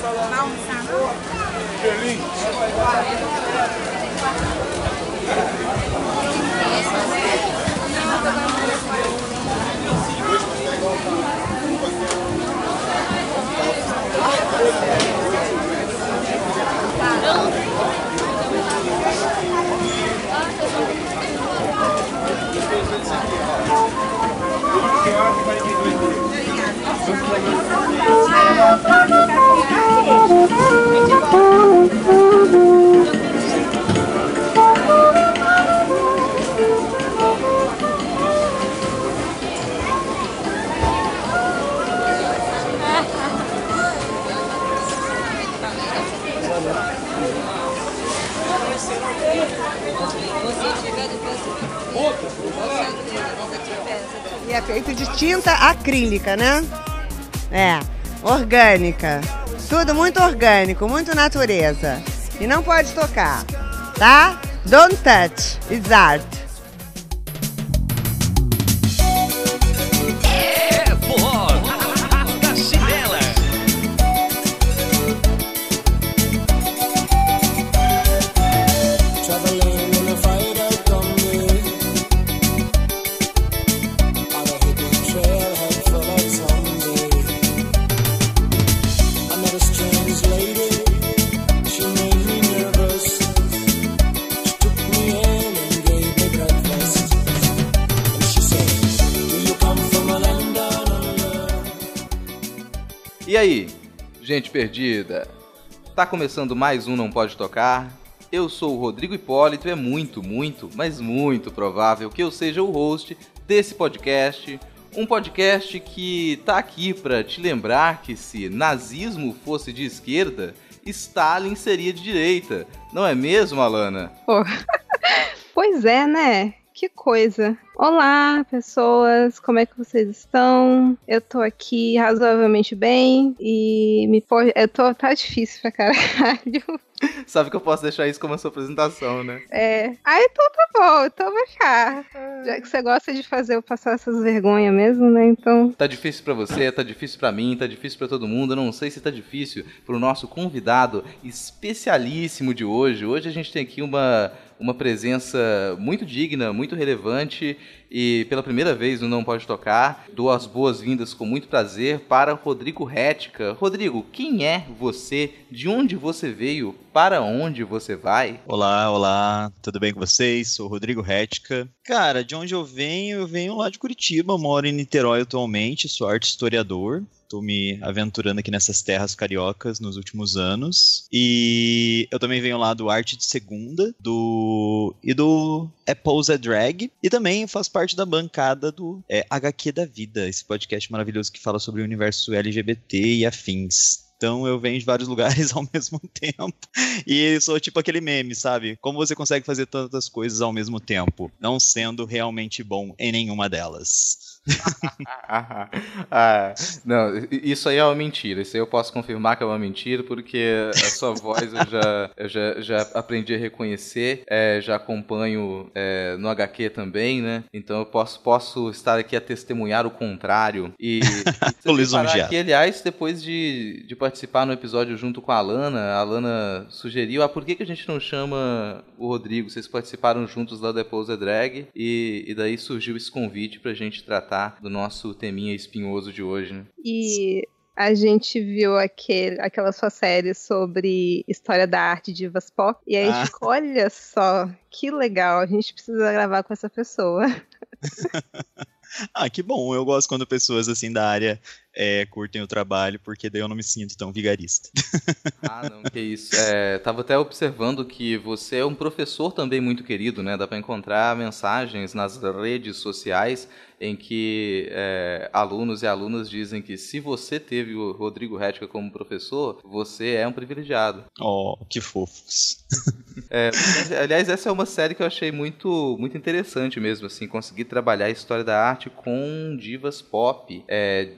Vai almoçar, não? E é feito de tinta acrílica, né? É, orgânica. Tudo muito orgânico, muito natureza. E não pode tocar, tá? Don't touch, it's art. E aí, gente perdida? Tá começando mais um Não Pode Tocar. Eu sou o Rodrigo Hipólito e é muito, mas muito provável que eu seja o host desse podcast. Um podcast que tá aqui pra te lembrar que se nazismo fosse de esquerda, Stalin seria de direita. Não é mesmo, Alana? Pô. Pois é, né? Que coisa. Olá, pessoas, como é que vocês estão? Eu tô aqui razoavelmente bem e tá difícil pra caralho. Sabe que eu posso deixar isso como a sua apresentação, né? Então tá bom, então vai ficar. Já que você gosta de fazer eu passar essas vergonhas mesmo, né, então... Tá difícil pra você, tá difícil pra mim, tá difícil pra todo mundo. Eu não sei se tá difícil pro nosso convidado especialíssimo de hoje. Hoje a gente tem aqui uma presença muito digna, muito relevante e pela primeira vez no Não Pode Tocar, dou as boas-vindas com muito prazer para Rodrigo Retica. Rodrigo, quem é você? De onde você veio? Para onde você vai? Olá, tudo bem com vocês? Sou o Rodrigo Retica. Cara, de onde eu venho lá de Curitiba, moro em Niterói atualmente, sou arte historiador. Tô me aventurando aqui nessas terras cariocas nos últimos anos. E eu também venho lá do Arte de Segunda, do Apples é Drag. E também faço parte da bancada do HQ da Vida, esse podcast maravilhoso que fala sobre o universo LGBT e afins. Então eu venho de vários lugares ao mesmo tempo. E sou tipo aquele meme, sabe? Como você consegue fazer tantas coisas ao mesmo tempo, não sendo realmente bom em nenhuma delas? Não, isso aí é uma mentira. Isso aí eu posso confirmar que é uma mentira, porque a sua voz eu já aprendi a reconhecer, já acompanho no HQ também, né? Então eu posso estar aqui a testemunhar o contrário. E lisonjeado. Aliás, depois de participar no episódio junto com a Alana sugeriu, por que a gente não chama o Rodrigo? Vocês participaram juntos lá do Apples é Drag, e daí surgiu esse convite pra gente tratar do nosso teminha espinhoso de hoje, né? E a gente viu aquela sua série sobre história da arte de divas pop, e aí a gente ficou, olha só, que legal, a gente precisa gravar com essa pessoa. Que bom, eu gosto quando pessoas assim da área curtem o trabalho, porque daí eu não me sinto tão vigarista. Não, que isso. Tava até observando que você é um professor também muito querido, né? Dá pra encontrar mensagens nas redes sociais em que alunos e alunas dizem que se você teve o Rodrigo Retica como professor, você é um privilegiado. Oh, que fofos. Aliás, essa é uma série que eu achei muito, muito interessante mesmo, assim, conseguir trabalhar a história da arte com divas pop. De onde veio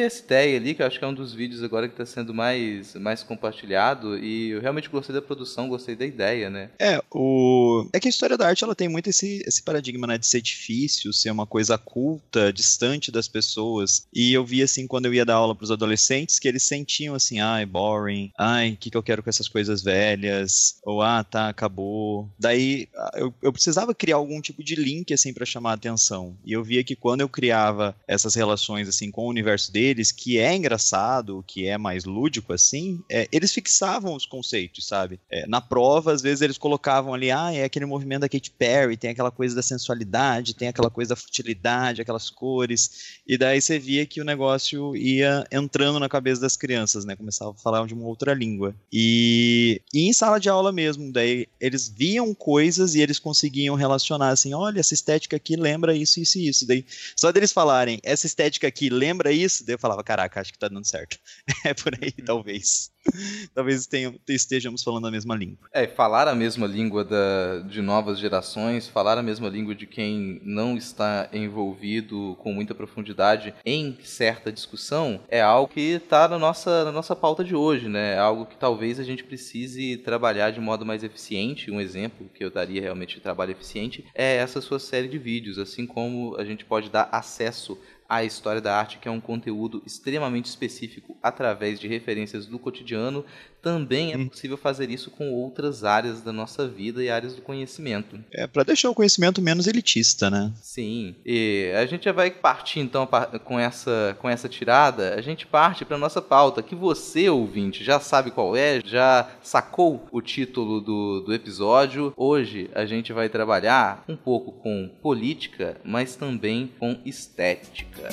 tive essa ideia ali, que eu acho que é um dos vídeos agora que está sendo mais compartilhado, e eu realmente gostei da produção, gostei da ideia, né? É que a história da arte ela tem muito esse paradigma, né, de ser difícil, ser uma coisa culta, distante das pessoas. E eu vi assim, quando eu ia dar aula para os adolescentes, que eles sentiam assim, ai, boring, ai, o que eu quero com essas coisas velhas, ou tá, acabou. Daí eu precisava criar algum tipo de link assim para chamar a atenção. E eu via que quando eu criava essas relações assim com o universo deles, que é engraçado, que é mais lúdico assim, eles fixavam os conceitos, sabe? Na prova, às vezes eles colocavam ali, é aquele movimento da Katy Perry, tem aquela coisa da sensualidade, tem aquela coisa da futilidade, aquelas cores, e daí você via que o negócio ia entrando na cabeça das crianças, né? Começava a falar de uma outra língua. E em sala de aula mesmo, daí eles viam coisas e eles conseguiam relacionar assim, olha, essa estética aqui lembra isso, isso e isso. Daí, só deles falarem, essa estética aqui lembra isso, daí eu falava, caraca, acho que tá dando certo. É por aí, talvez. Talvez estejamos falando a mesma língua. Falar a mesma língua de novas gerações, falar a mesma língua de quem não está envolvido com muita profundidade em certa discussão, é algo que está na nossa pauta de hoje, né? É algo que talvez a gente precise trabalhar de modo mais eficiente. Um exemplo que eu daria realmente de trabalho eficiente é essa sua série de vídeos, assim como a gente pode dar acesso à história da arte, que é um conteúdo extremamente específico através de referências do cotidiano. Também é possível fazer isso com outras áreas da nossa vida e áreas do conhecimento. Para deixar o conhecimento menos elitista, né? Sim, e a gente já vai partir então com essa tirada, a gente parte para a nossa pauta, que você, ouvinte, já sabe qual é, já sacou o título do episódio. Hoje a gente vai trabalhar um pouco com política, mas também com estética.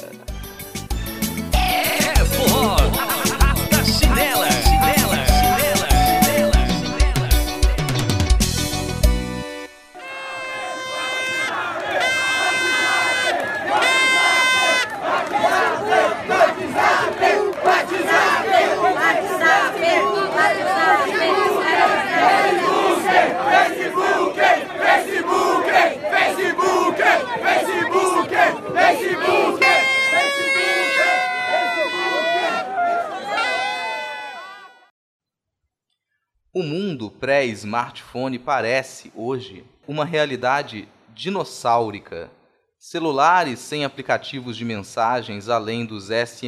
Da chinela. O mundo pré-smartphone parece, hoje, uma realidade dinossáurica. Celulares sem aplicativos de mensagens além dos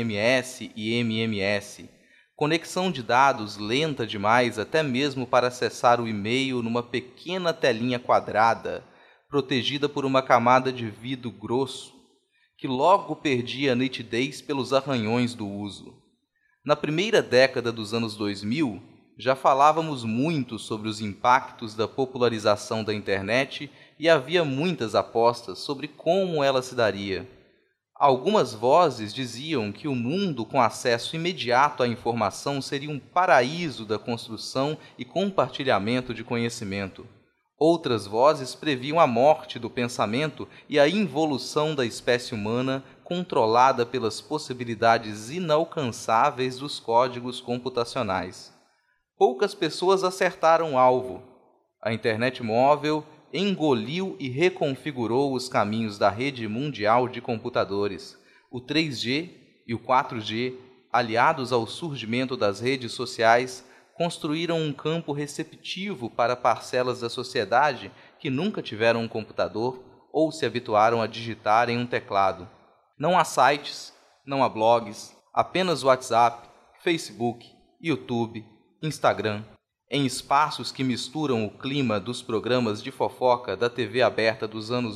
SMS e MMS. Conexão de dados lenta demais até mesmo para acessar o e-mail numa pequena telinha quadrada, protegida por uma camada de vidro grosso, que logo perdia a nitidez pelos arranhões do uso. Na primeira década dos anos 2000, já falávamos muito sobre os impactos da popularização da internet e havia muitas apostas sobre como ela se daria. Algumas vozes diziam que o mundo com acesso imediato à informação seria um paraíso da construção e compartilhamento de conhecimento. Outras vozes previam a morte do pensamento e a involução da espécie humana controlada pelas possibilidades inalcançáveis dos códigos computacionais. Poucas pessoas acertaram o alvo. A internet móvel engoliu e reconfigurou os caminhos da rede mundial de computadores. O 3G e o 4G, aliados ao surgimento das redes sociais, construíram um campo receptivo para parcelas da sociedade que nunca tiveram um computador ou se habituaram a digitar em um teclado. Não há sites, não há blogs, apenas WhatsApp, Facebook, YouTube, Instagram, em espaços que misturam o clima dos programas de fofoca da TV aberta dos anos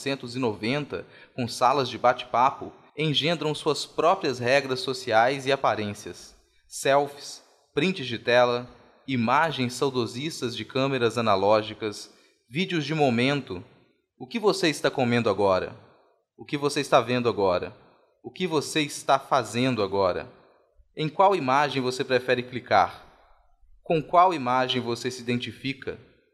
1990 com salas de bate-papo, engendram suas próprias regras sociais e aparências. Selfies, prints de tela, imagens saudosistas de câmeras analógicas, vídeos de momento. O que você está comendo agora? O que você está vendo agora? O que você está fazendo agora? Em qual imagem você prefere clicar? Com qual imagem você se identifica?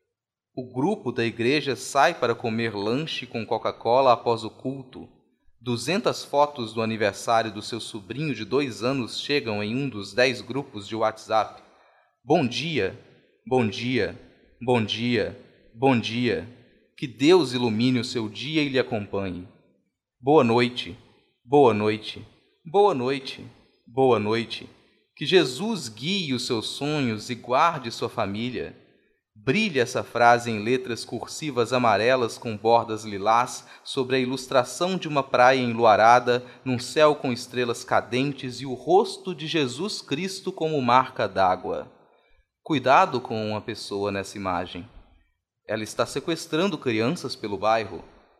O grupo da igreja sai para comer lanche com Coca-Cola após o culto. 200 fotos do aniversário do seu sobrinho de 2 anos chegam em um dos 10 grupos de WhatsApp. Bom dia, bom dia, bom dia, bom dia. Que Deus ilumine o seu dia e lhe acompanhe. Boa noite, boa noite, Boa noite, boa noite. Que Jesus guie os seus sonhos e guarde sua família. Brilha essa frase em letras cursivas amarelas com bordas lilás sobre a ilustração de uma praia enluarada, num céu com estrelas cadentes e o rosto de Jesus Cristo como marca d'água. Cuidado com uma pessoa nessa imagem. Ela está sequestrando crianças pelo bairro.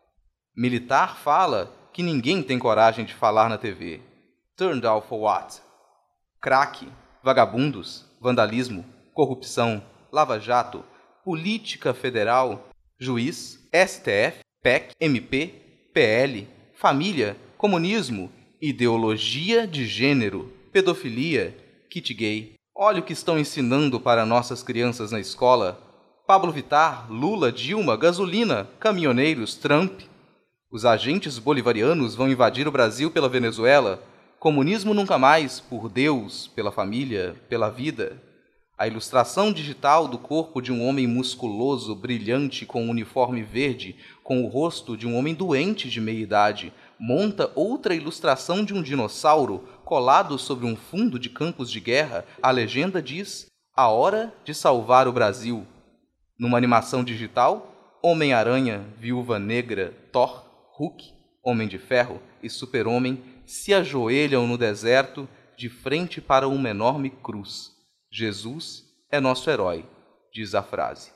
Militar fala que ninguém tem coragem de falar na TV. Turned out for what? Crack, vagabundos, vandalismo, corrupção, lava-jato, política federal, juiz, STF, PEC, MP, PL, família, comunismo, ideologia de gênero, pedofilia, kit gay. Olha o que estão ensinando para nossas crianças na escola. Pablo Vittar, Lula, Dilma, gasolina, caminhoneiros, Trump. Os agentes bolivarianos vão invadir o Brasil pela Venezuela. Comunismo nunca mais, por Deus, pela família, pela vida. A ilustração digital do corpo de um homem musculoso, brilhante, com um uniforme verde, com o rosto de um homem doente de meia-idade, monta outra ilustração de um dinossauro colado sobre um fundo de campos de guerra. A legenda diz: a hora de salvar o Brasil. Numa animação digital, Homem-Aranha, Viúva Negra, Thor, Hulk, Homem de Ferro e Super-Homem se ajoelham no deserto de frente para uma enorme cruz. Jesus é nosso herói, diz a frase.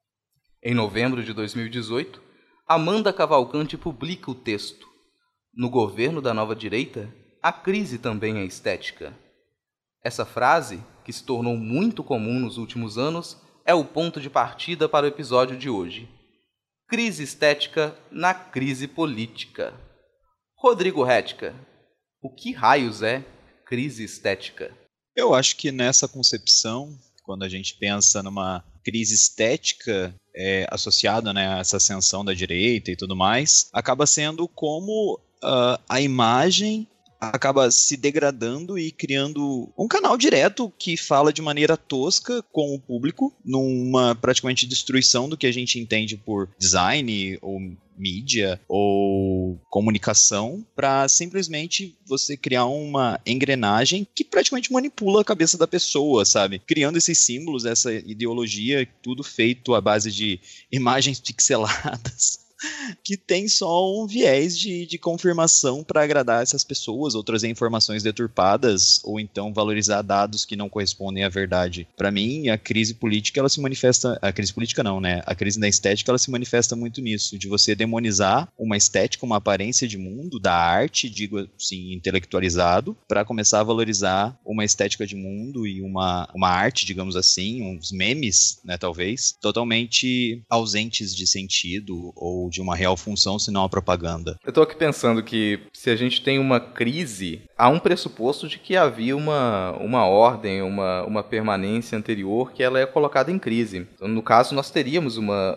Em novembro de 2018, Amanda Cavalcante publica o texto. No governo da nova direita, a crise também é estética. Essa frase, que se tornou muito comum nos últimos anos, é o ponto de partida para o episódio de hoje. Crise estética na crise política. Rodrigo Hética, o que raios é crise estética? Eu acho que nessa concepção, quando a gente pensa numa crise estética associada, né, a essa ascensão da direita e tudo mais, acaba sendo como a imagem acaba se degradando e criando um canal direto que fala de maneira tosca com o público, numa praticamente destruição do que a gente entende por design ou mídia ou comunicação, para simplesmente você criar uma engrenagem que praticamente manipula a cabeça da pessoa, sabe? Criando esses símbolos, essa ideologia, tudo feito à base de imagens pixeladas, que tem só um viés de confirmação para agradar essas pessoas, ou trazer informações deturpadas, ou então valorizar dados que não correspondem à verdade. Para mim, a crise política, ela se manifesta... A crise política não, né? A crise da estética, ela se manifesta muito nisso, de você demonizar uma estética, uma aparência de mundo, da arte, digo assim, intelectualizado, para começar a valorizar uma estética de mundo e uma arte, digamos assim, uns memes, né, talvez, totalmente ausentes de sentido, ou de uma real função, senão a propaganda. Eu tô aqui pensando que se a gente tem uma crise, há um pressuposto de que havia uma ordem, uma permanência anterior que ela é colocada em crise. Então, no caso, nós teríamos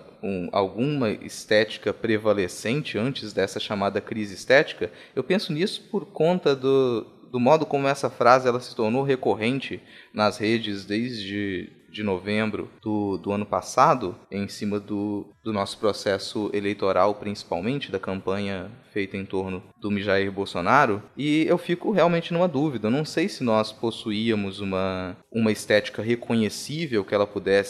alguma estética prevalecente antes dessa chamada crise estética. Eu penso nisso por conta do modo como essa frase ela se tornou recorrente nas redes desde de novembro do ano passado, em cima do nosso processo eleitoral, principalmente, da campanha feita em torno do Jair Bolsonaro, e eu fico realmente numa dúvida. Eu não sei se nós possuíamos uma estética reconhecível, que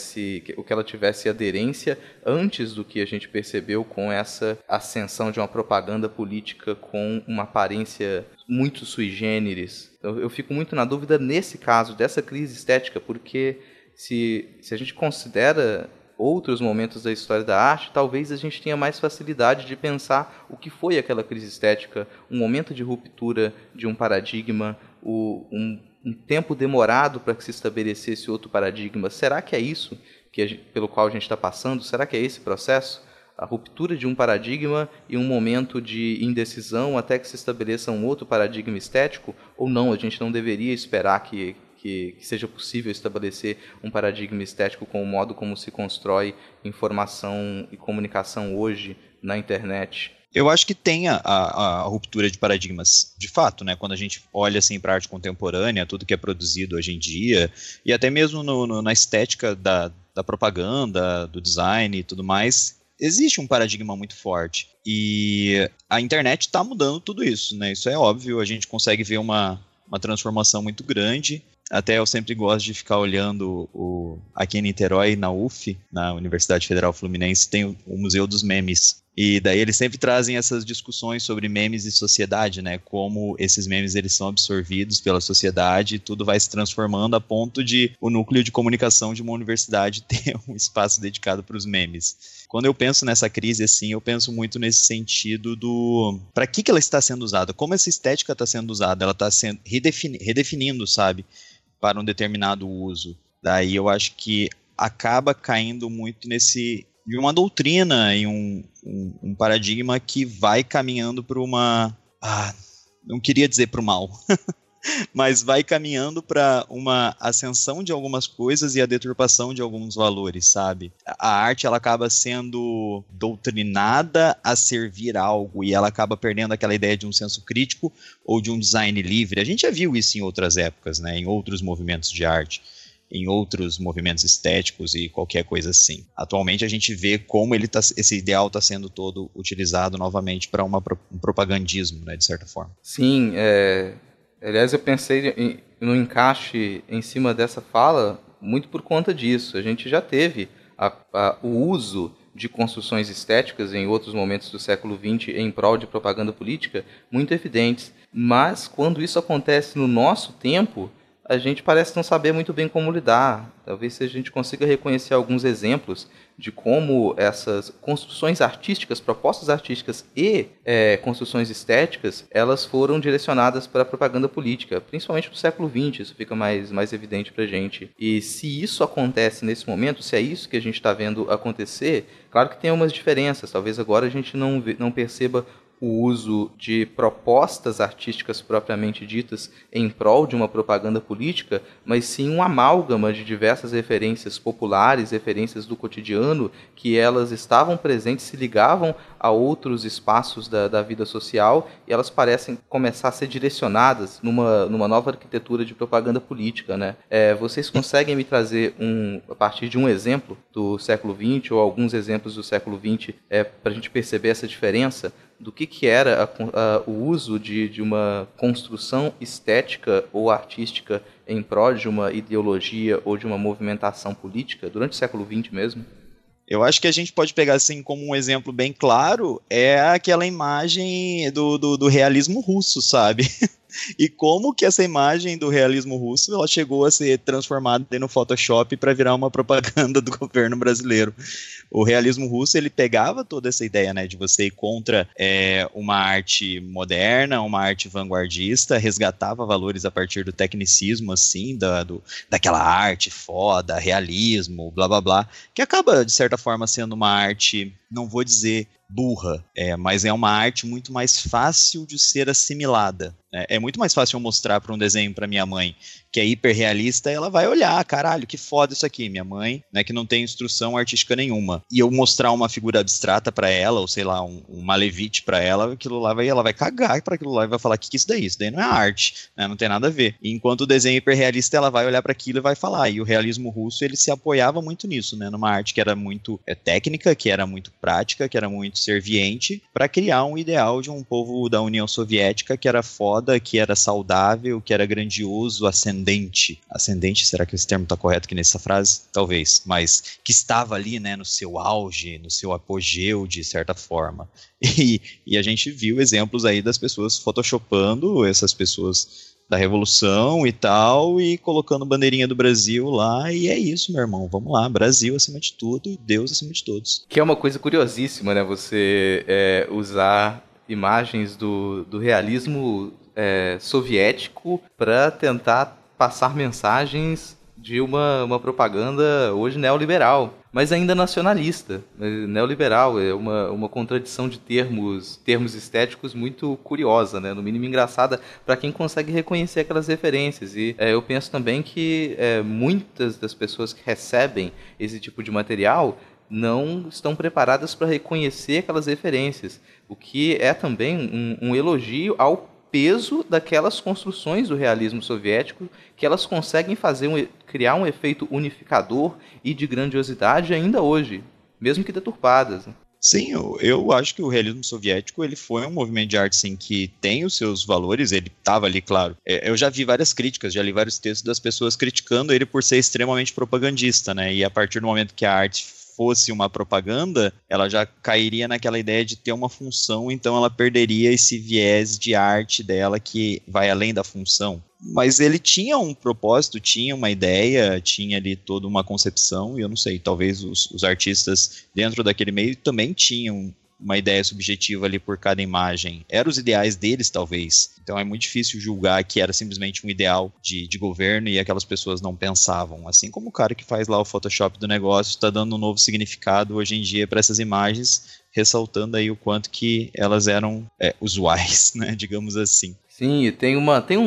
ela tivesse aderência antes do que a gente percebeu com essa ascensão de uma propaganda política com uma aparência muito sui generis. Eu fico muito na dúvida nesse caso, dessa crise estética, porque se a gente considera outros momentos da história da arte, talvez a gente tenha mais facilidade de pensar o que foi aquela crise estética, um momento de ruptura de um paradigma, um tempo demorado para que se estabelecesse outro paradigma. Será que é isso pelo qual a gente está passando? Será que é esse processo? A ruptura de um paradigma e um momento de indecisão até que se estabeleça um outro paradigma estético? Ou não, a gente não deveria esperar que seja possível estabelecer um paradigma estético com o modo como se constrói informação e comunicação hoje na internet? Eu acho que tem a ruptura de paradigmas, de fato, né? Quando a gente olha assim, para a arte contemporânea, tudo que é produzido hoje em dia, e até mesmo na estética da propaganda, do design e tudo mais, existe um paradigma muito forte. E a internet está mudando tudo isso, né? Isso é óbvio, a gente consegue ver uma transformação muito grande. Até eu sempre gosto de ficar olhando aqui em Niterói, na UF, na Universidade Federal Fluminense, tem o Museu dos Memes. E daí eles sempre trazem essas discussões sobre memes e sociedade, né? Como esses memes eles são absorvidos pela sociedade e tudo vai se transformando a ponto de o núcleo de comunicação de uma universidade ter um espaço dedicado para os memes. Quando eu penso nessa crise, assim, eu penso muito nesse sentido do... Para que ela está sendo usada? Como essa estética está sendo usada? Ela está sendo redefinindo, sabe? Para um determinado uso. Daí eu acho que acaba caindo muito de uma doutrina e um paradigma que vai caminhando para uma... não queria dizer para o mal, mas vai caminhando para uma ascensão de algumas coisas e a deturpação de alguns valores, sabe? A arte, ela acaba sendo doutrinada a servir algo e ela acaba perdendo aquela ideia de um senso crítico ou de um design livre. A gente já viu isso em outras épocas, né? Em outros movimentos de arte, em outros movimentos estéticos e qualquer coisa assim. Atualmente a gente vê como esse ideal está sendo todo utilizado novamente para um propagandismo, né, de certa forma. Sim, aliás, eu pensei no encaixe em cima dessa fala muito por conta disso. A gente já teve o uso de construções estéticas em outros momentos do século XX em prol de propaganda política muito evidentes, mas quando isso acontece no nosso tempo, a gente parece não saber muito bem como lidar. Talvez se a gente consiga reconhecer alguns exemplos de como essas construções artísticas, propostas artísticas e construções estéticas, elas foram direcionadas para a propaganda política, principalmente no século XX, isso fica mais evidente para a gente. E se isso acontece nesse momento, se é isso que a gente está vendo acontecer, claro que tem umas diferenças, talvez agora a gente não perceba o uso de propostas artísticas propriamente ditas em prol de uma propaganda política, mas sim um amálgama de diversas referências populares, referências do cotidiano, que elas estavam presentes, se ligavam a outros espaços da vida social, e elas parecem começar a ser direcionadas numa nova arquitetura de propaganda política, né? Vocês conseguem me trazer, a partir de um exemplo do século XX, ou alguns exemplos do século XX, para a gente perceber essa diferença do que era o uso de uma construção estética ou artística em prol de uma ideologia ou de uma movimentação política durante o século XX mesmo? Eu acho que a gente pode pegar assim como um exemplo bem claro aquela imagem do realismo russo, sabe? E como que essa imagem do realismo russo ela chegou a ser transformada no Photoshop para virar uma propaganda do governo brasileiro. O realismo russo ele pegava toda essa ideia, né, de você ir contra uma arte moderna, uma arte vanguardista, resgatava valores a partir do tecnicismo, assim, daquela arte foda, realismo, blá blá blá, que acaba de certa forma sendo uma arte, não vou dizer burra, mas é uma arte muito mais fácil de ser assimilada. É muito mais fácil eu mostrar para um desenho para minha mãe que é hiperrealista, ela vai olhar, caralho, que foda isso aqui, minha mãe, né, que não tem instrução artística nenhuma. E eu mostrar uma figura abstrata para ela, ou sei lá, um Malevich para ela, aquilo lá ela vai cagar para aquilo lá e vai falar, que isso daí? Isso daí não é arte, né, não tem nada a ver. E enquanto o desenho hiperrealista, ela vai olhar para aquilo e vai falar. E o realismo russo, ele se apoiava muito nisso, né, numa arte que era muito técnica, que era muito prática, que era muito serviente, para criar um ideal de um povo da União Soviética que era foda, que era saudável, que era grandioso, ascendente, será que esse termo está correto aqui nessa frase? Talvez, mas que estava ali, né, no seu auge, no seu apogeu, de certa forma. E a gente viu exemplos aí das pessoas photoshopando essas pessoas da Revolução e tal, e colocando bandeirinha do Brasil lá, e é isso, meu irmão, vamos lá, Brasil acima de tudo, Deus acima de todos. Que é uma coisa curiosíssima, né, você usar imagens do realismo soviético para tentar passar mensagens de uma propaganda hoje neoliberal, mas ainda nacionalista. Neoliberal é uma contradição de termos estéticos muito curiosa, né? No mínimo engraçada para quem consegue reconhecer aquelas referências. E eu penso também que muitas das pessoas que recebem esse tipo de material não estão preparadas para reconhecer aquelas referências, o que é também um elogio ao peso daquelas construções do realismo soviético, que elas conseguem criar um efeito unificador e de grandiosidade ainda hoje, mesmo que deturpadas. Sim, eu acho que o realismo soviético ele foi um movimento de arte sim, que tem os seus valores, ele estava ali, claro. Eu já vi várias críticas, já li vários textos das pessoas criticando ele por ser extremamente propagandista, né? E a partir do momento que a arte fosse uma propaganda, ela já cairia naquela ideia de ter uma função, então ela perderia esse viés de arte dela que vai além da função. Mas ele tinha um propósito, tinha uma ideia, tinha ali toda uma concepção, e eu não sei, talvez os artistas dentro daquele meio também tinham uma ideia subjetiva ali por cada imagem. Eram os ideais deles, talvez. Então é muito difícil julgar que era simplesmente um ideal de governo e aquelas pessoas não pensavam. Assim como o cara que faz lá o Photoshop do negócio está dando um novo significado hoje em dia para essas imagens, ressaltando aí o quanto que elas eram usuais, né, digamos assim. Sim, tem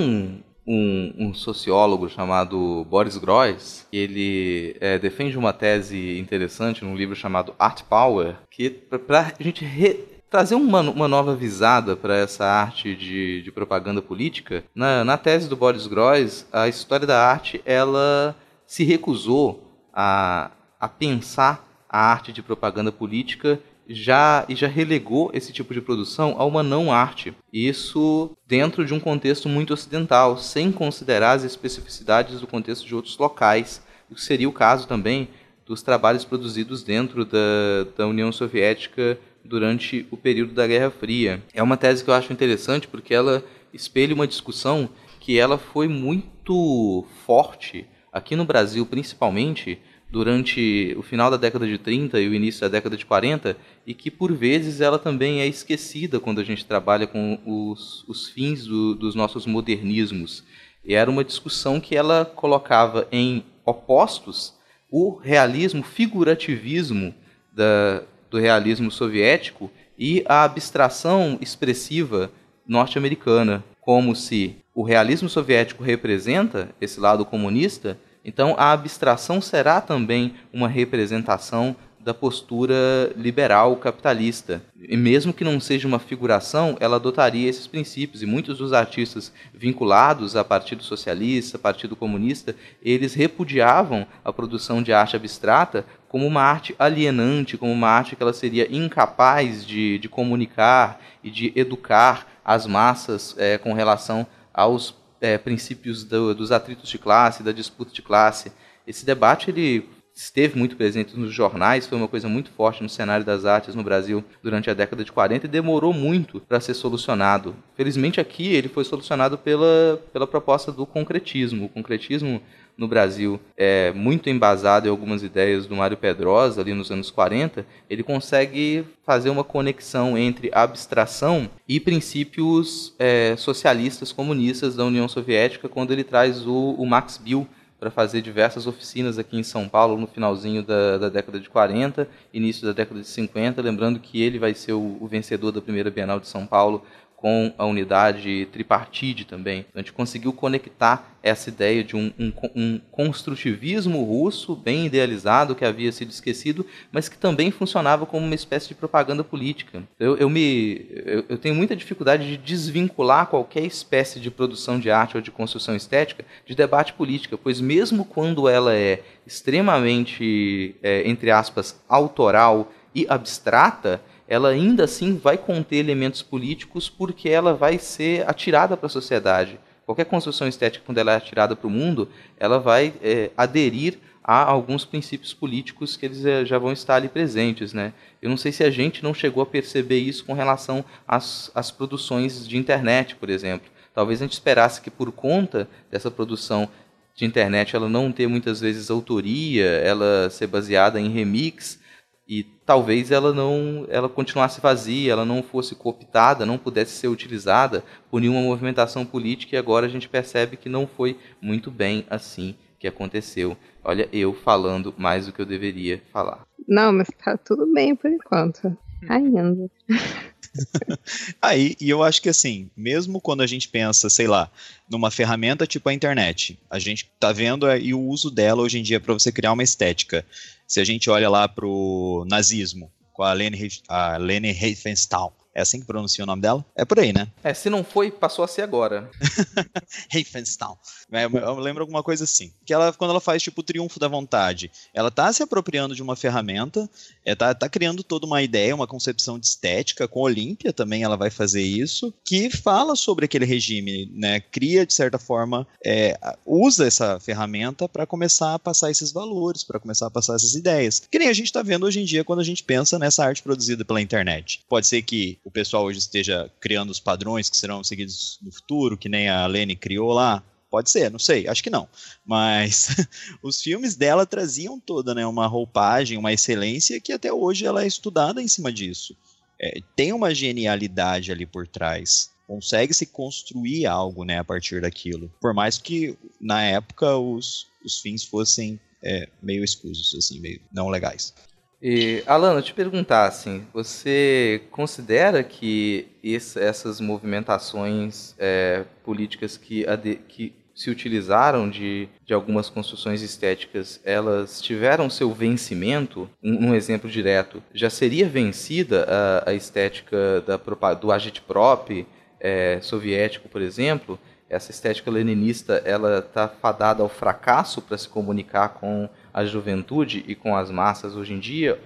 um sociólogo chamado Boris Groys, que ele defende uma tese interessante num livro chamado Art Power, que para a gente trazer uma nova visada para essa arte de propaganda política. Na tese do Boris Groys, a história da arte ela se recusou a pensar a arte de propaganda política e já relegou esse tipo de produção a uma não-arte. Isso dentro de um contexto muito ocidental, sem considerar as especificidades do contexto de outros locais. Isso seria o caso também dos trabalhos produzidos dentro da União Soviética durante o período da Guerra Fria. É uma tese que eu acho interessante porque ela espelha uma discussão que ela foi muito forte, aqui no Brasil principalmente, durante o final da década de 30 e o início da década de 40, e que por vezes ela também é esquecida quando a gente trabalha com os fins dos nossos modernismos. E era uma discussão que ela colocava em opostos o realismo, figurativismo do realismo soviético e a abstração expressiva norte-americana, como se o realismo soviético representa esse lado comunista. Então, a abstração será também uma representação da postura liberal capitalista. E mesmo que não seja uma figuração, ela adotaria esses princípios. E muitos dos artistas vinculados a Partido Socialista, Partido Comunista, eles repudiavam a produção de arte abstrata como uma arte alienante, como uma arte que ela seria incapaz de comunicar e de educar as massas com relação aos princípios dos atritos de classe, da disputa de classe. Esse debate ele esteve muito presente nos jornais, foi uma coisa muito forte no cenário das artes no Brasil durante a década de 40 e demorou muito para ser solucionado. Felizmente aqui ele foi solucionado pela proposta do concretismo. O concretismo no Brasil é muito embasado em algumas ideias do Mário Pedrosa, ali nos anos 40, ele consegue fazer uma conexão entre abstração e princípios socialistas comunistas da União Soviética, quando ele traz o Max Bill para fazer diversas oficinas aqui em São Paulo no finalzinho da década de 40, início da década de 50, lembrando que ele vai ser o vencedor da primeira Bienal de São Paulo com a unidade tripartite também. Então, a gente conseguiu conectar essa ideia de um construtivismo russo bem idealizado, que havia sido esquecido, mas que também funcionava como uma espécie de propaganda política. Eu tenho muita dificuldade de desvincular qualquer espécie de produção de arte ou de construção estética de debate política, pois mesmo quando ela é extremamente, entre aspas, autoral e abstrata, ela ainda assim vai conter elementos políticos porque ela vai ser atirada para a sociedade. Qualquer construção estética, quando ela é atirada para o mundo, ela vai aderir a alguns princípios políticos que eles já vão estar ali presentes, né? Eu não sei se a gente não chegou a perceber isso com relação às produções de internet, por exemplo. Talvez a gente esperasse que por conta dessa produção de internet ela não ter muitas vezes autoria, ela ser baseada em remix, e talvez ela continuasse vazia, ela não fosse cooptada, não pudesse ser utilizada por nenhuma movimentação política, e agora a gente percebe que não foi muito bem assim que aconteceu. Olha, eu falando mais do que eu deveria falar. Não, mas tá tudo bem por enquanto. Ainda. E eu acho que assim, mesmo quando a gente pensa, sei lá, numa ferramenta tipo a internet, a gente tá vendo aí o uso dela hoje em dia para você criar uma estética. Se a gente olha lá pro nazismo, com a Leni Riefenstahl, É assim que pronuncia o nome dela? É por aí, né? Se não foi, passou a ser agora. Riefenstahl. Eu lembro alguma coisa assim. Que ela, quando ela faz tipo o triunfo da vontade, ela tá se apropriando de uma ferramenta, tá criando toda uma ideia, uma concepção de estética. Com Olímpia também ela vai fazer isso, que fala sobre aquele regime, né? Cria, de certa forma, usa essa ferramenta para começar a passar esses valores, para começar a passar essas ideias. Que nem a gente tá vendo hoje em dia quando a gente pensa nessa arte produzida pela internet. Pode ser que o pessoal hoje esteja criando os padrões que serão seguidos no futuro, que nem a Lene criou lá. Pode ser, não sei, acho que não. Mas os filmes dela traziam toda, né, uma roupagem, uma excelência que até hoje ela é estudada em cima disso. Tem uma genialidade ali por trás. Consegue se construir algo, né, a partir daquilo. Por mais que, na época, os fins fossem meio escusos, assim, meio não legais. E, Alana, eu te perguntar, assim, você considera que essas movimentações políticas que se utilizaram de algumas construções estéticas, elas tiveram seu vencimento? Um exemplo direto, já seria vencida a estética do agitprop soviético, por exemplo? Essa estética leninista, ela está fadada ao fracasso para se comunicar com a juventude e com as massas hoje em dia?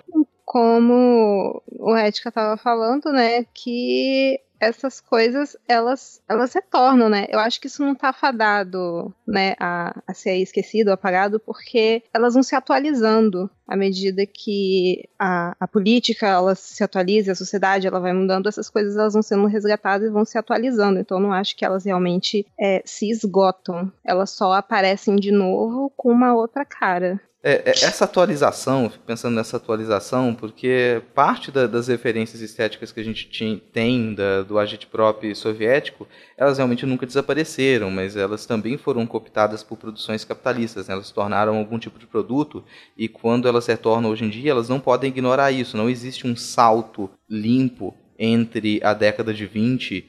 Como o Edka estava falando, né, que essas coisas, elas retornam, né? Eu acho que isso não está fadado, né, a ser esquecido, apagado, porque elas vão se atualizando à medida que a política, ela se atualiza, a sociedade, ela vai mudando, essas coisas elas vão sendo resgatadas e vão se atualizando. Então, eu não acho que elas realmente se esgotam. Elas só aparecem de novo com uma outra cara. Essa atualização, eu fico pensando nessa atualização, porque parte das referências estéticas que a gente tem do agitprop soviético, elas realmente nunca desapareceram, mas elas também foram cooptadas por produções capitalistas, né? Elas se tornaram algum tipo de produto, e quando elas retornam hoje em dia, elas não podem ignorar isso. Não existe um salto limpo entre a década de 20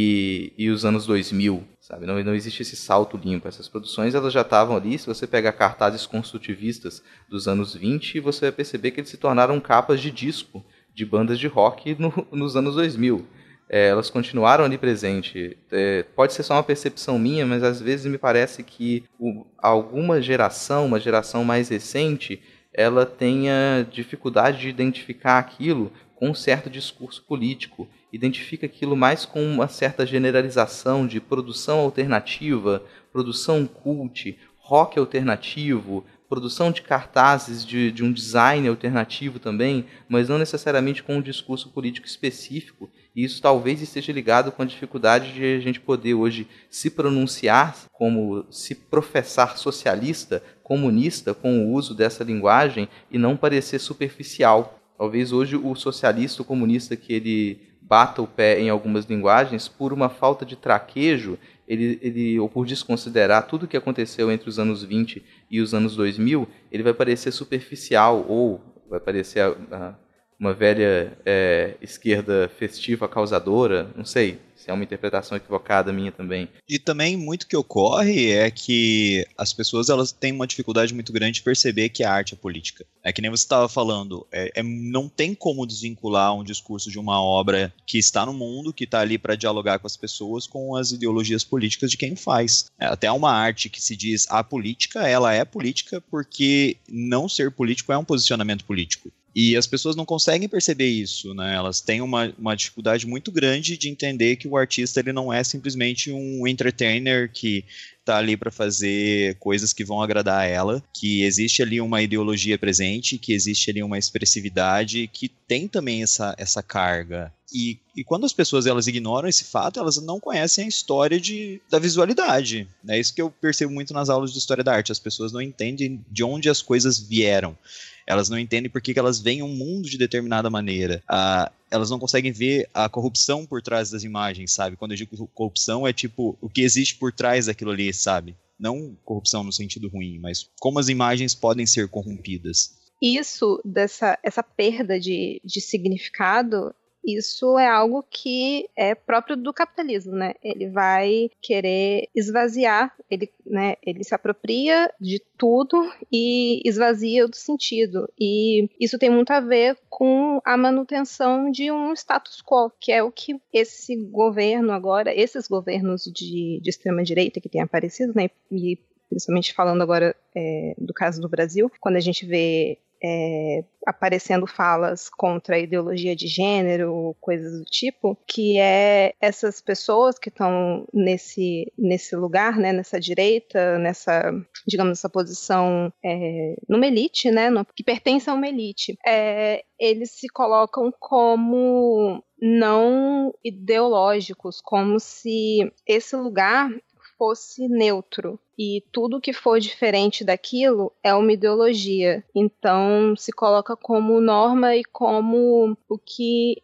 e os anos 2000. Sabe? Não existe esse salto limpo. Essas produções elas já estavam ali. Se você pegar cartazes construtivistas dos anos 20, você vai perceber que eles se tornaram capas de disco de bandas de rock nos anos 2000. Elas continuaram ali presentes. Pode ser só uma percepção minha, mas às vezes me parece que alguma geração, uma geração mais recente, ela tenha dificuldade de identificar aquilo com um certo discurso político. Identifica aquilo mais com uma certa generalização de produção alternativa, produção cult, rock alternativo, produção de cartazes de um design alternativo também, mas não necessariamente com um discurso político específico. E isso talvez esteja ligado com a dificuldade de a gente poder hoje se pronunciar como se professar socialista, comunista, com o uso dessa linguagem e não parecer superficial. Talvez hoje o socialista, o comunista, que ele bata o pé em algumas linguagens, por uma falta de traquejo, ou por desconsiderar tudo o que aconteceu entre os anos 20 e os anos 2000, ele vai parecer superficial, ou vai parecer uma velha esquerda festiva causadora, não sei. É uma interpretação equivocada minha também. E também muito que ocorre é que as pessoas elas têm uma dificuldade muito grande de perceber que a arte é política. É que nem você estava falando, não tem como desvincular um discurso de uma obra que está no mundo, que está ali para dialogar com as pessoas, com as ideologias políticas de quem faz. Até uma arte que se diz apolítica, ela é política porque não ser político é um posicionamento político. E as pessoas não conseguem perceber isso, né? Elas têm uma dificuldade muito grande de entender que o artista ele não é simplesmente um entertainer que está ali para fazer coisas que vão agradar a ela, que existe ali uma ideologia presente, que existe ali uma expressividade, que tem também essa carga. E quando as pessoas elas ignoram esse fato, elas não conhecem a história da visualidade. É isso que eu percebo muito nas aulas de história da arte. As pessoas não entendem de onde as coisas vieram. Elas não entendem por que elas veem um mundo de determinada maneira. Elas não conseguem ver a corrupção por trás das imagens, sabe? Quando eu digo corrupção, é tipo o que existe por trás daquilo ali, sabe? Não corrupção no sentido ruim, mas como as imagens podem ser corrompidas. Isso, essa perda de significado, isso é algo que é próprio do capitalismo, né? Ele vai querer esvaziar, ele se apropria de tudo e esvazia do sentido. E isso tem muito a ver com a manutenção de um status quo, que é o que esse governo agora, esses governos de extrema-direita que têm aparecido, né? E principalmente falando agora do caso do Brasil, quando a gente vê aparecendo falas contra a ideologia de gênero, coisas do tipo, que é essas pessoas que estão nesse lugar, né, nessa direita, digamos, nessa posição numa elite, né, que pertence a uma elite, eles se colocam como não ideológicos, como se esse lugar fosse neutro. E tudo que for diferente daquilo é uma ideologia. Então, se coloca como norma e como o que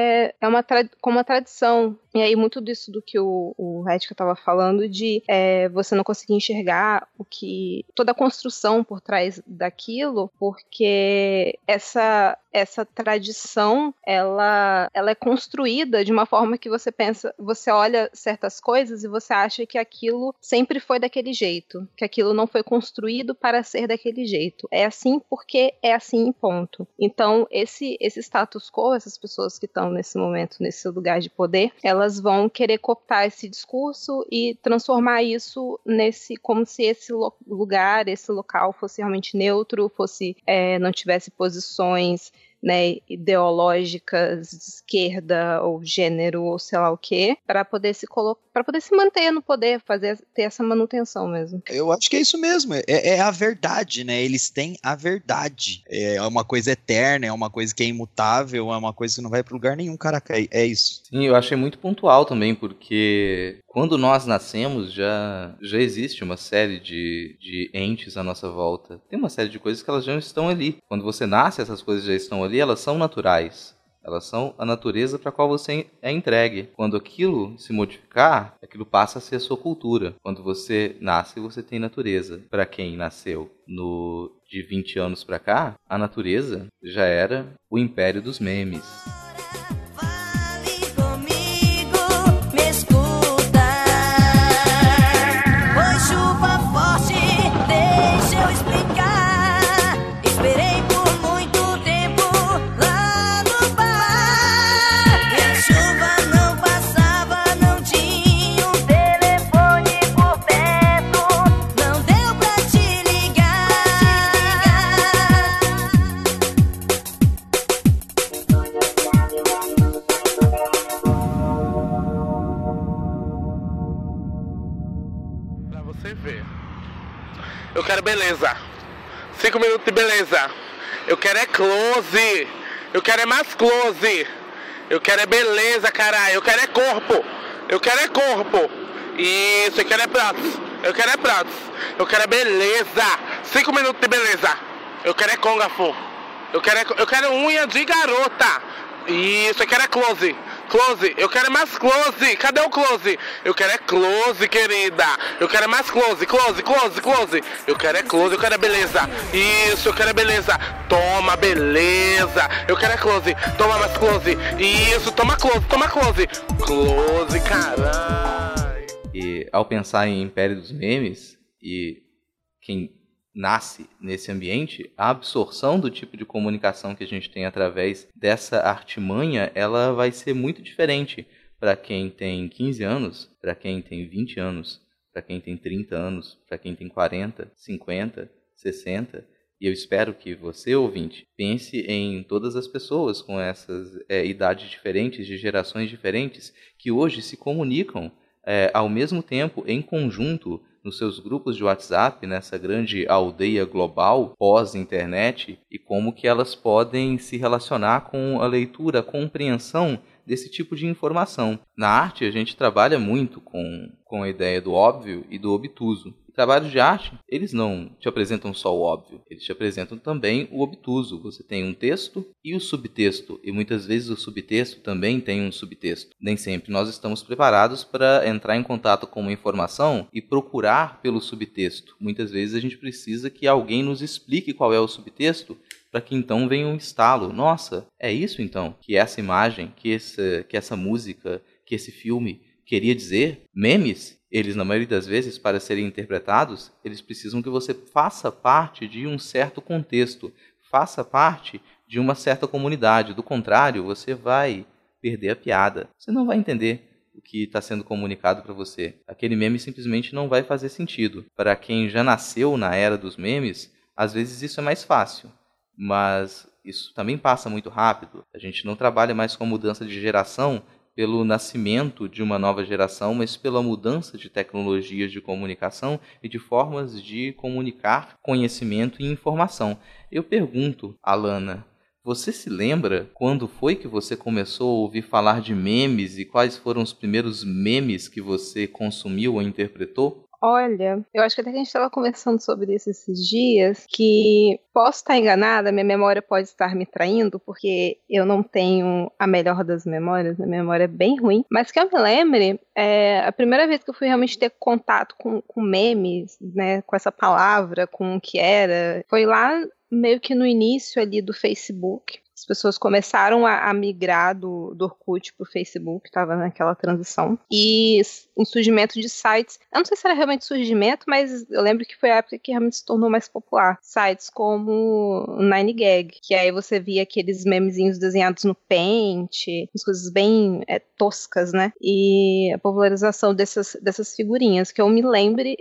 como uma tradição. E aí, muito disso do que o Hetka estava falando, de você não conseguir enxergar toda a construção por trás daquilo, porque essa tradição, ela é construída de uma forma que você olha certas coisas e você acha que aquilo sempre foi daquele jeito, que aquilo não foi construído para ser daquele jeito. É assim porque é assim, ponto. Então, esse status quo, essas pessoas que estão nesse momento, nesse lugar de poder, elas vão querer cooptar esse discurso e transformar isso como se esse lugar, esse local fosse realmente neutro, não tivesse posições, né, ideológicas de esquerda ou gênero ou sei lá o quê, para poder se manter no poder, ter essa manutenção mesmo. Eu acho que é isso mesmo, é a verdade, né? Eles têm a verdade. É uma coisa eterna, é uma coisa que é imutável, é uma coisa que não vai para lugar nenhum, caraca, é isso. Sim, eu achei muito pontual também, porque quando nós nascemos já existe uma série de entes à nossa volta. Tem uma série de coisas que elas já estão ali. Quando você nasce, essas coisas já estão ali, elas são naturais. Elas são a natureza para a qual você é entregue. Quando aquilo se modificar, aquilo passa a ser a sua cultura. Quando você nasce, você tem natureza. Para quem nasceu de 20 anos para cá, a natureza já era o império dos memes. Eu quero beleza. 5 minutos de beleza. Eu quero é close. Eu quero é mais close. Eu quero é beleza, caralho. Eu quero é corpo. Eu quero é corpo. Isso, eu quero é pratos. Eu quero é pratos. Eu quero é beleza. 5 minutos de beleza. Eu quero é conga, fu. Eu quero unha de garota. Isso, eu quero é close. Close, eu quero mais close. Cadê o close? Eu quero é close, querida. Eu quero é mais close, close, close, close. Eu quero é close, eu quero é beleza. Isso, eu quero é beleza. Toma, beleza. Eu quero é close, toma mais close. Isso, toma close, toma close. Close, caralho. E ao pensar em Império dos Memes, e quem nasce nesse ambiente, a absorção do tipo de comunicação que a gente tem através dessa artimanha, ela vai ser muito diferente para quem tem 15 anos, para quem tem 20 anos, para quem tem 30 anos, para quem tem 40, 50, 60. E eu espero que você, ouvinte, pense em todas as pessoas com essas idades diferentes, de gerações diferentes, que hoje se comunicam ao mesmo tempo, em conjunto, nos seus grupos de WhatsApp, nessa grande aldeia global pós-internet, e como que elas podem se relacionar com a leitura, a compreensão desse tipo de informação. Na arte, a gente trabalha muito com a ideia do óbvio e do obtuso. Trabalhos de arte, eles não te apresentam só o óbvio, eles te apresentam também o obtuso. Você tem um texto e o subtexto, e muitas vezes o subtexto também tem um subtexto. Nem sempre nós estamos preparados para entrar em contato com uma informação e procurar pelo subtexto. Muitas vezes a gente precisa que alguém nos explique qual é o subtexto para que então venha um estalo. Nossa, é isso então que essa imagem, que essa música, que esse filme queria dizer? Memes, eles na maioria das vezes, para serem interpretados, eles precisam que você faça parte de um certo contexto, faça parte de uma certa comunidade. Do contrário, você vai perder a piada. Você não vai entender o que está sendo comunicado para você. Aquele meme simplesmente não vai fazer sentido. Para quem já nasceu na era dos memes, às vezes isso é mais fácil, mas isso também passa muito rápido. A gente não trabalha mais com a mudança de geração pelo nascimento de uma nova geração, mas pela mudança de tecnologias de comunicação e de formas de comunicar conhecimento e informação. Eu pergunto, Alana, você se lembra quando foi que você começou a ouvir falar de memes e quais foram os primeiros memes que você consumiu ou interpretou? Olha, eu acho que até que a gente estava conversando sobre isso esses dias, que posso estar enganada, minha memória pode estar me traindo, porque eu não tenho a melhor das memórias, a memória é bem ruim, mas que eu me lembre, a primeira vez que eu fui realmente ter contato com memes, né, com essa palavra, com o que era, foi lá meio que no início ali do Facebook. As pessoas começaram a migrar do Orkut pro Facebook, estava naquela transição. E um surgimento de sites, eu não sei se era realmente surgimento, mas eu lembro que foi a época que realmente se tornou mais popular. Sites como 9gag, que aí você via aqueles memezinhos desenhados no Paint, as coisas bem toscas, né? E a popularização dessas figurinhas, que eu me lembre,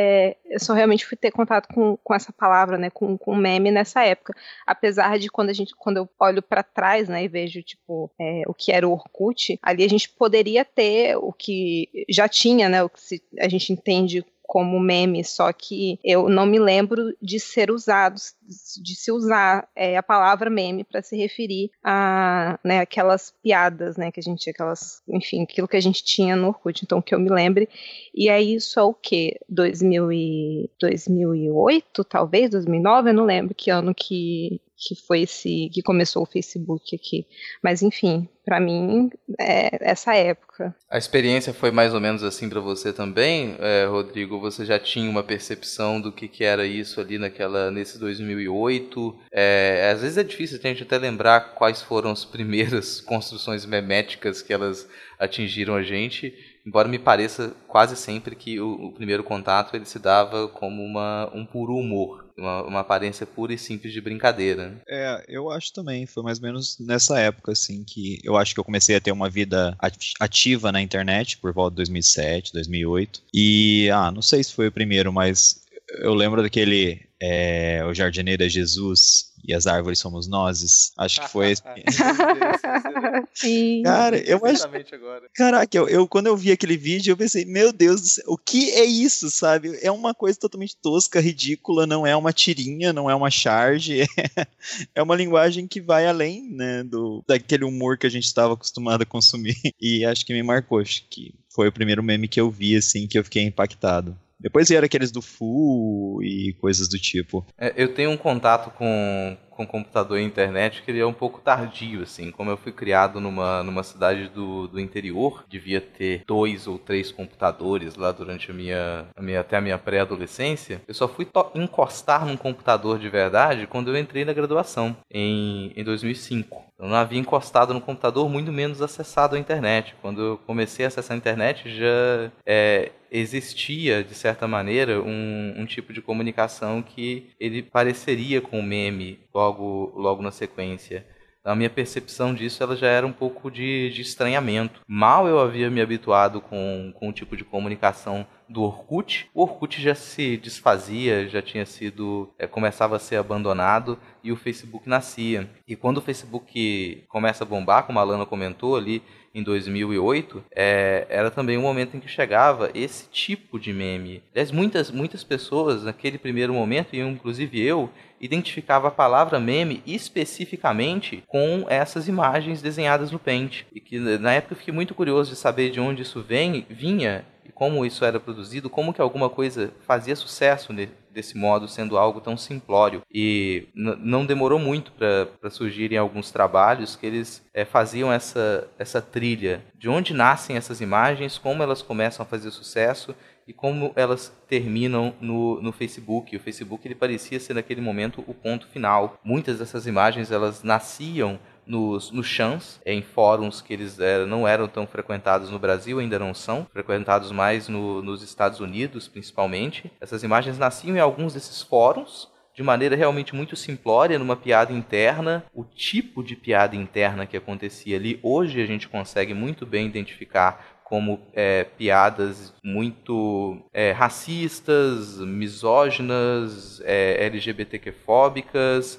eu só realmente fui ter contato com essa palavra, né? Com meme nessa época. Apesar de quando eu olho para trás, né, e vejo tipo o que era o Orkut, ali a gente poderia ter o que já tinha, né, o que a gente entende como meme, só que eu não me lembro de ser usado, de se usar a palavra meme para se referir a, né, aquelas piadas, né, que a gente, enfim, aquilo que a gente tinha no Orkut, então que eu me lembre. E aí isso é o quê? 2008, talvez, 2009, eu não lembro que ano que foi que começou o Facebook aqui. Mas, enfim, para mim, essa época. A experiência foi mais ou menos assim para você também, Rodrigo? Você já tinha uma percepção do que era isso ali nesse 2008? Às vezes é difícil a gente até lembrar quais foram as primeiras construções meméticas que elas atingiram a gente, embora me pareça quase sempre que o primeiro contato ele se dava como um puro humor. Uma aparência pura e simples de brincadeira. Eu acho também, foi mais ou menos nessa época, assim, que eu acho que eu comecei a ter uma vida ativa na internet, por volta de 2007, 2008, e, não sei se foi o primeiro, mas eu lembro daquele, o jardineiro é Jesus e as árvores somos nozes, acho que foi esse. Sim. Cara, eu acho. Caraca, quando eu vi aquele vídeo, eu pensei, meu Deus do céu, o que é isso, sabe? É uma coisa totalmente tosca, ridícula, não é uma tirinha, não é uma charge, é uma linguagem que vai além, né, daquele humor que a gente estava acostumado a consumir. E acho que me marcou, acho que foi o primeiro meme que eu vi, assim, que eu fiquei impactado. Depois vieram aqueles do Full e coisas do tipo. Eu tenho um contato com computador e internet que ele é um pouco tardio, assim. Como eu fui criado numa cidade do interior, devia ter 2 ou 3 computadores lá durante até a minha pré-adolescência. Eu só fui encostar num computador de verdade quando eu entrei na graduação, em 2005. Eu não havia encostado no computador, muito menos acessado a internet. Quando eu comecei a acessar a internet, já existia, de certa maneira, um tipo de comunicação que ele pareceria com o meme logo na sequência. A minha percepção disso ela já era um pouco de estranhamento. Mal eu havia me habituado com o tipo de comunicação do Orkut. O Orkut já se desfazia, já tinha começava a ser abandonado e o Facebook nascia. E quando o Facebook começa a bombar, como a Alana comentou ali, em 2008, era também um momento em que chegava esse tipo de meme. Aliás, muitas pessoas, naquele primeiro momento, e inclusive eu, identificava a palavra meme especificamente com essas imagens desenhadas no Paint. E que na época eu fiquei muito curioso de saber de onde isso vinha e como isso era produzido, como que alguma coisa fazia sucesso desse modo, sendo algo tão simplório. E não demorou muito para surgirem alguns trabalhos que eles faziam essa trilha. De onde nascem essas imagens, como elas começam a fazer sucesso e como elas terminam no Facebook. O Facebook ele parecia ser naquele momento o ponto final. Muitas dessas imagens elas nasciam nos chans, em fóruns que eles não eram tão frequentados no Brasil, ainda não são, frequentados mais nos Estados Unidos, principalmente. Essas imagens nasciam em alguns desses fóruns, de maneira realmente muito simplória, numa piada interna. O tipo de piada interna que acontecia ali, hoje a gente consegue muito bem identificar como piadas muito racistas, misóginas, LGBTQ-fóbicas,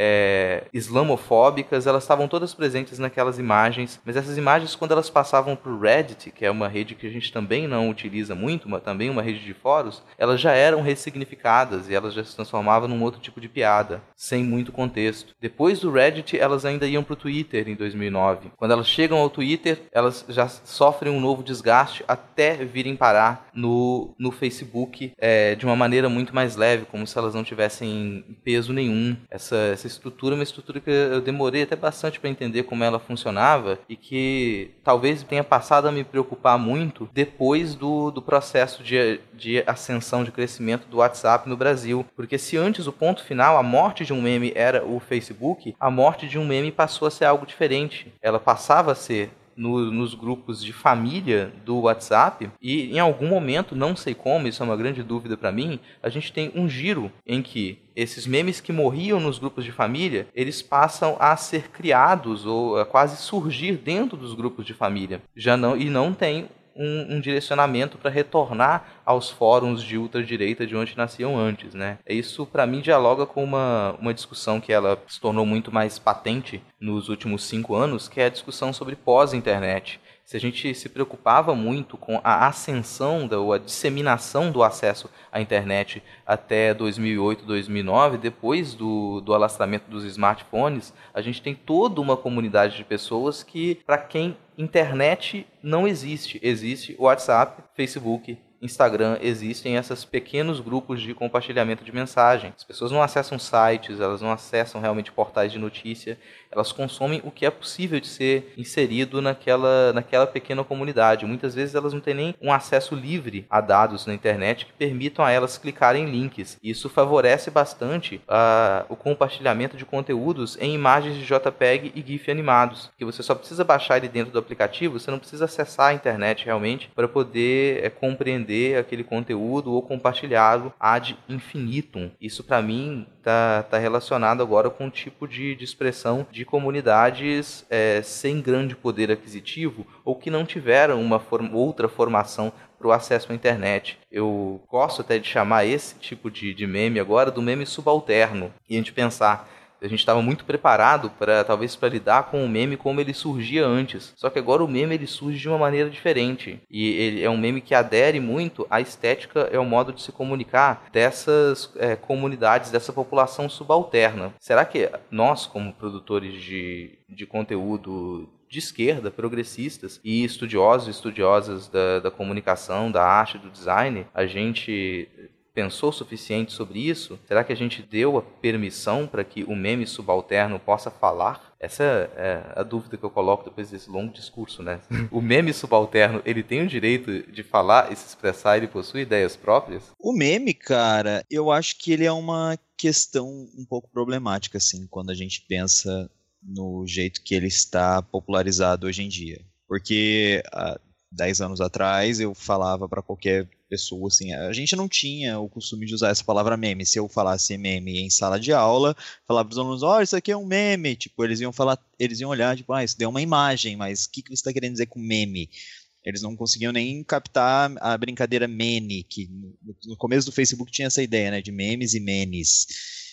islamofóbicas. Elas estavam todas presentes naquelas imagens, mas essas imagens, quando elas passavam para o Reddit, que é uma rede que a gente também não utiliza muito, mas também uma rede de fóruns, elas já eram ressignificadas e elas já se transformavam num outro tipo de piada, sem muito contexto. Depois do Reddit, elas ainda iam para o Twitter em 2009. Quando elas chegam ao Twitter, elas já sofrem um novo desgaste até virem parar no Facebook de uma maneira muito mais leve, como se elas não tivessem peso nenhum. Essa estrutura é uma estrutura que eu demorei até bastante para entender como ela funcionava e que talvez tenha passado a me preocupar muito depois do processo de ascensão, de crescimento do WhatsApp no Brasil. Porque se antes o ponto final, a morte de um meme era o Facebook, a morte de um meme passou a ser algo diferente. Ela passava a ser nos grupos de família do WhatsApp e em algum momento, não sei como, isso é uma grande dúvida para mim, a gente tem um giro em que esses memes que morriam nos grupos de família, eles passam a ser criados ou a quase surgir dentro dos grupos de família. E não tem um direcionamento para retornar aos fóruns de ultradireita de onde nasciam antes, né? Isso, para mim, dialoga com uma discussão que ela se tornou muito mais patente nos últimos 5 anos, que é a discussão sobre pós-internet. Se a gente se preocupava muito com a ascensão ou a disseminação do acesso à internet até 2008, 2009, depois do alastramento dos smartphones, a gente tem toda uma comunidade de pessoas que, para quem internet não existe, existe o WhatsApp, Facebook, Instagram, existem esses pequenos grupos de compartilhamento de mensagem. As pessoas não acessam sites, elas não acessam realmente portais de notícia, elas consomem o que é possível de ser inserido naquela pequena comunidade. Muitas vezes elas não têm nem um acesso livre a dados na internet que permitam a elas clicarem em links. Isso favorece bastante o compartilhamento de conteúdos em imagens de JPEG e GIF animados, que você só precisa baixar ele dentro do aplicativo, você não precisa acessar a internet realmente para poder compreender aquele conteúdo ou compartilhá-lo ad infinitum. Isso para mim está relacionado agora com um tipo de expressão de comunidades sem grande poder aquisitivo ou que não tiveram outra formação para o acesso à internet. Eu gosto até de chamar esse tipo de meme agora do meme subalterno. E a gente pensar, a gente estava muito preparado talvez para lidar com o meme como ele surgia antes. Só que agora o meme ele surge de uma maneira diferente. E ele é um meme que adere muito à estética, é o modo de se comunicar dessas comunidades, dessa população subalterna. Será que nós, como produtores de conteúdo de esquerda, progressistas e estudiosos e estudiosas da comunicação, da arte, do design, a gente pensou o suficiente sobre isso? Será que a gente deu a permissão para que o meme subalterno possa falar? Essa é a dúvida que eu coloco depois desse longo discurso, né? O meme subalterno, ele tem o direito de falar e se expressar, ele possui ideias próprias? O meme, cara, eu acho que ele é uma questão um pouco problemática, assim, quando a gente pensa no jeito que ele está popularizado hoje em dia. Porque há 10 anos atrás eu falava para qualquer pessoa, assim, a gente não tinha o costume de usar essa palavra meme. Se eu falasse meme em sala de aula, falava para os alunos, olha, isso aqui é um meme, tipo, eles iam olhar, tipo, isso deu uma imagem, mas o que você está querendo dizer com meme? Eles não conseguiam nem captar a brincadeira mene, que no começo do Facebook tinha essa ideia, né, de memes e menes.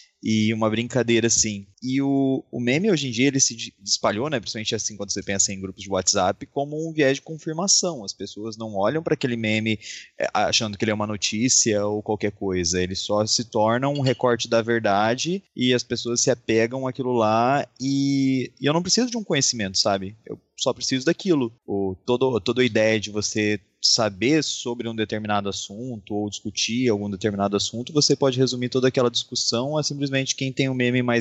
E uma brincadeira assim. E o meme hoje em dia ele se espalhou, né, principalmente assim quando você pensa em grupos de WhatsApp, como um viés de confirmação. As pessoas não olham para aquele meme achando que ele é uma notícia ou qualquer coisa. Ele só se torna um recorte da verdade e as pessoas se apegam àquilo lá e eu não preciso de um conhecimento, sabe? Eu só preciso daquilo. Toda a ideia de você saber sobre um determinado assunto ou discutir algum determinado assunto, você pode resumir toda aquela discussão a simplesmente quem tem o meme mais engraçado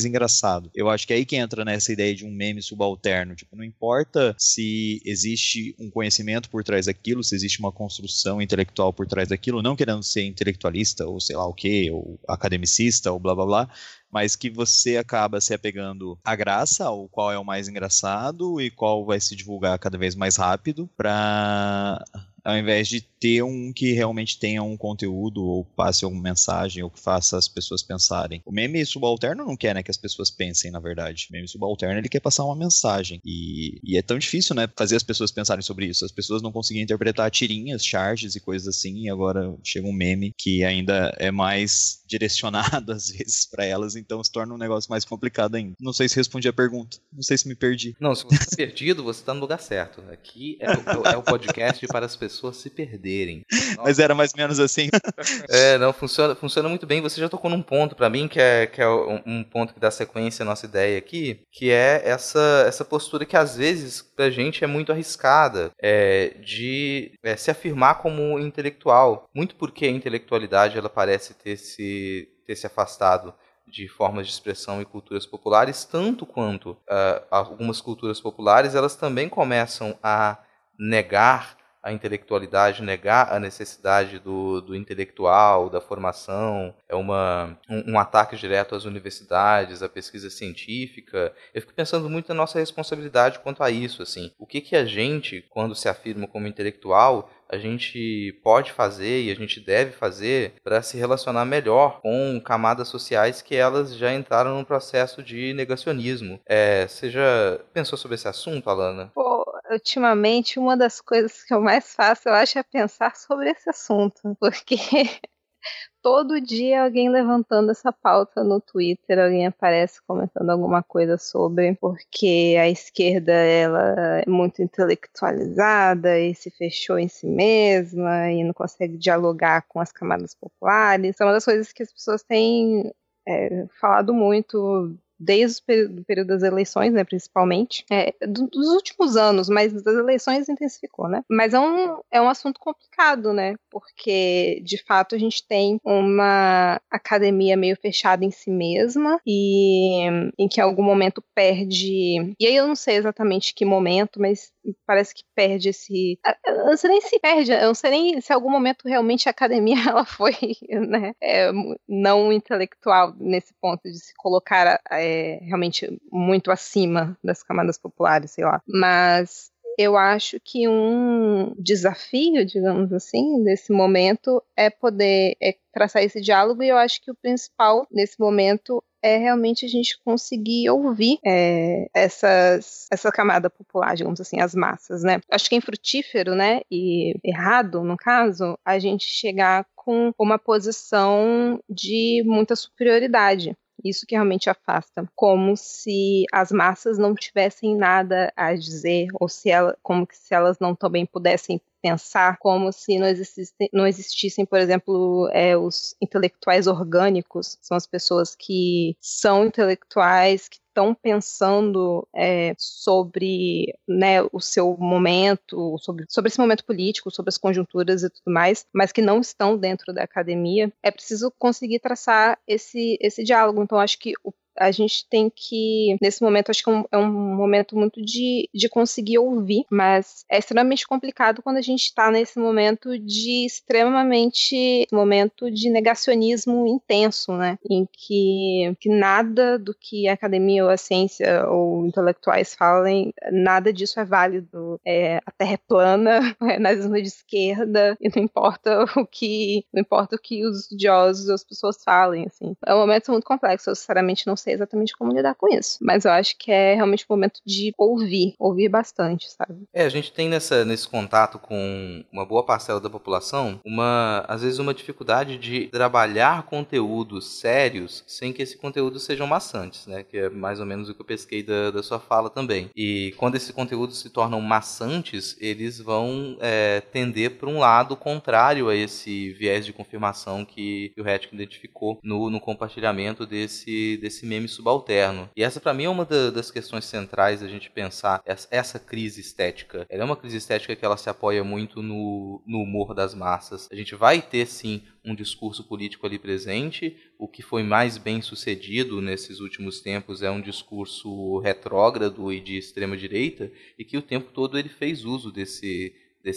engraçado. Eu acho que é aí que entra nessa ideia de um meme subalterno. Tipo, não importa se existe um conhecimento por trás daquilo, se existe uma construção intelectual por trás daquilo, não querendo ser intelectualista ou sei lá o que, ou academicista ou blá blá blá, mas que você acaba se apegando à graça, ou qual é o mais engraçado e qual vai se divulgar cada vez mais rápido, para ao invés de ter um que realmente tenha um conteúdo ou passe alguma mensagem ou que faça as pessoas pensarem. O meme subalterno não quer, né, que as pessoas pensem, na verdade. O meme subalterno, ele quer passar uma mensagem. E é tão difícil, né, fazer as pessoas pensarem sobre isso. As pessoas não conseguiam interpretar tirinhas, charges e coisas assim, e agora chega um meme que ainda é mais direcionado, às vezes, para elas, então se torna um negócio mais complicado ainda. Não sei se respondi a pergunta. Não sei se me perdi. Não, se você está perdido, você está no lugar certo. Aqui é o podcast para as pessoas se perderem. Nossa. Mas era mais ou menos assim. Não, funciona muito bem. Você já tocou num ponto para mim que é um ponto que dá sequência à nossa ideia aqui, que é essa postura que às vezes pra gente é muito arriscada, de se afirmar como intelectual. Muito porque a intelectualidade ela parece ter se afastado de formas de expressão e culturas populares, tanto quanto algumas culturas populares elas também começam a negar a intelectualidade, negar a necessidade do intelectual, da formação, um ataque direto às universidades, à pesquisa científica. Eu fico pensando muito na nossa responsabilidade quanto a isso, assim. O que a gente, quando se afirma como intelectual, a gente pode fazer e a gente deve fazer para se relacionar melhor com camadas sociais que elas já entraram num processo de negacionismo. Você já pensou sobre esse assunto, Alana? Ultimamente, uma das coisas que eu mais faço, eu acho, é pensar sobre esse assunto, porque todo dia alguém levantando essa pauta no Twitter, alguém aparece comentando alguma coisa sobre, porque a esquerda ela é muito intelectualizada e se fechou em si mesma e não consegue dialogar com as camadas populares. É uma das coisas que as pessoas têm falado muito desde o período das eleições, né, principalmente, dos últimos anos, mas das eleições intensificou, né? Mas é um assunto complicado, né? Porque, de fato, a gente tem uma academia meio fechada em si mesma e em que em algum momento perde... E aí eu não sei exatamente que momento, mas parece que perde esse... Eu não sei nem se perde, eu não sei nem se em algum momento realmente a academia ela foi, né, não intelectual nesse ponto de se colocar realmente muito acima das camadas populares, sei lá. Mas eu acho que um desafio, digamos assim, nesse momento é poder traçar esse diálogo, e eu acho que o principal nesse momento é realmente a gente conseguir ouvir essa camada popular, digamos assim, as massas, né? Acho que é infrutífero, né, e errado, no caso, a gente chegar com uma posição de muita superioridade. Isso que realmente afasta, como se as massas não tivessem nada a dizer, ou como se elas não também pudessem pensar, como se não existissem, por exemplo, os intelectuais orgânicos, são as pessoas que são intelectuais, que estão pensando sobre, né, o seu momento, sobre esse momento político, sobre as conjunturas e tudo mais, mas que não estão dentro da academia. É preciso conseguir traçar esse diálogo. Então, acho que a gente tem que, nesse momento, acho que é um momento muito de conseguir ouvir, mas é extremamente complicado quando a gente está nesse momento momento de negacionismo intenso, né? Em que nada do que a academia ou a ciência ou intelectuais falem, nada disso é válido. A Terra é plana, é nazismo de esquerda, e não importa o que os estudiosos, as pessoas falem, assim. É um momento muito complexo, eu sinceramente não sei exatamente como lidar com isso, mas eu acho que é realmente um momento de ouvir bastante, sabe? A gente tem nesse contato com uma boa parcela da população, às vezes uma dificuldade de trabalhar conteúdos sérios sem que esse conteúdo sejam maçantes, né? Que é mais ou menos o que eu pesquei da sua fala também. E quando esses conteúdos se tornam maçantes, eles vão tender para um lado contrário a esse viés de confirmação que o Hettich identificou no compartilhamento desse meme meme subalterno. E essa, para mim, é uma das questões centrais da gente pensar essa crise estética. Ela é uma crise estética que ela se apoia muito no humor das massas. A gente vai ter, sim, um discurso político ali presente. O que foi mais bem sucedido nesses últimos tempos é um discurso retrógrado e de extrema-direita, e que o tempo todo ele fez uso desse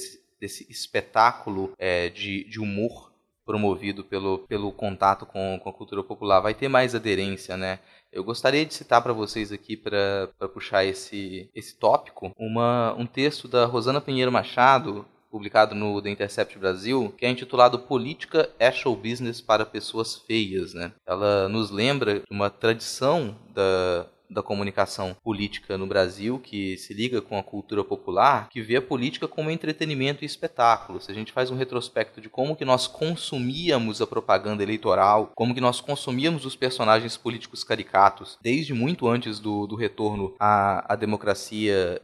espetáculo de humor promovido pelo contato com a cultura popular. Vai ter mais aderência, né? Eu gostaria de citar para vocês aqui, para puxar esse tópico, um texto da Rosana Pinheiro Machado, publicado no The Intercept Brasil, que é intitulado Política é Show Business para Pessoas Feias, né? Ela nos lembra de uma tradição da comunicação política no Brasil, que se liga com a cultura popular, que vê a política como entretenimento e espetáculo. Se a gente faz um retrospecto de como que nós consumíamos a propaganda eleitoral, como que nós consumíamos os personagens políticos caricatos, desde muito antes do retorno à democracia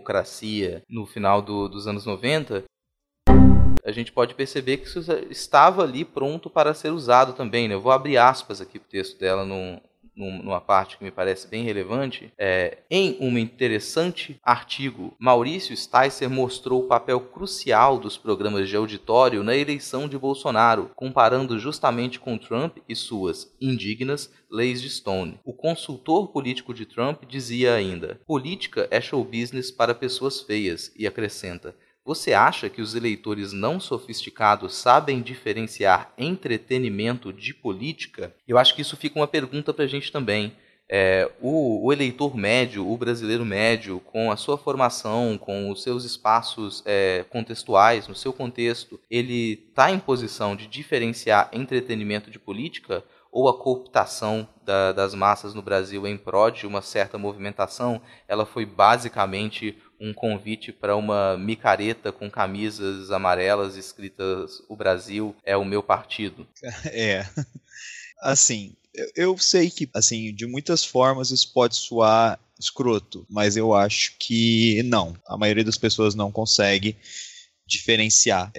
no final dos anos 90, a gente pode perceber que isso estava ali pronto para ser usado também, né? Eu vou abrir aspas aqui para o texto dela numa parte que me parece bem relevante. Em um interessante artigo, Maurício Sticer mostrou o papel crucial dos programas de auditório na eleição de Bolsonaro, comparando justamente com Trump e suas indignas leis de Stone. O consultor político de Trump dizia ainda: política é show business para pessoas feias, e acrescenta: você acha que os eleitores não sofisticados sabem diferenciar entretenimento de política? Eu acho que isso fica uma pergunta para a gente também. O eleitor médio, o brasileiro médio, com a sua formação, com os seus espaços contextuais, no seu contexto, ele está em posição de diferenciar entretenimento de política? Ou a cooptação das massas no Brasil em prol de uma certa movimentação, ela foi basicamente um convite para uma micareta com camisas amarelas escritas "O Brasil é o meu partido"? Assim, eu sei que, assim, de muitas formas isso pode soar escroto, mas eu acho que não. A maioria das pessoas não consegue diferenciar.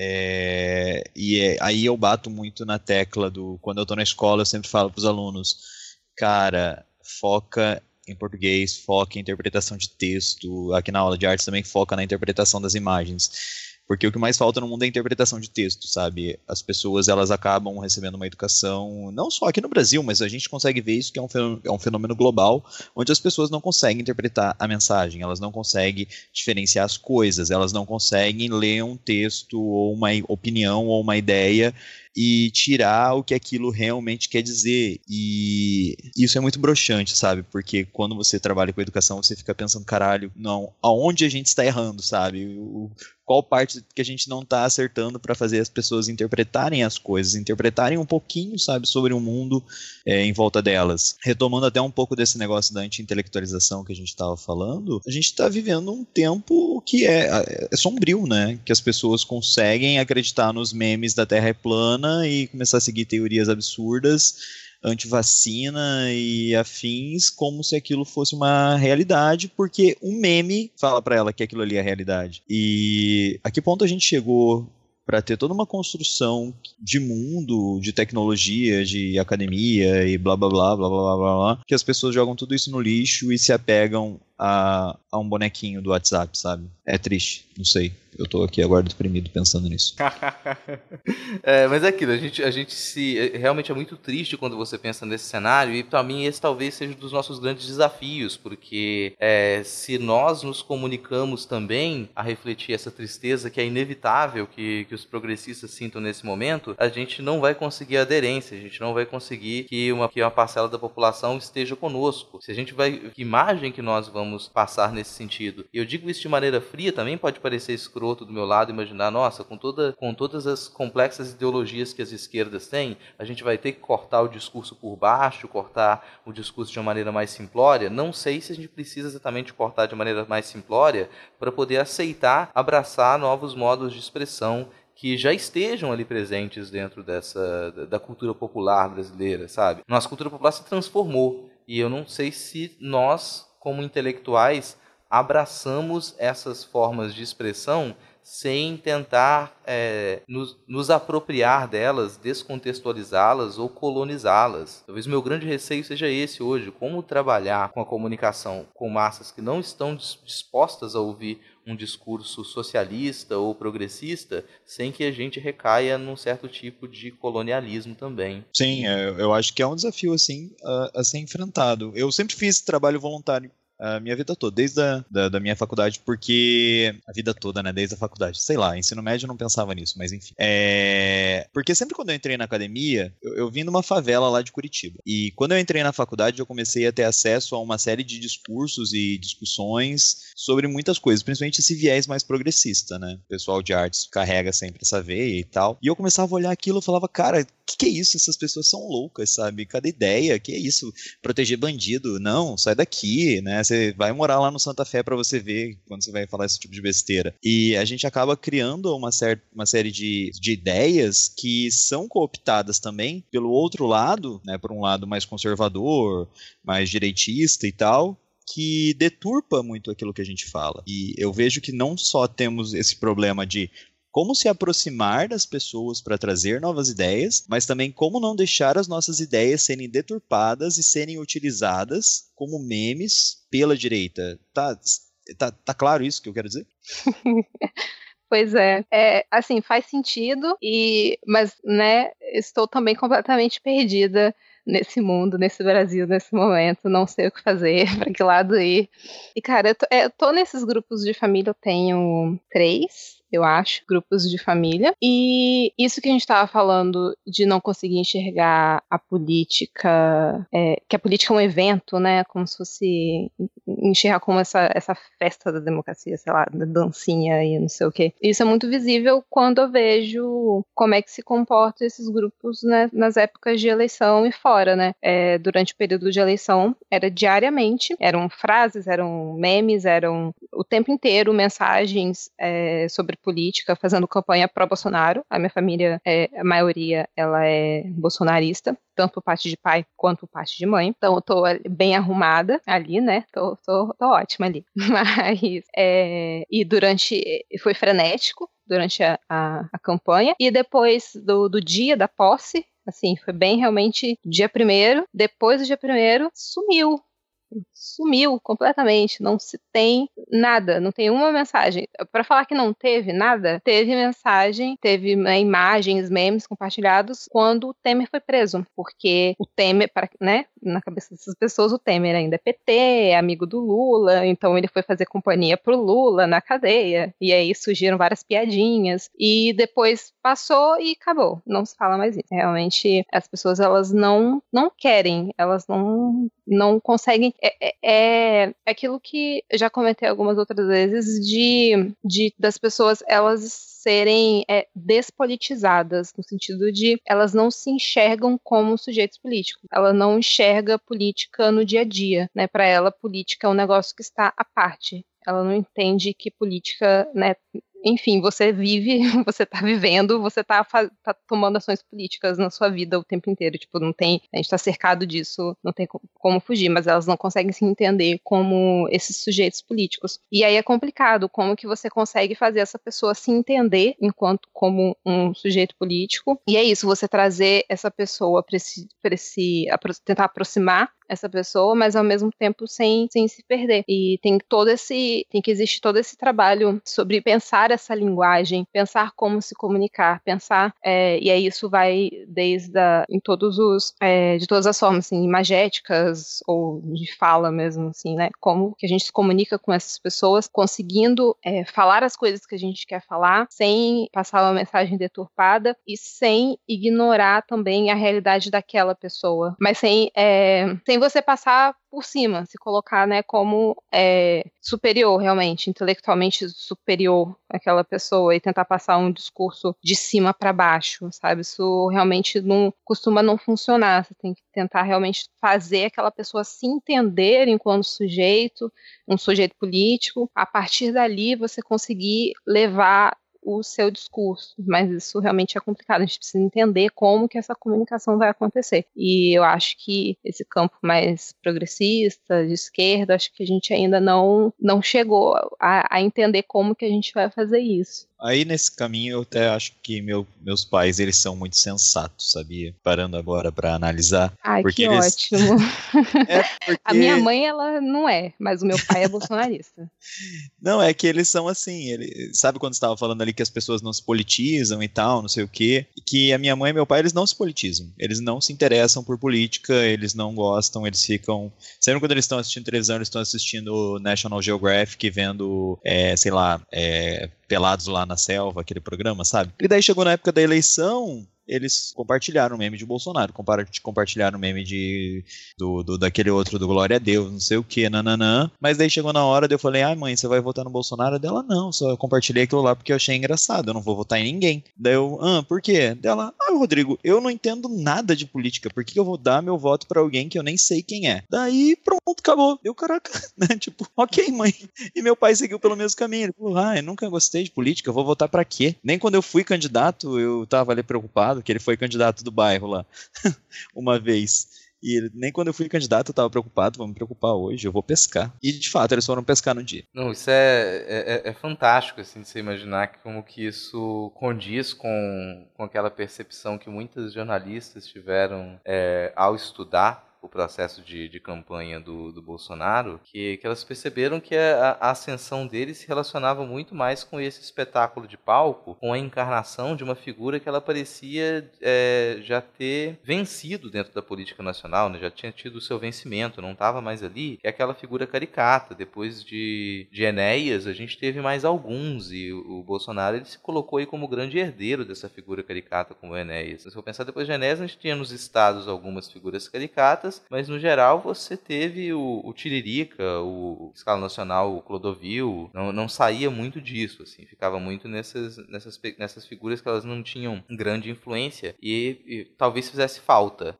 Aí eu bato muito na tecla quando eu tô na escola, eu sempre falo pros alunos, cara, foca em português, foca em interpretação de texto. Aqui na aula de artes também foca na interpretação das imagens. Porque o que mais falta no mundo é a interpretação de texto, sabe? As pessoas, elas acabam recebendo uma educação, não só aqui no Brasil, mas a gente consegue ver isso, que é um fenômeno global, onde as pessoas não conseguem interpretar a mensagem, elas não conseguem diferenciar as coisas, elas não conseguem ler um texto, ou uma opinião, ou uma ideia, e tirar o que aquilo realmente quer dizer. E isso é muito broxante, sabe? Porque quando você trabalha com educação, você fica pensando, caralho, não, aonde a gente está errando, sabe? Qual parte que a gente não está acertando para fazer as pessoas interpretarem as coisas, interpretarem um pouquinho, sabe, sobre o mundo em volta delas. Retomando até um pouco desse negócio da anti-intelectualização que a gente estava falando, a gente está vivendo um tempo que é sombrio, né? Que as pessoas conseguem acreditar nos memes da Terra é plana e começar a seguir teorias absurdas, antivacina e afins, como se aquilo fosse uma realidade, porque um meme fala pra ela que aquilo ali é a realidade. E a que ponto a gente chegou para ter toda uma construção de mundo, de tecnologia, de academia e blá blá blá blá blá blá blá, que as pessoas jogam tudo isso no lixo e se apegam a um bonequinho do WhatsApp, sabe? É triste, não sei. Eu tô aqui agora deprimido pensando nisso. Mas é aquilo, a gente realmente é muito triste quando você pensa nesse cenário, e pra mim esse talvez seja um dos nossos grandes desafios, porque se nós nos comunicamos também a refletir essa tristeza que é inevitável que os progressistas sintam nesse momento, a gente não vai conseguir aderência, a gente não vai conseguir que uma parcela da população esteja conosco. Se a gente que imagem que nós vamos passar nesse sentido? E eu digo isso de maneira fria, também pode parecer escroto do meu lado imaginar, nossa, com todas as complexas ideologias que as esquerdas têm, a gente vai ter que cortar o discurso por baixo, cortar o discurso de uma maneira mais simplória. Não sei se a gente precisa exatamente cortar de maneira mais simplória para poder aceitar, abraçar novos modos de expressão que já estejam ali presentes dentro da cultura popular brasileira, sabe? Nossa cultura popular se transformou, e eu não sei se nós, como intelectuais, abraçamos essas formas de expressão sem tentar nos apropriar delas, descontextualizá-las ou colonizá-las. Talvez o meu grande receio seja esse hoje, como trabalhar com a comunicação com massas que não estão dispostas a ouvir um discurso socialista ou progressista, sem que a gente recaia num certo tipo de colonialismo também. Sim, eu acho que é um desafio assim a ser enfrentado. Eu sempre fiz trabalho voluntário a minha vida toda, desde da minha faculdade, porque... A vida toda, né? Desde a faculdade. Sei lá, ensino médio eu não pensava nisso, mas enfim. Porque sempre quando eu entrei na academia, eu vim de uma favela lá de Curitiba. E quando eu entrei na faculdade, eu comecei a ter acesso a uma série de discursos e discussões sobre muitas coisas, principalmente esse viés mais progressista, né? O pessoal de artes carrega sempre essa veia e tal. E eu começava a olhar aquilo e falava, cara, que é isso? Essas pessoas são loucas, sabe? Cada ideia, que é isso? Proteger bandido? Não, sai daqui, né? Você vai morar lá no Santa Fé pra você ver quando você vai falar esse tipo de besteira. E a gente acaba criando uma série de ideias que são cooptadas também pelo outro lado, né? Por um lado mais conservador, mais direitista e tal, que deturpa muito aquilo que a gente fala. E eu vejo que não só temos esse problema de como se aproximar das pessoas para trazer novas ideias, mas também como não deixar as nossas ideias serem deturpadas e serem utilizadas como memes pela direita. Tá claro isso que eu quero dizer? Pois é. Assim, faz sentido, mas, né, estou também completamente perdida nesse mundo, nesse Brasil, nesse momento, não sei o que fazer, para que lado ir. E, cara, eu tô nesses grupos de família, eu tenho 3, eu acho, grupos de família, e isso que a gente estava falando de não conseguir enxergar a política, que a política é um evento, né, como se fosse enxergar como essa festa da democracia, sei lá, da dancinha e não sei o quê. Isso é muito visível quando eu vejo como é que se comportam esses grupos, né, nas épocas de eleição e fora, né, durante o período de eleição, era diariamente, eram frases, eram memes, eram o tempo inteiro mensagens sobre política, fazendo campanha pró-Bolsonaro. A minha família, a maioria, ela é bolsonarista, tanto por parte de pai quanto por parte de mãe. Então eu tô bem arrumada ali, né? Tô ótima ali. Mas, foi frenético durante a campanha. E depois do dia da posse, assim, foi bem realmente dia 1º. Depois do dia 1º, sumiu completamente, não se tem nada, não tem uma mensagem. Para falar que não teve nada, teve mensagem, teve imagens, memes compartilhados quando o Temer foi preso, porque o Temer, né, na cabeça dessas pessoas, o Temer ainda é PT, é amigo do Lula, então ele foi fazer companhia pro Lula na cadeia, e aí surgiram várias piadinhas, e depois passou e acabou, não se fala mais isso. Realmente, as pessoas, elas não querem, elas não conseguem. É aquilo que eu já comentei algumas outras vezes das pessoas elas serem despolitizadas, no sentido de elas não se enxergam como sujeitos políticos. Ela não enxerga política no dia a dia, né? Para ela, política é um negócio que está à parte. Ela não entende que política, né? Enfim, você vive, você tá vivendo, você tá tomando ações políticas na sua vida o tempo inteiro, tipo, não tem, a gente tá cercado disso, não tem como fugir, mas elas não conseguem se entender como esses sujeitos políticos. E aí é complicado, como que você consegue fazer essa pessoa se entender como um sujeito político, e é isso, você trazer essa pessoa tentar aproximar essa pessoa, mas ao mesmo tempo sem se perder. E tem que existir todo esse trabalho sobre pensar essa linguagem, pensar como se comunicar, pensar, e aí isso vai de todas as formas, assim, imagéticas ou de fala mesmo, assim, né? Como que a gente se comunica com essas pessoas, conseguindo falar as coisas que a gente quer falar, sem passar uma mensagem deturpada e sem ignorar também a realidade daquela pessoa, mas sem você passar por cima, se colocar, né, como superior, realmente, intelectualmente superior àquela pessoa e tentar passar um discurso de cima para baixo, sabe? Isso realmente não costuma não funcionar. Você tem que tentar realmente fazer aquela pessoa se entender enquanto sujeito, um sujeito político. A partir dali, você conseguir levar o seu discurso, mas isso realmente é complicado, a gente precisa entender como que essa comunicação vai acontecer, e eu acho que esse campo mais progressista, de esquerda, acho que a gente ainda não chegou a entender como que a gente vai fazer isso. Aí nesse caminho eu até acho que meus pais, eles são muito sensatos, sabia? Parando agora pra analisar. Ai, porque que eles... ótimo. porque... A minha mãe, ela não é, mas o meu pai é bolsonarista. Não, é que eles são assim, sabe quando você estava falando ali que as pessoas não se politizam e tal, não sei o quê? Que a minha mãe e meu pai, eles não se politizam, eles não se interessam por política, eles não gostam, eles ficam... Sempre quando eles estão assistindo televisão, eles estão assistindo National Geographic, vendo, sei lá, Pelados lá na Selva, aquele programa, sabe? E daí chegou na época da eleição, eles compartilharam o meme de Bolsonaro, compartilharam o meme daquele outro do Glória a Deus, não sei o que, nananã. Mas daí chegou na hora, daí eu falei, mãe, você vai votar no Bolsonaro? Dela, não, só compartilhei aquilo lá porque eu achei engraçado, eu não vou votar em ninguém. Daí eu, por quê? Dela, Rodrigo, eu não entendo nada de política, por que eu vou dar meu voto pra alguém que eu nem sei quem é? Daí, pronto, acabou. Deu caraca, né? Tipo, ok, mãe. E meu pai seguiu pelo mesmo caminho, ele falou, eu nunca gostei de política, eu vou votar pra quê? Nem quando eu fui candidato, eu tava ali preocupado, que ele foi candidato do bairro lá, uma vez. E nem quando eu fui candidato eu tava preocupado, vou me preocupar hoje, eu vou pescar. E de fato, eles foram pescar no dia. Não, isso é fantástico, assim, de você imaginar como que isso condiz com aquela percepção que muitos jornalistas tiveram ao estudar o processo de campanha do Bolsonaro, que elas perceberam que a ascensão dele se relacionava muito mais com esse espetáculo de palco, com a encarnação de uma figura que ela parecia já ter vencido dentro da política nacional, né? Já tinha tido o seu vencimento, não estava mais ali, é aquela figura caricata. Depois de Enéas, a gente teve mais alguns, e o Bolsonaro ele se colocou aí como grande herdeiro dessa figura caricata como Enéas. Se eu pensar, depois de Enéas, a gente tinha nos estados algumas figuras caricatas, mas no geral você teve o Tiririca, o Escala Nacional, o Clodovil, não saía muito disso, assim, ficava muito nessas figuras que elas não tinham grande influência e talvez fizesse falta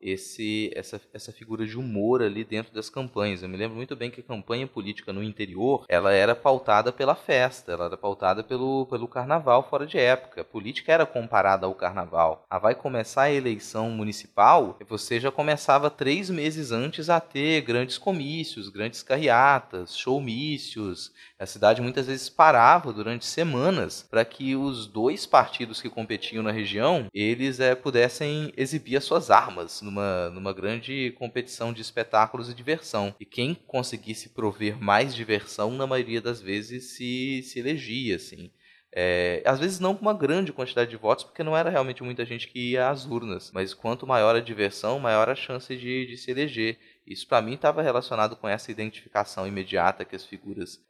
essa figura de humor ali dentro das campanhas. Eu me lembro muito bem que a campanha política no interior, ela era pautada pela festa, ela era pautada pelo carnaval fora de época. A política era comparada ao carnaval. Vai começar a eleição municipal, você já começava 3 meses antes a ter grandes comícios, grandes carreatas, showmícios. A cidade muitas vezes parava durante semanas para que os 2 partidos que competiam na região, eles pudessem exibir as suas armas numa grande competição de espetáculos e diversão. E quem conseguisse prover mais diversão, na maioria das vezes, se elegia, assim. Às vezes não com uma grande quantidade de votos, porque não era realmente muita gente que ia às urnas, mas quanto maior a diversão, maior a chance de se eleger. Isso para mim estava relacionado com essa identificação imediata que as figuras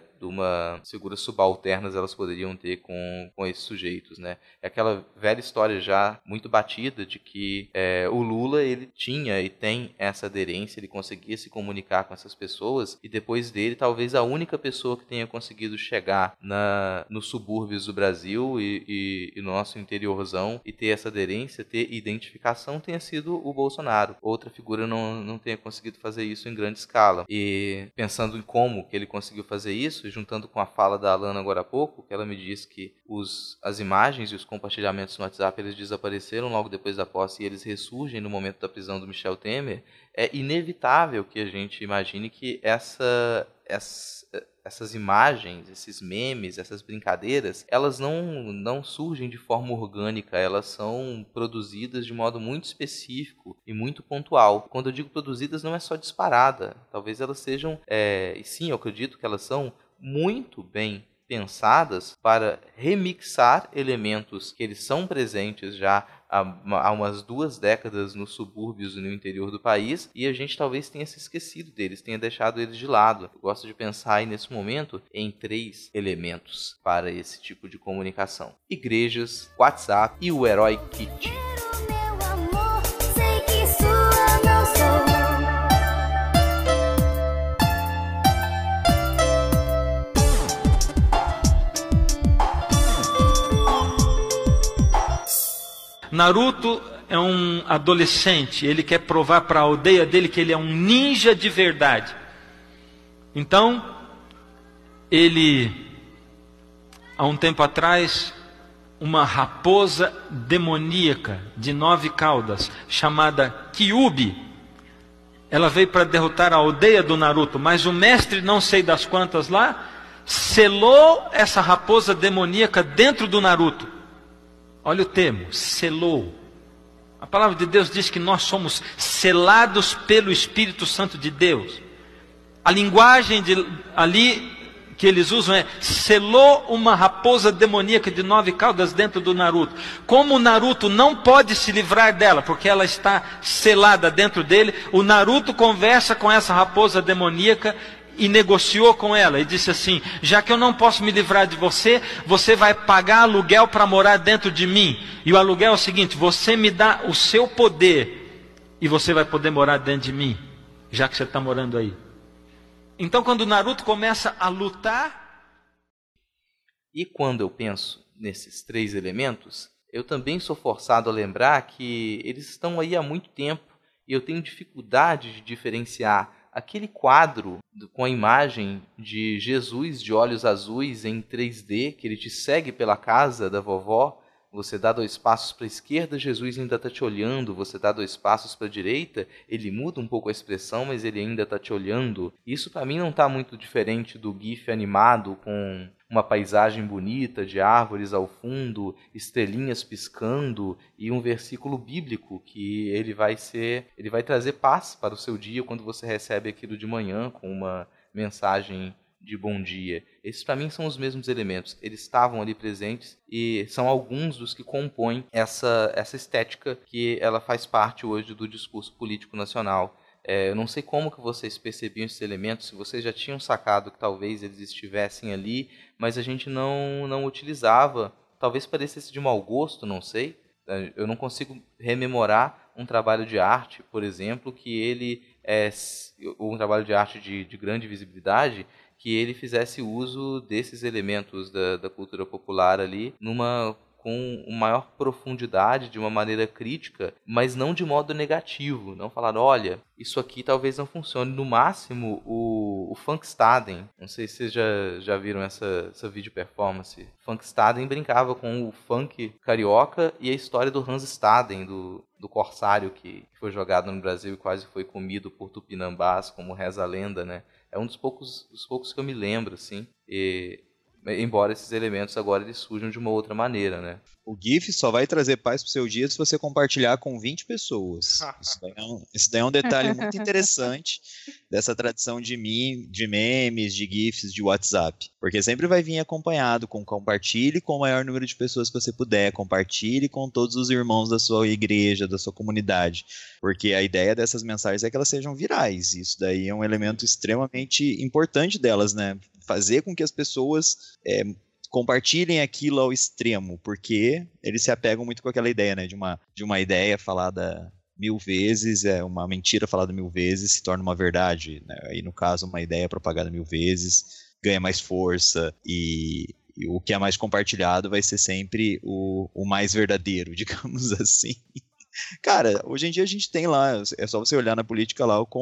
figuras subalternas elas poderiam ter com esses sujeitos, né? É aquela velha história já muito batida de que o Lula ele tinha e tem essa aderência, ele conseguia se comunicar com essas pessoas, e depois dele talvez a única pessoa que tenha conseguido chegar nos subúrbios do Brasil e no nosso interiorzão e ter essa aderência, ter identificação, tenha sido o Bolsonaro. Outra figura não tenha conseguido fazer isso em grande escala. E pensando em como que ele conseguiu fazer isso, juntando com a fala da Alana agora há pouco, que ela me disse que as imagens e os compartilhamentos no WhatsApp eles desapareceram logo depois da posse e eles ressurgem no momento da prisão do Michel Temer, é inevitável que a gente imagine que essas imagens, esses memes, essas brincadeiras, elas não surgem de forma orgânica, elas são produzidas de modo muito específico e muito pontual. Quando eu digo produzidas, não é só disparada, talvez elas sejam, e sim, eu acredito que elas são muito bem pensadas para remixar elementos que eles são presentes já há umas 2 décadas nos subúrbios e no interior do país, e a gente talvez tenha se esquecido deles, tenha deixado eles de lado. Eu gosto de pensar aí nesse momento em 3 elementos para esse tipo de comunicação: igrejas, WhatsApp e o Herói Kit. Naruto é um adolescente, ele quer provar para a aldeia dele que ele é um ninja de verdade. Então, há um tempo atrás, uma raposa demoníaca de 9 caudas, chamada Kyuubi, ela veio para derrotar a aldeia do Naruto, mas o mestre não sei das quantas lá, selou essa raposa demoníaca dentro do Naruto. Olha o termo, selou. A palavra de Deus diz que nós somos selados pelo Espírito Santo de Deus. A linguagem ali que eles usam é: selou uma raposa demoníaca de 9 caudas dentro do Naruto. Como o Naruto não pode se livrar dela, porque ela está selada dentro dele, o Naruto conversa com essa raposa demoníaca e negociou com ela, e disse assim: já que eu não posso me livrar de você, você vai pagar aluguel para morar dentro de mim. E o aluguel é o seguinte: você me dá o seu poder, e você vai poder morar dentro de mim, já que você está morando aí. Então, quando o Naruto começa a lutar... E quando eu penso nesses 3 elementos, eu também sou forçado a lembrar que eles estão aí há muito tempo, e eu tenho dificuldade de diferenciar aquele quadro com a imagem de Jesus de olhos azuis em 3D, que ele te segue pela casa da vovó. Você dá 2 passos para a esquerda, Jesus ainda está te olhando. Você dá 2 passos para a direita, ele muda um pouco a expressão, mas ele ainda está te olhando. Isso para mim não está muito diferente do GIF animado com uma paisagem bonita de árvores ao fundo, estrelinhas piscando e um versículo bíblico que ele vai trazer paz para o seu dia quando você recebe aquilo de manhã com uma mensagem de bom dia. Esses para mim são os mesmos elementos, eles estavam ali presentes e são alguns dos que compõem essa estética que ela faz parte hoje do discurso político nacional. Eu não sei como que vocês percebiam esses elementos, se vocês já tinham sacado que talvez eles estivessem ali, mas a gente não utilizava, talvez parecesse de mau gosto, não sei. Eu não consigo rememorar um trabalho de arte, por exemplo, que ele um trabalho de arte de grande visibilidade, que ele fizesse uso desses elementos da cultura popular ali com maior profundidade, de uma maneira crítica, mas não de modo negativo. Não falar: olha, isso aqui talvez não funcione. No máximo, o Funkstaden, não sei se vocês já viram essa vídeo performance. Funkstaden brincava com o funk carioca e a história do Hans Staden, do corsário que foi jogado no Brasil e quase foi comido por tupinambás, como reza a lenda, né? É um dos poucos que eu me lembro, assim. Embora esses elementos agora eles surjam de uma outra maneira, né? O GIF só vai trazer paz pro seu dia se você compartilhar com 20 pessoas. Isso daí é um detalhe muito interessante dessa tradição de memes, de GIFs, de WhatsApp. Porque sempre vai vir acompanhado com compartilhe com o maior número de pessoas que você puder, compartilhe com todos os irmãos da sua igreja, da sua comunidade. Porque a ideia dessas mensagens é que elas sejam virais. Isso daí é um elemento extremamente importante delas, né? Fazer com que as pessoas compartilhem aquilo ao extremo, porque eles se apegam muito com aquela ideia, né, de uma ideia falada 1000 vezes, uma mentira falada 1000 vezes se torna uma verdade, né? E no caso, uma ideia propagada 1000 vezes ganha mais força e o que é mais compartilhado vai ser sempre o mais verdadeiro, digamos assim. Cara, hoje em dia a gente tem lá, é só você olhar na política lá com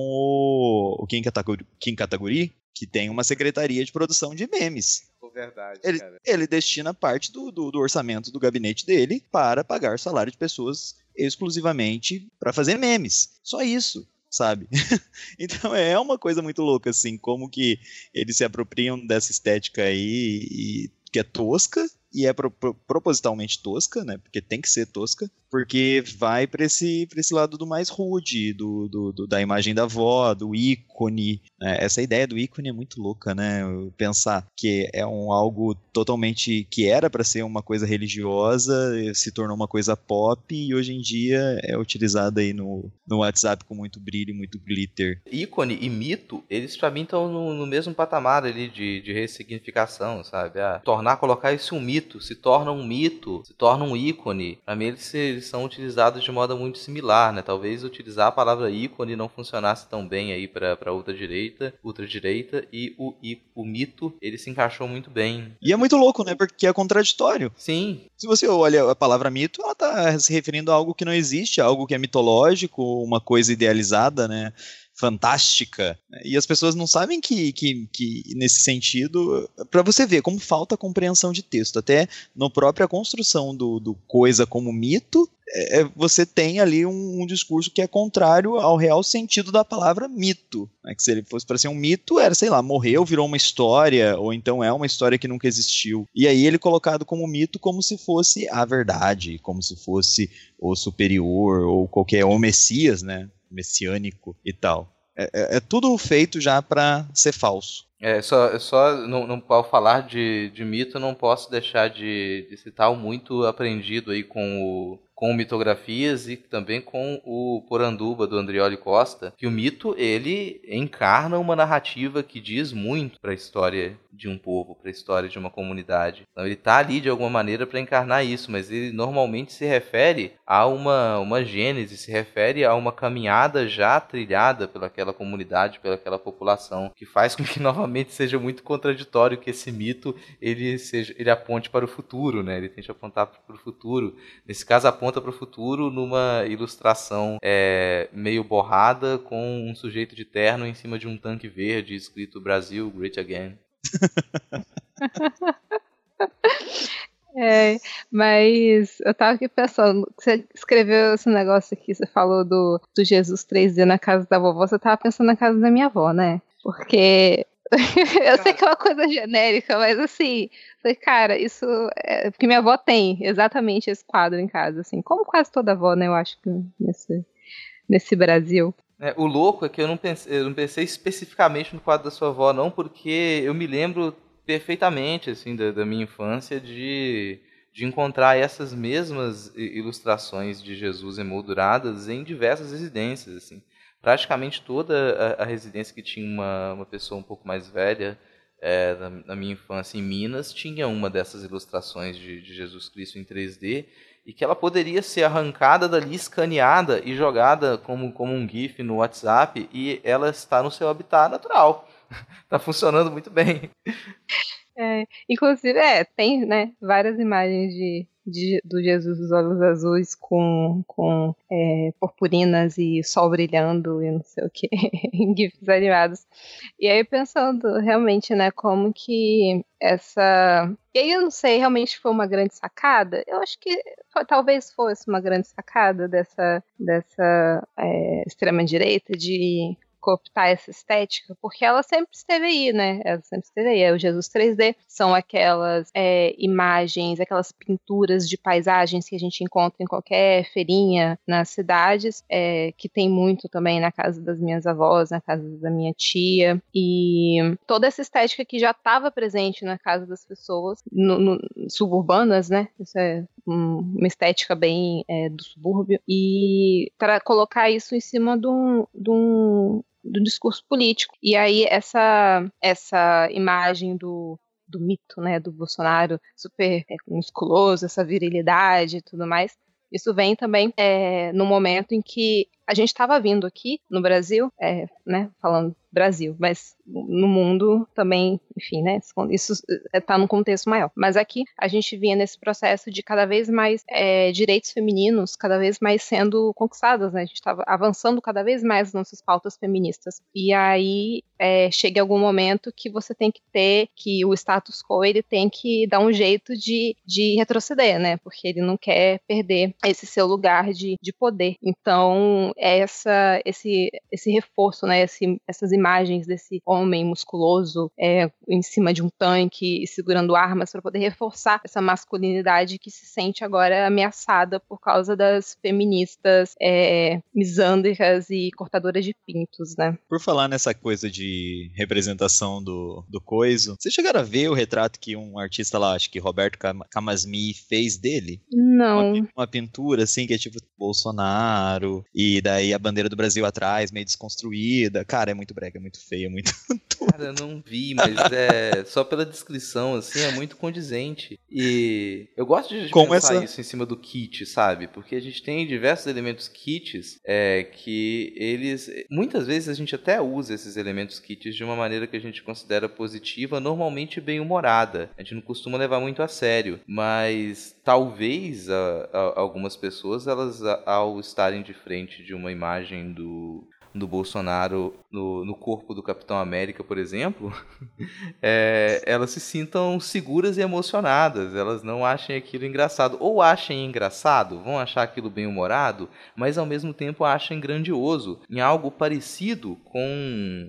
o Kim Kataguiri, que tem uma secretaria de produção de memes. Verdade, ele destina parte do orçamento do gabinete dele para pagar salário de pessoas exclusivamente para fazer memes. Só isso, sabe? Então é uma coisa muito louca, assim, como que eles se apropriam dessa estética aí, que é tosca, e é propositalmente tosca, né? Porque tem que ser tosca, porque vai para esse lado do mais rude, da imagem da avó, do ícone. Né? Essa ideia do ícone é muito louca, né? Pensar que é algo totalmente que era para ser uma coisa religiosa, se tornou uma coisa pop e hoje em dia é utilizada aí no WhatsApp com muito brilho, muito glitter. Ícone e mito, eles pra mim estão no mesmo patamar ali de ressignificação, sabe? Colocar isso um mito, se torna um mito, se torna um ícone. Pra mim eles são utilizados de modo muito similar, né? Talvez utilizar a palavra ícone não funcionasse tão bem aí pra ultradireita, e o mito, ele se encaixou muito bem. E é muito louco, né? Porque é contraditório. Sim. Se você olha a palavra mito, ela tá se referindo a algo que não existe, a algo que é mitológico, uma coisa idealizada, né? Fantástica, e as pessoas não sabem que nesse sentido, para você ver como falta compreensão de texto, até na própria construção do coisa como mito, você tem ali um discurso que é contrário ao real sentido da palavra mito. Né? Que se ele fosse para ser um mito, era, sei lá, morreu, virou uma história, ou então é uma história que nunca existiu. E aí ele colocado como mito como se fosse a verdade, como se fosse o superior, ou qualquer, ou Messias, né? Messiânico e tal. É tudo feito já para ser falso. Ao falar de mito, não posso deixar de citar o muito aprendido aí com Mitografias e também com o Poranduba, do Andrioli Costa, que o mito, ele encarna uma narrativa que diz muito para a história de um povo, para a história de uma comunidade. Então ele está ali de alguma maneira para encarnar isso, mas ele normalmente se refere a uma gênese, se refere a uma caminhada já trilhada pelaquela comunidade, pelaquela população, que faz com que novamente seja muito contraditório que esse mito ele aponte para o futuro, né? Ele tente apontar para o futuro. Nesse caso, aponta para o futuro numa ilustração meio borrada com um sujeito de terno em cima de um tanque verde escrito Brasil Great Again. Mas eu tava aqui pensando, você escreveu esse negócio aqui, você falou do Jesus 3D na casa da vovó, você tava pensando na casa da minha avó, né? Porque eu sei que é uma coisa genérica, mas assim, falei, cara, isso é porque minha avó tem exatamente esse quadro em casa, assim, como quase toda avó, né? Eu acho que nesse Brasil. O louco é que eu não pensei especificamente no quadro da sua avó, não, porque eu me lembro perfeitamente assim, da minha infância de encontrar essas mesmas ilustrações de Jesus emolduradas em diversas residências. Assim. Praticamente toda a residência que tinha uma pessoa um pouco mais velha na minha infância em Minas tinha uma dessas ilustrações de Jesus Cristo em 3D, e que ela poderia ser arrancada dali, escaneada e jogada como um GIF no WhatsApp, e ela está no seu habitat natural. Está funcionando muito bem. Inclusive, tem, né, várias imagens do Jesus dos olhos azuis com purpurinas e sol brilhando e não sei o que, em GIFs animados. E aí pensando realmente, né, como que e aí eu não sei, realmente foi uma grande sacada? Eu acho que talvez fosse uma grande sacada dessa extrema-direita de cooptar essa estética, porque ela sempre esteve aí, né? Ela sempre esteve aí. O Jesus 3D são aquelas imagens, aquelas pinturas de paisagens que a gente encontra em qualquer feirinha nas cidades, que tem muito também na casa das minhas avós, na casa da minha tia, e toda essa estética que já estava presente na casa das pessoas, suburbanas, né? Isso é uma estética bem do subúrbio, e para colocar isso em cima do discurso político. E aí essa imagem do mito, né, do Bolsonaro super musculoso, essa virilidade e tudo mais, isso vem também no momento em que a gente estava vindo aqui no Brasil, né, falando Brasil, mas no mundo também, enfim, né, isso está num contexto maior. Mas aqui a gente vinha nesse processo de cada vez mais direitos femininos, cada vez mais sendo conquistados, né, a gente estava avançando cada vez mais nas nossas pautas feministas. E aí chega algum momento que você tem que o status quo, ele tem que dar um jeito de retroceder, né, porque ele não quer perder esse seu lugar de poder. Então, esse reforço, né, essas imagens desse homem musculoso em cima de um tanque e segurando armas para poder reforçar essa masculinidade que se sente agora ameaçada por causa das feministas misândricas e cortadoras de pintos, né? Por falar nessa coisa de representação do coiso, vocês chegaram a ver o retrato que um artista lá, acho que Roberto Camasmi, fez dele? Não. Uma pintura assim que é tipo Bolsonaro, e daí a bandeira do Brasil atrás, meio desconstruída. Cara, é muito brega, é muito feio, é muito... Cara, eu não vi, mas só pela descrição, assim, é muito condizente. E eu gosto de pensar isso em cima do kit, sabe? Porque a gente tem diversos elementos kits que eles... Muitas vezes a gente até usa esses elementos kits de uma maneira que a gente considera positiva, normalmente bem-humorada. A gente não costuma levar muito a sério, mas talvez algumas pessoas, elas, ao estarem de frente de uma imagem do do Bolsonaro no corpo do Capitão América, por exemplo, elas se sintam seguras e emocionadas, elas não achem aquilo engraçado, ou achem engraçado, vão achar aquilo bem-humorado, mas ao mesmo tempo achem grandioso, em algo parecido com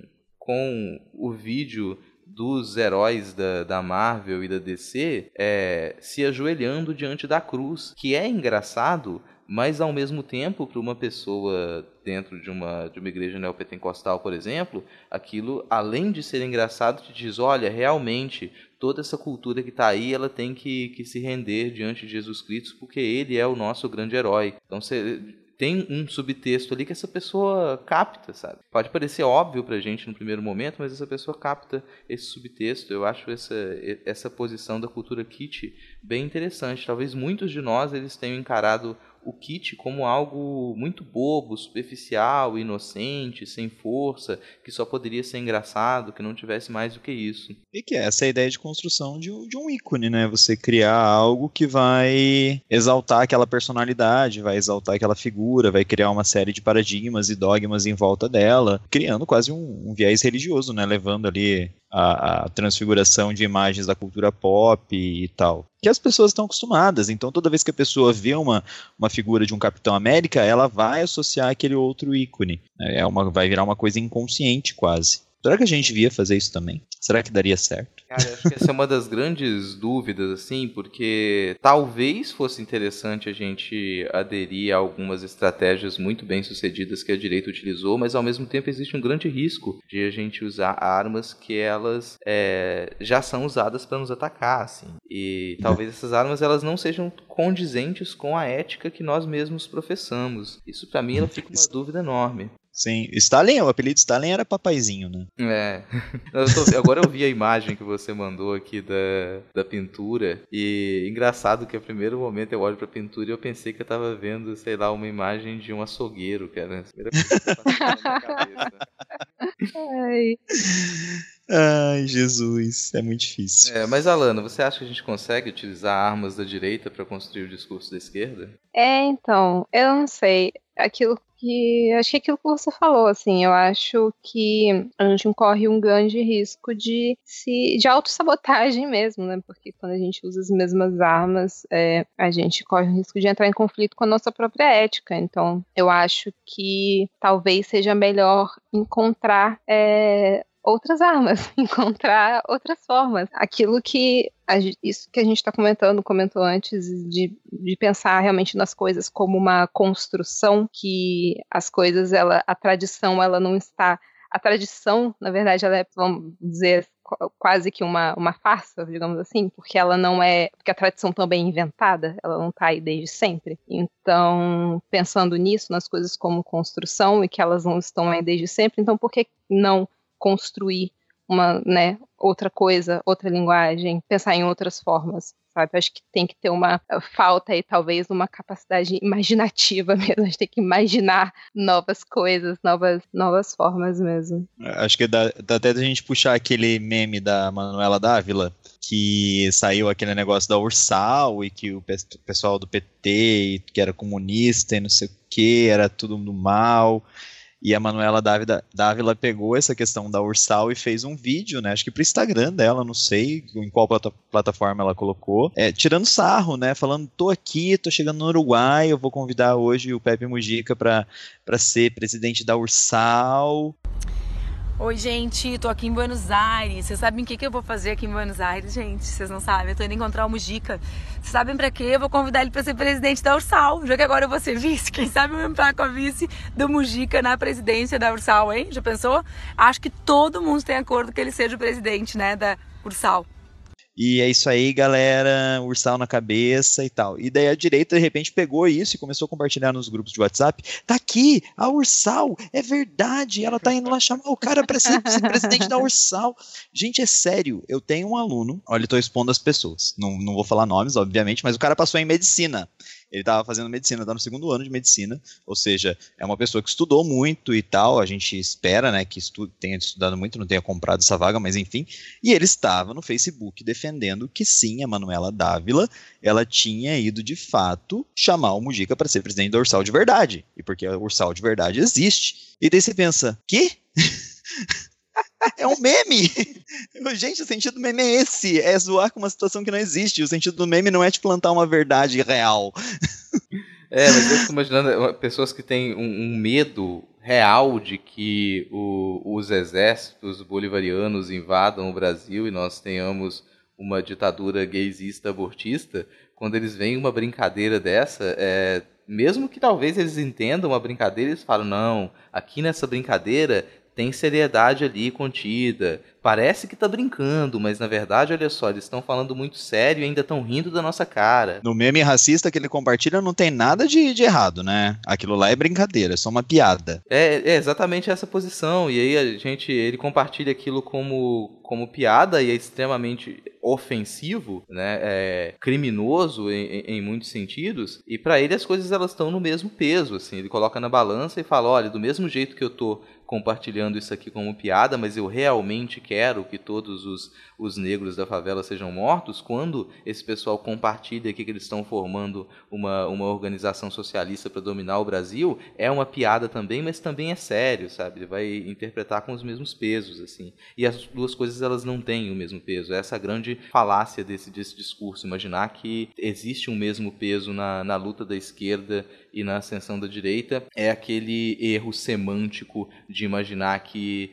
o vídeo dos heróis da Marvel e da DC se ajoelhando diante da cruz, que é engraçado, mas ao mesmo tempo, para uma pessoa dentro de uma igreja neopentecostal, por exemplo, aquilo, além de ser engraçado, te diz, olha, realmente, toda essa cultura que está aí, ela tem que se render diante de Jesus Cristo, porque ele é o nosso grande herói. Então, tem um subtexto ali que essa pessoa capta, sabe? Pode parecer óbvio pra gente no primeiro momento, mas essa pessoa capta esse subtexto. Eu acho essa posição da cultura kitsch bem interessante. Talvez muitos de nós eles tenham encarado o kitsch como algo muito bobo, superficial, inocente, sem força, que só poderia ser engraçado, que não tivesse mais do que isso. E que é essa ideia de construção de um ícone, né? Você criar algo que vai exaltar aquela personalidade, vai exaltar aquela figura, vai criar uma série de paradigmas e dogmas em volta dela, criando quase um viés religioso, né? Levando ali a transfiguração de imagens da cultura pop e tal, que as pessoas estão acostumadas. Então toda vez que a pessoa vê uma figura de um Capitão América, ela vai associar aquele outro ícone, vai virar uma coisa inconsciente quase. Será que a gente devia fazer isso também? Será que daria certo? Cara, eu acho que essa é uma das grandes dúvidas, assim, porque talvez fosse interessante a gente aderir a algumas estratégias muito bem sucedidas que a direita utilizou, mas ao mesmo tempo existe um grande risco de a gente usar armas que elas já são usadas para nos atacar, assim. E talvez essas armas elas não sejam condizentes com a ética que nós mesmos professamos. Isso para mim fica uma dúvida enorme. Sim, Stalin, o apelido de Stalin era papaizinho, né? Agora eu vi a imagem que você mandou aqui da pintura, e engraçado que a primeiro momento eu olho pra pintura e eu pensei que eu tava vendo, sei lá, uma imagem de um açougueiro, cara. Primeira coisa que passou na minha cabeça. Ai, Jesus, é muito difícil. Mas Alana, você acha que a gente consegue utilizar armas da direita pra construir o discurso da esquerda? Então, eu não sei. Acho que aquilo que você falou, assim, eu acho que a gente corre um grande risco de autossabotagem mesmo, né? Porque quando a gente usa as mesmas armas, a gente corre o risco de entrar em conflito com a nossa própria ética. Então, eu acho que talvez seja melhor encontrar outras armas, encontrar outras formas. Isso que a gente comentou antes, de pensar realmente nas coisas como uma construção, que as coisas, a tradição, ela não está... A tradição, na verdade, ela é, vamos dizer, quase que uma farsa, digamos assim, porque ela não é... Porque a tradição também é inventada, ela não está aí desde sempre. Então, pensando nisso, nas coisas como construção, e que elas não estão aí desde sempre, então por que não construir outra coisa, outra linguagem, pensar em outras formas, sabe? Acho que tem que ter uma falta aí, talvez, uma capacidade imaginativa mesmo, a gente tem que imaginar novas coisas, novas formas mesmo. Acho que dá até da gente puxar aquele meme da Manuela Dávila, que saiu aquele negócio da Ursal, e que o pessoal do PT, que era comunista e não sei o que, era tudo do mal. E a Manuela Dávila pegou essa questão da Ursal e fez um vídeo, né? Acho que pro Instagram dela, não sei em qual plataforma ela colocou, tirando sarro, né? Falando, tô aqui, tô chegando no Uruguai, eu vou convidar hoje o Pepe Mujica para ser presidente da Ursal. Oi, gente, tô aqui em Buenos Aires. Vocês sabem o que eu vou fazer aqui em Buenos Aires, gente? Vocês não sabem, eu tô indo encontrar o Mujica. Vocês sabem pra quê? Eu vou convidar ele pra ser presidente da Ursal. Já que agora eu vou ser vice, quem sabe eu vou entrar com a vice do Mujica na presidência da Ursal, hein? Já pensou? Acho que todo mundo tem acordo que ele seja o presidente, né, da Ursal. E é isso aí, galera, Ursal na cabeça e tal. E daí a direita, de repente, pegou isso e começou a compartilhar nos grupos de WhatsApp. Tá aqui, a Ursal, é verdade, ela tá indo lá chamar o cara pra ser presidente da Ursal. Gente, é sério, eu tenho um aluno, olha, eu tô expondo as pessoas, não vou falar nomes, obviamente, mas o cara passou em medicina. Ele estava fazendo medicina, está no 2º ano de medicina, ou seja, é uma pessoa que estudou muito e tal, a gente espera, né, que tenha estudado muito, não tenha comprado essa vaga, mas enfim, e ele estava no Facebook defendendo que sim, a Manuela Dávila, ela tinha ido de fato chamar o Mujica para ser presidente da Ursal de verdade, e porque a Ursal de verdade existe. E daí você pensa, quê? É um meme! Gente, o sentido do meme é esse, é zoar com uma situação que não existe, o sentido do meme não é te plantar uma verdade real. Mas eu fico imaginando pessoas que têm um medo real de que os exércitos bolivarianos invadam o Brasil e nós tenhamos uma ditadura gaysista, abortista, quando eles veem uma brincadeira dessa, mesmo que talvez eles entendam a brincadeira, eles falam, não, aqui nessa brincadeira tem seriedade ali contida, parece que tá brincando, mas na verdade, olha só, eles estão falando muito sério e ainda estão rindo da nossa cara. No meme racista que ele compartilha não tem nada de errado, né? Aquilo lá é brincadeira, é só uma piada. É exatamente essa posição, e aí ele compartilha aquilo como piada e é extremamente ofensivo, né, criminoso em muitos sentidos, e para ele as coisas elas estão no mesmo peso, assim, ele coloca na balança e fala, olha, do mesmo jeito que eu tô compartilhando isso aqui como piada, mas eu realmente quero que todos os negros da favela sejam mortos, quando esse pessoal compartilha aqui que eles estão formando uma organização socialista para dominar o Brasil, é uma piada também, mas também é sério, sabe? Ele vai interpretar com os mesmos pesos, assim. E as duas coisas, elas não têm o mesmo peso. Essa é a grande falácia desse discurso, imaginar que existe um mesmo peso na luta da esquerda e na ascensão da direita, é aquele erro semântico de imaginar que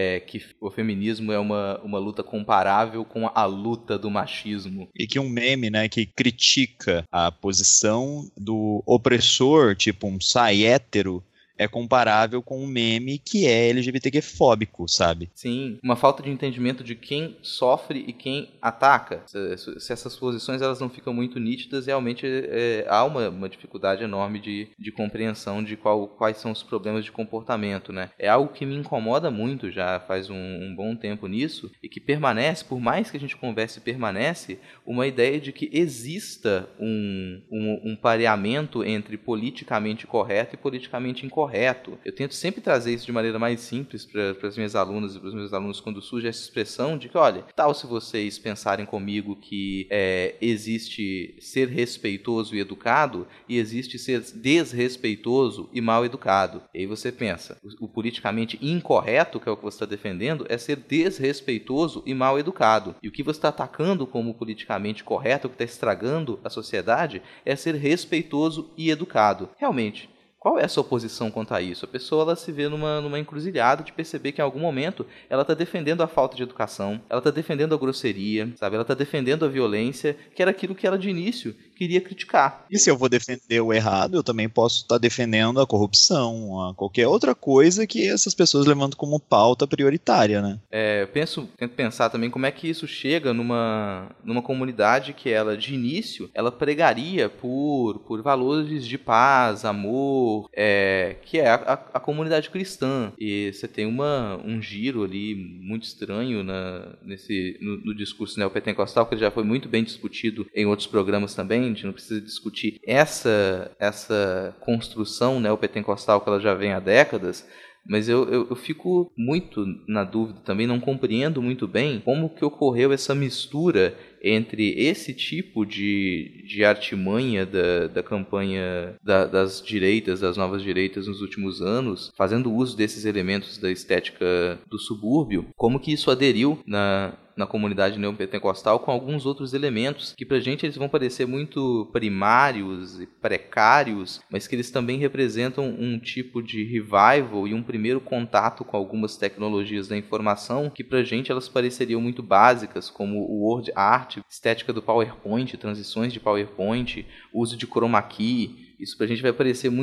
o feminismo é uma luta comparável com a luta do machismo. E que um meme, né, que critica a posição do opressor, tipo um sai hétero, é comparável com um meme que é LGBTQ-fóbico, sabe? Sim, uma falta de entendimento de quem sofre e quem ataca. Se essas posições elas não ficam muito nítidas, realmente há uma dificuldade enorme de compreensão de quais são os problemas de comportamento, né? É algo que me incomoda muito já faz um bom tempo nisso, e que permanece, por mais que a gente converse, permanece uma ideia de que exista um pareamento entre politicamente correto e politicamente incorreto. Eu tento sempre trazer isso de maneira mais simples para as minhas alunas e para os meus alunos quando surge essa expressão de que, olha, tal se vocês pensarem comigo que existe ser respeitoso e educado e existe ser desrespeitoso e mal educado. E aí você pensa, o politicamente incorreto, que é o que você está defendendo, é ser desrespeitoso e mal educado. E o que você está atacando como politicamente correto, o que está estragando a sociedade, é ser respeitoso e educado. Realmente, qual é a sua posição quanto a isso? A pessoa ela se vê numa encruzilhada de perceber que em algum momento ela está defendendo a falta de educação, ela está defendendo a grosseria, sabe? Ela está defendendo a violência, que era aquilo que ela de início queria criticar. E se eu vou defender o errado, eu também posso estar defendendo a corrupção, a qualquer outra coisa que essas pessoas levantam como pauta prioritária, né? Eu tento pensar também como é que isso chega numa comunidade que ela, de início, ela pregaria por valores de paz, amor, que é a comunidade cristã. E você tem um giro ali muito estranho no discurso neopentecostal, que já foi muito bem discutido em outros programas também. A gente não precisa discutir essa construção neopentecostal que ela já vem há décadas, mas eu fico muito na dúvida também, não compreendo muito bem como que ocorreu essa mistura entre esse tipo de artimanha da campanha das direitas, das novas direitas nos últimos anos, fazendo uso desses elementos da estética do subúrbio, como que isso aderiu na comunidade neopentecostal com alguns outros elementos que pra gente eles vão parecer muito primários e precários, mas que eles também representam um tipo de revival e um primeiro contato com algumas tecnologias da informação que pra gente elas pareceriam muito básicas, como o word art, estética do PowerPoint, transições de PowerPoint, uso de chroma key. Isso pra gente vai parecer muito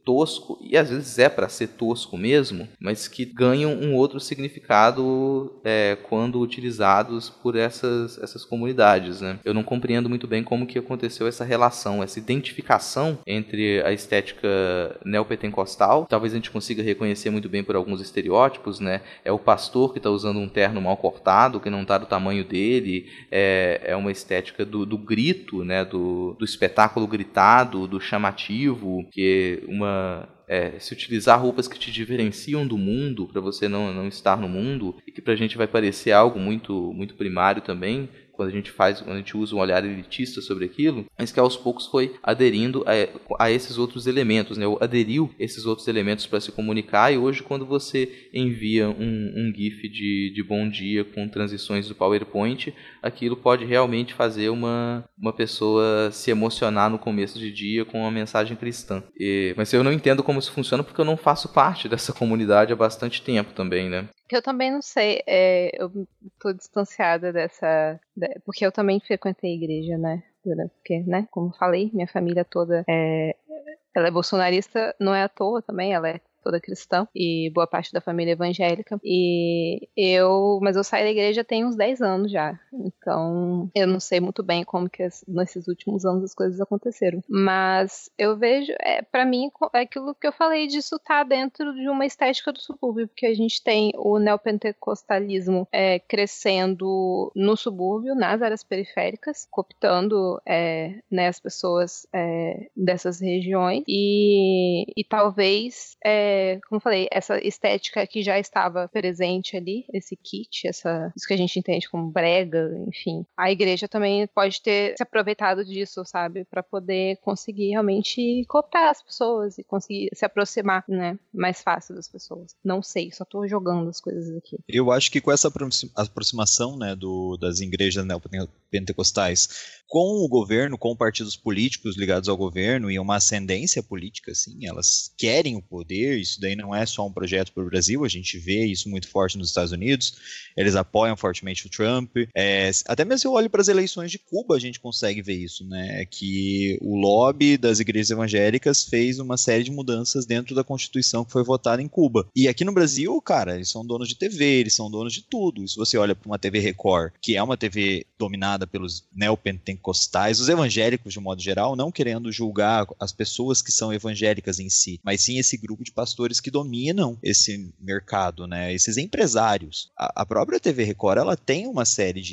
tosco, e às vezes é para ser tosco mesmo, mas que ganham um outro significado quando utilizados por essas comunidades, né? Eu não compreendo muito bem como que aconteceu essa relação, essa identificação entre a estética neopentecostal. Talvez a gente consiga reconhecer muito bem por alguns estereótipos, né? É o pastor que está usando um terno mal cortado, que não está do tamanho dele, é uma estética do grito, né? Do espetáculo gritado, do chamativo, que se utilizar roupas que te diferenciam do mundo, para você não estar no mundo, e que pra gente vai parecer algo muito, muito primário também, quando a gente usa um olhar elitista sobre aquilo, mas que aos poucos foi aderindo a esses outros elementos, né? Aderiu esses outros elementos para se comunicar, e hoje quando você envia um GIF de bom dia com transições do PowerPoint, aquilo pode realmente fazer uma pessoa se emocionar no começo de dia com uma mensagem cristã. Mas eu não entendo como isso funciona, porque eu não faço parte dessa comunidade há bastante tempo também, né? Eu também não sei, eu tô distanciada porque eu também frequentei igreja, né? Porque, né, como falei, minha família toda ela é bolsonarista, não é à toa também, ela é toda cristã, e boa parte da família evangélica, mas eu saí da igreja tem uns 10 anos já, então eu não sei muito bem como que nesses últimos anos as coisas aconteceram, mas eu vejo, pra mim, é aquilo que eu falei, disso tá dentro de uma estética do subúrbio, porque a gente tem o neopentecostalismo crescendo no subúrbio, nas áreas periféricas, cooptando né, as pessoas dessas regiões, e talvez como eu falei, essa estética que já estava presente ali, esse kit, isso que a gente entende como brega, enfim. A igreja também pode ter se aproveitado disso, sabe? Para poder conseguir realmente cooptar as pessoas e conseguir se aproximar, né? Mais fácil das pessoas. Não sei, só tô jogando as coisas aqui. Eu acho que com essa aproximação, né, das igrejas neopentecostais com o governo, com partidos políticos ligados ao governo e uma ascendência política, assim, elas querem o poder. Isso daí não é só um projeto para o Brasil, a gente vê isso muito forte nos Estados Unidos, eles apoiam fortemente o Trump, até mesmo se eu olho para as eleições de Cuba, a gente consegue ver isso, né, que o lobby das igrejas evangélicas fez uma série de mudanças dentro da Constituição que foi votada em Cuba. E aqui no Brasil, cara, eles são donos de TV, eles são donos de tudo. E se você olha para uma TV Record, que é uma TV dominada pelos neopentecostais, os evangélicos de um modo geral, não querendo julgar as pessoas que são evangélicas em si, mas sim esse grupo de pastores que dominam esse mercado, né? Esses empresários. A própria TV Record, ela tem uma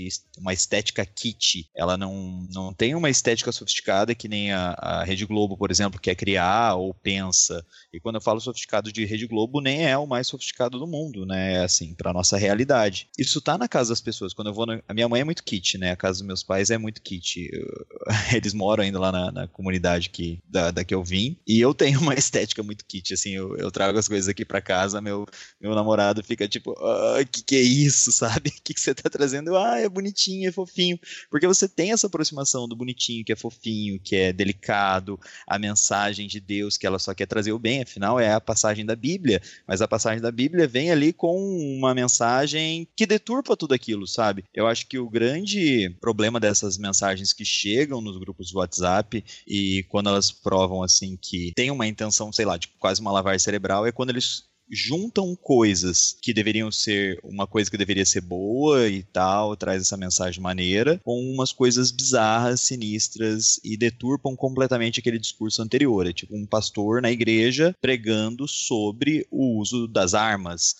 estética kitsch, ela não tem uma estética sofisticada que nem a Rede Globo, por exemplo, quer criar ou pensa. E quando eu falo sofisticado de Rede Globo, nem é o mais sofisticado do mundo, né? Assim, pra nossa realidade. Isso tá na casa das pessoas. Quando eu vou a minha mãe é muito kitsch, né? A casa dos meus pais é muito kitsch. Eles moram ainda lá na comunidade da que eu vim, e eu tenho uma estética muito kitsch, assim, eu trago as coisas aqui pra casa, meu namorado fica tipo, que é isso, sabe? O que você tá trazendo? É bonitinho, é fofinho, porque você tem essa aproximação do bonitinho, que é fofinho, que é delicado, a mensagem de Deus, que ela só quer trazer o bem, afinal é a passagem da Bíblia, mas a passagem da Bíblia vem ali com uma mensagem que deturpa tudo aquilo, sabe? Eu acho que o grande problema dessas mensagens que chegam nos grupos do WhatsApp, e quando elas provam, assim, que tem uma intenção, sei lá, de quase uma lavagem cerebral, é quando eles juntam coisas que deveriam ser uma coisa que deveria ser boa e tal, traz essa mensagem maneira, com umas coisas bizarras, sinistras, e deturpam completamente aquele discurso anterior. É tipo um pastor na igreja pregando sobre o uso das armas,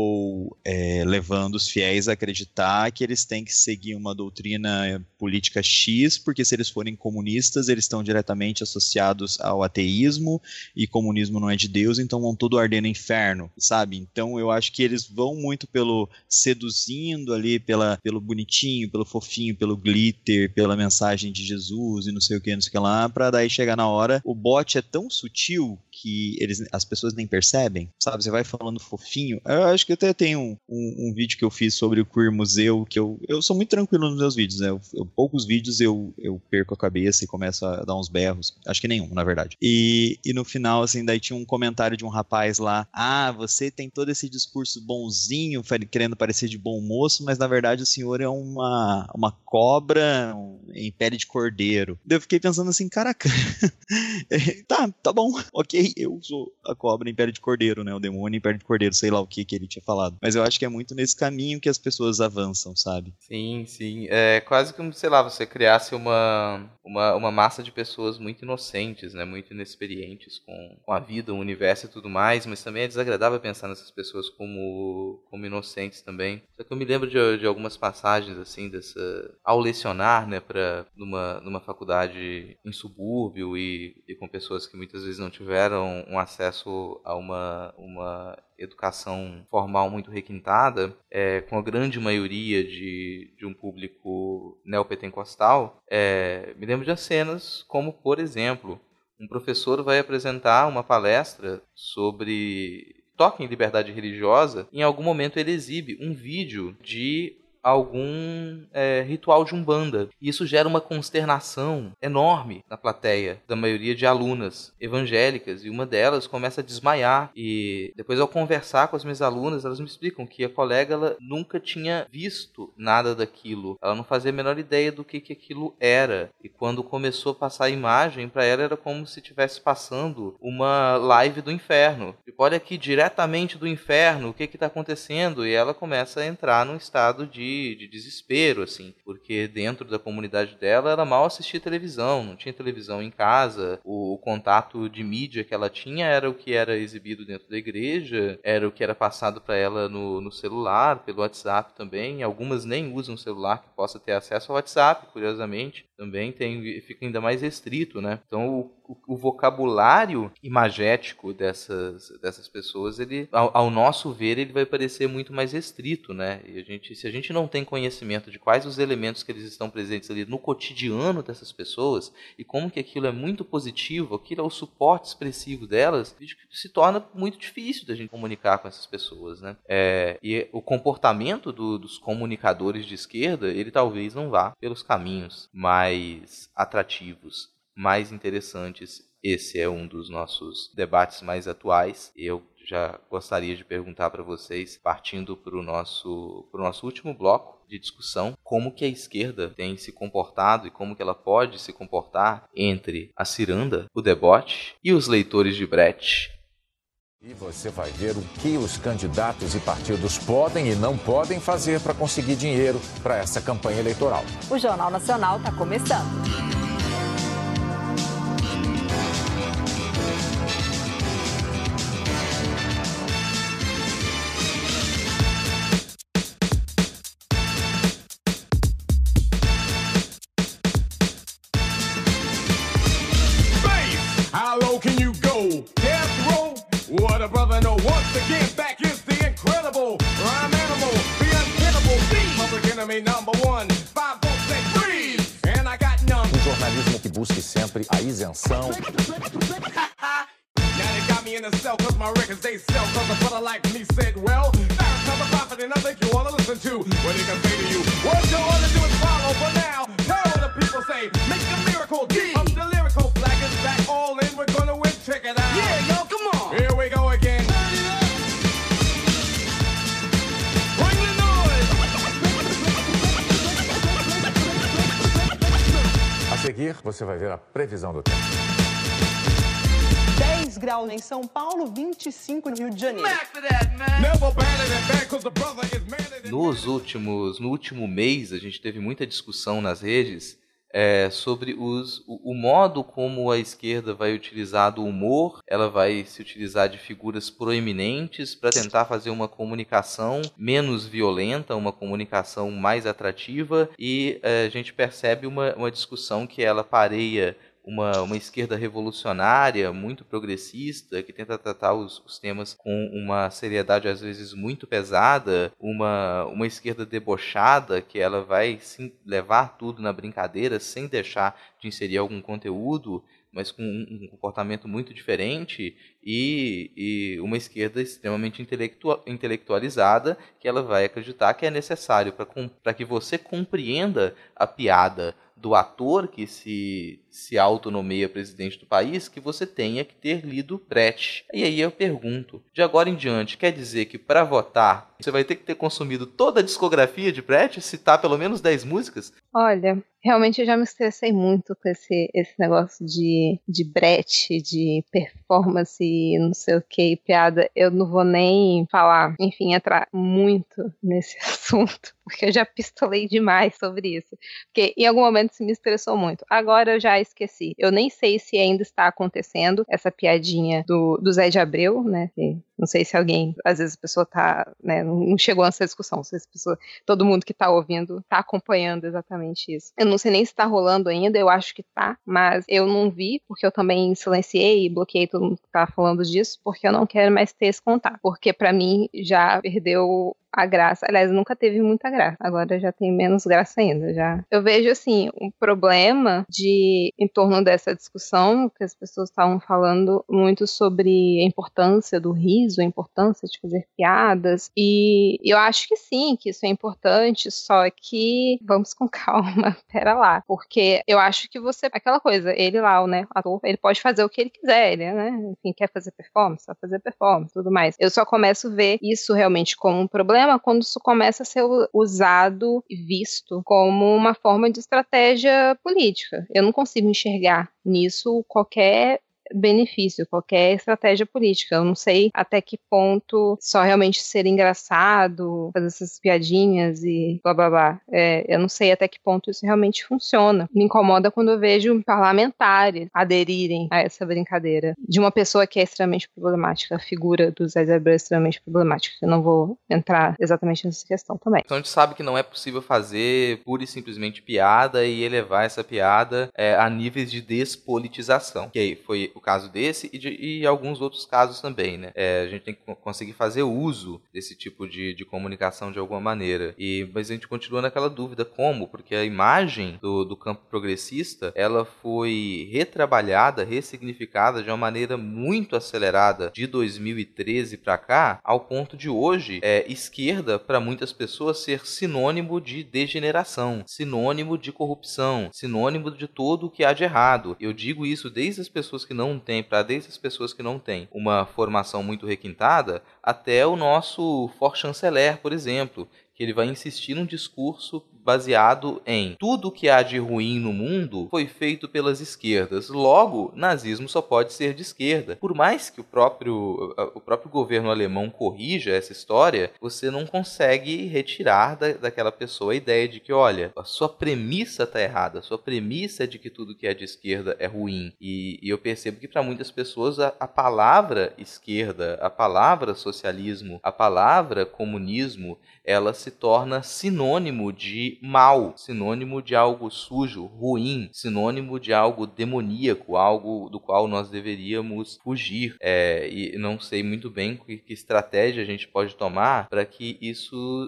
ou levando os fiéis a acreditar que eles têm que seguir uma doutrina política X, porque se eles forem comunistas, eles estão diretamente associados ao ateísmo, e comunismo não é de Deus, então vão tudo arder no inferno, sabe? Então eu acho que eles vão muito pelo seduzindo ali, pelo bonitinho, pelo fofinho, pelo glitter, pela mensagem de Jesus e não sei o que lá, pra daí chegar na hora, o bote é tão sutil que as pessoas nem percebem, sabe? Você vai falando fofinho. Eu acho que até tem um vídeo que eu fiz sobre o Queer Museu, que eu sou muito tranquilo nos meus vídeos, né? Poucos vídeos eu perco a cabeça e começo a dar uns berros. Acho que nenhum, na verdade. E no final, assim, daí tinha um comentário de um rapaz lá, você tem todo esse discurso bonzinho, querendo parecer de bom moço, mas na verdade o senhor é uma cobra em pele de cordeiro. Daí eu fiquei pensando assim, caraca, tá bom, ok, eu sou a cobra em pele de cordeiro, né, o demônio em pele de cordeiro, sei lá o que ele tinha falado. Mas eu acho que é muito nesse caminho que as pessoas avançam, sabe? Sim, sim. É quase como, sei lá, você criasse uma massa de pessoas muito inocentes, né? Muito inexperientes com a vida, o universo e tudo mais, mas também é desagradável pensar nessas pessoas como inocentes também. Só que eu me lembro de algumas passagens, assim, ao lecionar, né, numa faculdade em subúrbio e com pessoas que muitas vezes não tiveram um acesso a uma educação formal muito requintada, com a grande maioria de um público neopentecostal, me lembro de cenas como, por exemplo, um professor vai apresentar uma palestra sobre toque em liberdade religiosa. Em algum momento ele exibe um vídeo de algum ritual de Umbanda. E isso gera uma consternação enorme na plateia, da maioria de alunas evangélicas, e uma delas começa a desmaiar. E depois, ao conversar com as minhas alunas, elas me explicam que a colega ela nunca tinha visto nada daquilo. Ela não fazia a menor ideia do que aquilo era. E quando começou a passar a imagem, para ela era como se estivesse passando uma live do inferno. Tipo, olha aqui, diretamente do inferno, o que está acontecendo? E ela começa a entrar num estado de desespero, assim, porque dentro da comunidade dela ela mal assistia televisão, não tinha televisão em casa, o contato de mídia que ela tinha era o que era exibido dentro da igreja, era o que era passado para ela no celular, pelo WhatsApp também. Algumas nem usam celular que possa ter acesso ao WhatsApp, curiosamente, também fica ainda mais restrito, né? Então o vocabulário imagético dessas pessoas, ele, ao nosso ver, ele vai parecer muito mais restrito, né? E se a gente não tem conhecimento de quais os elementos que eles estão presentes ali no cotidiano dessas pessoas e como que aquilo é muito positivo, aquilo é o suporte expressivo delas, se torna muito difícil da gente comunicar com essas pessoas, né? E o comportamento dos comunicadores de esquerda, ele talvez não vá pelos caminhos mais atrativos, mais interessantes. Esse é um dos nossos debates mais atuais. Eu já gostaria de perguntar para vocês, partindo para o nosso último bloco de discussão, como que a esquerda tem se comportado e como que ela pode se comportar entre a ciranda, o deboche e os leitores de Brecht. E você vai ver o que os candidatos e partidos podem e não podem fazer para conseguir dinheiro para essa campanha eleitoral. O Jornal Nacional está começando. What a brother, no, once again, back is the incredible rhyme animal, the untenable, the public enemy number one. 5 votes say freeze, and I got none. Jornalismo que busque sempre a isenção. Now they got me in the cell cause my records they sell, cause a brother like me said, well, that's not the prophet and I think you wanna listen to what they can say to you. What you wanna do is follow, but now, tell what the people say, make a miracle, of the lyrical flag is back, all in, we're gonna win, check it out. Yeah, yo, come on. Here we go again. Bring the noise. A seguir, você vai ver a previsão do tempo. 10 graus em São Paulo, 25 no Rio de Janeiro. No último mês, a gente teve muita discussão nas redes sobre o modo como a esquerda vai utilizar do humor. Ela vai se utilizar de figuras proeminentes para tentar fazer uma comunicação menos violenta, uma comunicação mais atrativa, e a gente percebe uma discussão que ela pareia uma esquerda revolucionária, muito progressista, que tenta tratar os temas com uma seriedade às vezes muito pesada, uma esquerda debochada, que ela vai sim, levar tudo na brincadeira sem deixar de inserir algum conteúdo, mas com um comportamento muito diferente, e uma esquerda extremamente intelectualizada, que ela vai acreditar que é necessário para que você compreenda a piada, do ator que se autonomeia presidente do país, que você tenha que ter lido Brecht. E aí eu pergunto, de agora em diante, quer dizer que para votar você vai ter que ter consumido toda a discografia de Brecht, citar pelo menos 10 músicas? Olha, realmente eu já me estressei muito com esse negócio de Brecht, de performance, não sei o que, piada. Eu não vou nem falar, enfim, entrar muito nesse assunto, porque eu já pistolei demais sobre isso. Porque em algum momento isso me estressou muito. Agora eu já esqueci. Eu nem sei se ainda está acontecendo essa piadinha do Zé de Abreu, né? Que não sei se alguém, às vezes a pessoa tá, né, não chegou nessa discussão, não sei se a pessoa, todo mundo que tá ouvindo tá acompanhando exatamente isso. Eu não sei nem se tá rolando ainda, eu acho que tá, mas eu não vi, porque eu também silenciei e bloqueei todo mundo que tá falando disso, porque eu não quero mais ter esse contato, porque pra mim já perdeu a graça. Aliás, nunca teve muita graça. Agora já tem menos graça ainda. Já. Eu vejo, assim, um problema em torno dessa discussão, que as pessoas estavam falando muito sobre a importância do riso, a importância de fazer piadas, e eu acho que sim, que isso é importante, só que vamos com calma, pera lá, porque eu acho que aquela coisa, ele lá, né, ator, ele pode fazer o que ele quiser, ele, né, enfim, quer fazer performance, vai fazer performance, tudo mais. Eu só começo a ver isso realmente como um problema quando isso começa a ser usado e visto como uma forma de estratégia política. Eu não consigo enxergar nisso qualquer benefício, qualquer estratégia política. Eu não sei até que ponto só realmente ser engraçado, fazer essas piadinhas e blá blá blá. Eu não sei até que ponto isso realmente funciona. Me incomoda quando eu vejo parlamentares aderirem a essa brincadeira de uma pessoa que é extremamente problemática, a figura do Zé de Abreu é extremamente problemática. Eu não vou entrar exatamente nessa questão também. Então a gente sabe que não é possível fazer pura e simplesmente piada e elevar essa piada a níveis de despolitização, que aí foi o caso desse e alguns outros casos também, né? A gente tem que conseguir fazer uso desse tipo de comunicação de alguma maneira. Mas a gente continua naquela dúvida, como? Porque a imagem do campo progressista, ela foi retrabalhada, ressignificada de uma maneira muito acelerada de 2013 para cá, ao ponto de hoje, esquerda, para muitas pessoas, ser sinônimo de degeneração, sinônimo de corrupção, sinônimo de tudo o que há de errado. Eu digo isso desde as pessoas que não têm, desde as pessoas que não têm uma formação muito requintada, até o nosso chanceler, por exemplo, que ele vai insistir num discurso baseado em tudo que há de ruim no mundo foi feito pelas esquerdas. Logo, nazismo só pode ser de esquerda. Por mais que o próprio governo alemão corrija essa história, você não consegue retirar daquela pessoa a ideia de que, olha, a sua premissa está errada, a sua premissa é de que tudo que é de esquerda é ruim. E eu percebo que para muitas pessoas a palavra esquerda, a palavra socialismo, a palavra comunismo, ela se torna sinônimo de mal, sinônimo de algo sujo, ruim, sinônimo de algo demoníaco, algo do qual nós deveríamos fugir. E não sei muito bem que estratégia a gente pode tomar para que isso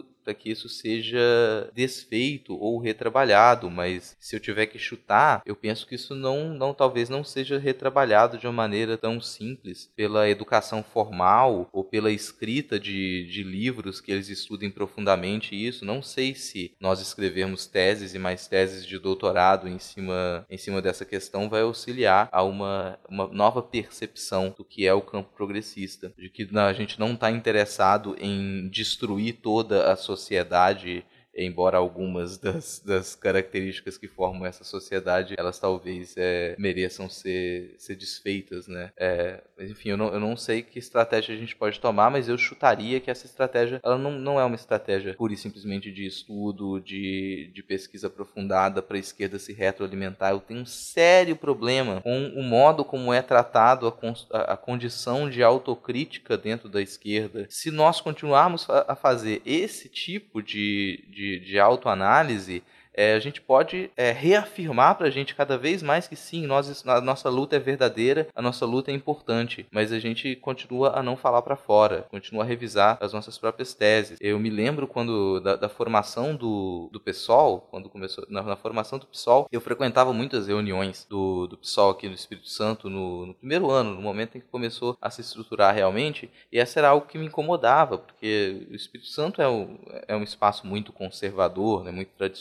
seja desfeito ou retrabalhado, mas se eu tiver que chutar, eu penso que isso talvez não seja retrabalhado de uma maneira tão simples pela educação formal ou pela escrita de livros que eles estudem profundamente isso. Não sei se nós escrevermos teses e mais teses de doutorado em cima dessa questão vai auxiliar a uma nova percepção do que é o campo progressista, de que a gente não está interessado em destruir toda a sociedade, embora algumas das características que formam essa sociedade, elas talvez mereçam ser desfeitas, né? Mas enfim, eu não sei que estratégia a gente pode tomar, mas eu chutaria que essa estratégia, ela não é uma estratégia pura e simplesmente de estudo, de pesquisa aprofundada para a esquerda se retroalimentar. Eu tenho um sério problema com o modo como é tratado a condição de autocrítica dentro da esquerda. Se nós continuarmos a fazer esse tipo de autoanálise, a gente pode reafirmar para a gente cada vez mais que sim, a nossa luta é verdadeira, a nossa luta é importante, mas a gente continua a não falar para fora, continua a revisar as nossas próprias teses. Eu me lembro quando da formação do PSOL, quando começou na formação do PSOL, eu frequentava muitas reuniões do PSOL aqui no Espírito Santo no primeiro ano, no momento em que começou a se estruturar realmente, e essa era algo que me incomodava, porque o Espírito Santo é um espaço muito conservador, né, muito tradicionalista,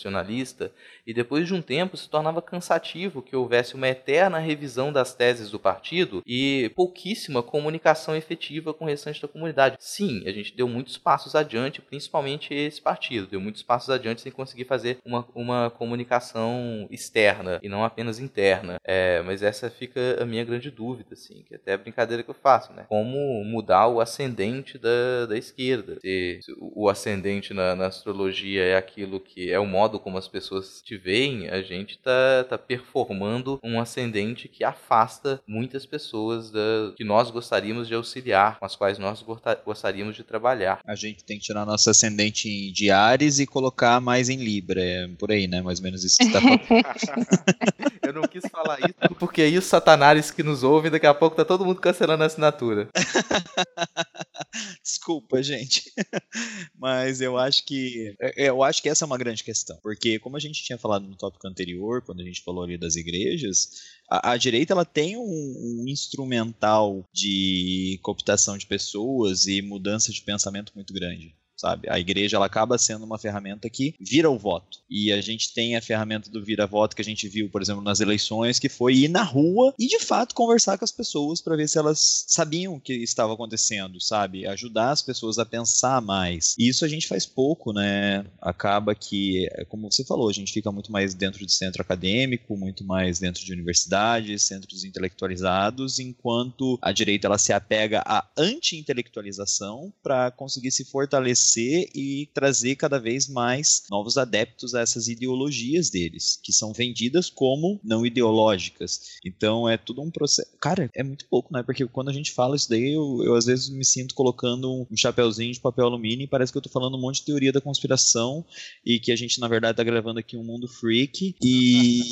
vista. E depois de um tempo se tornava cansativo que houvesse uma eterna revisão das teses do partido e pouquíssima comunicação efetiva com o restante da comunidade. Sim, a gente deu muitos passos adiante, principalmente esse partido, deu muitos passos adiante sem conseguir fazer uma comunicação externa e não apenas interna. Mas essa fica a minha grande dúvida, assim, que até é a brincadeira que eu faço, né? Como mudar o ascendente da esquerda? Se o ascendente na astrologia é aquilo que é o modo como as pessoas te veem, a gente tá performando um ascendente que afasta muitas pessoas que nós gostaríamos de auxiliar, com as quais nós gostaríamos de trabalhar. A gente tem que tirar nosso ascendente de Áries e colocar mais em Libra, por aí, né? Mais ou menos isso que você tá falando. Eu não quis falar isso porque aí os satanares que nos ouvem, daqui a pouco tá todo mundo cancelando a assinatura. Desculpa, gente. Mas eu acho que essa é uma grande questão, porque como a gente tinha falado no tópico anterior, quando a gente falou ali das igrejas, a direita ela tem um instrumental de cooptação de pessoas e mudança de pensamento muito grande. Sabe? A igreja ela acaba sendo uma ferramenta que vira o voto. E a gente tem a ferramenta do vira-voto que a gente viu, por exemplo, nas eleições, que foi ir na rua e, de fato, conversar com as pessoas para ver se elas sabiam o que estava acontecendo, sabe? Ajudar as pessoas a pensar mais. E isso a gente faz pouco, né? Acaba que, como você falou, a gente fica muito mais dentro de centro acadêmico, muito mais dentro de universidades, centros intelectualizados, enquanto a direita ela se apega à anti-intelectualização para conseguir se fortalecer e trazer cada vez mais novos adeptos a essas ideologias deles, que são vendidas como não ideológicas. Então é tudo um processo. Cara, é muito pouco, né? Porque quando a gente fala isso daí, eu às vezes me sinto colocando um chapeuzinho de papel alumínio e parece que eu tô falando um monte de teoria da conspiração e que a gente, na verdade, tá gravando aqui um mundo freak e...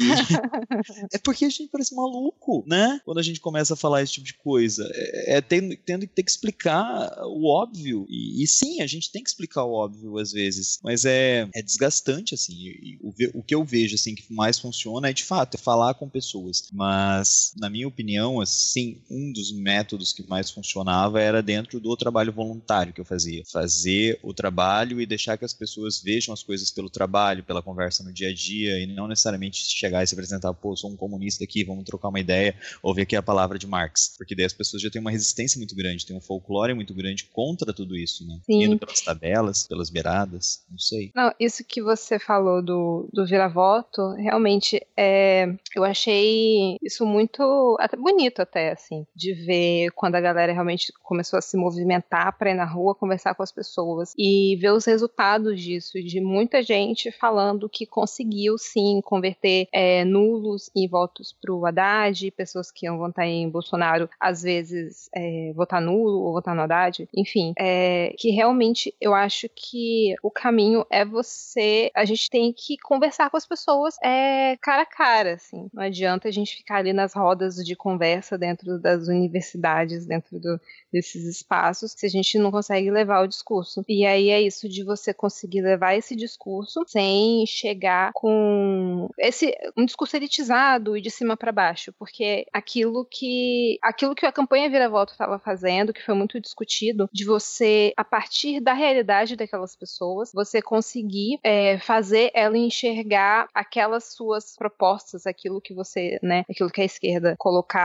é porque a gente parece maluco, né? Quando a gente começa a falar esse tipo de coisa. Tendo que ter que explicar o óbvio. E sim, a gente tem que explicar o óbvio às vezes, mas é desgastante, assim, e o que eu vejo, assim, que mais funciona é, de fato, falar com pessoas, mas, na minha opinião, assim, um dos métodos que mais funcionava era dentro do trabalho voluntário que eu fazia, fazer o trabalho e deixar que as pessoas vejam as coisas pelo trabalho, pela conversa no dia a dia, e não necessariamente chegar e se apresentar, pô, sou um comunista aqui, vamos trocar uma ideia, ouvir aqui a palavra de Marx, porque daí as pessoas já têm uma resistência muito grande, tem um folclore muito grande contra tudo isso, né? Sim. Indo pelas tabelas, pelas beiradas, não sei. Não, isso que você falou do vira-voto, realmente, eu achei isso muito, até bonito até, assim, de ver quando a galera realmente começou a se movimentar para ir na rua, conversar com as pessoas e ver os resultados disso, de muita gente falando que conseguiu, sim, converter nulos em votos pro Haddad, pessoas que iam votar em Bolsonaro, às vezes votar nulo ou votar no Haddad, enfim, que realmente eu acho que o caminho é a gente tem que conversar com as pessoas cara a cara, assim. Não adianta a gente ficar ali nas rodas de conversa dentro das universidades, dentro desses espaços, se a gente não consegue levar o discurso. E aí é isso de você conseguir levar esse discurso sem chegar com um discurso elitizado e de cima para baixo, porque aquilo que a campanha Vira-Voto estava fazendo, que foi muito discutido, de você, a partir da realidade daquelas pessoas, você conseguir fazer ela enxergar aquelas suas propostas, aquilo que você, né, aquilo que a esquerda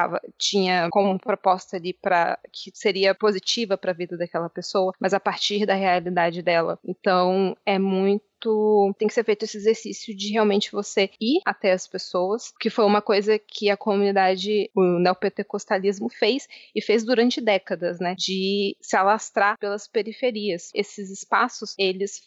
tinha como proposta ali que seria positiva para a vida daquela pessoa, mas a partir da realidade dela. Então, tem que ser feito esse exercício de realmente você ir até as pessoas, que foi uma coisa que a comunidade, o neopentecostalismo fez durante décadas, né, de se alastrar pelas periferias. Esses espaços, eles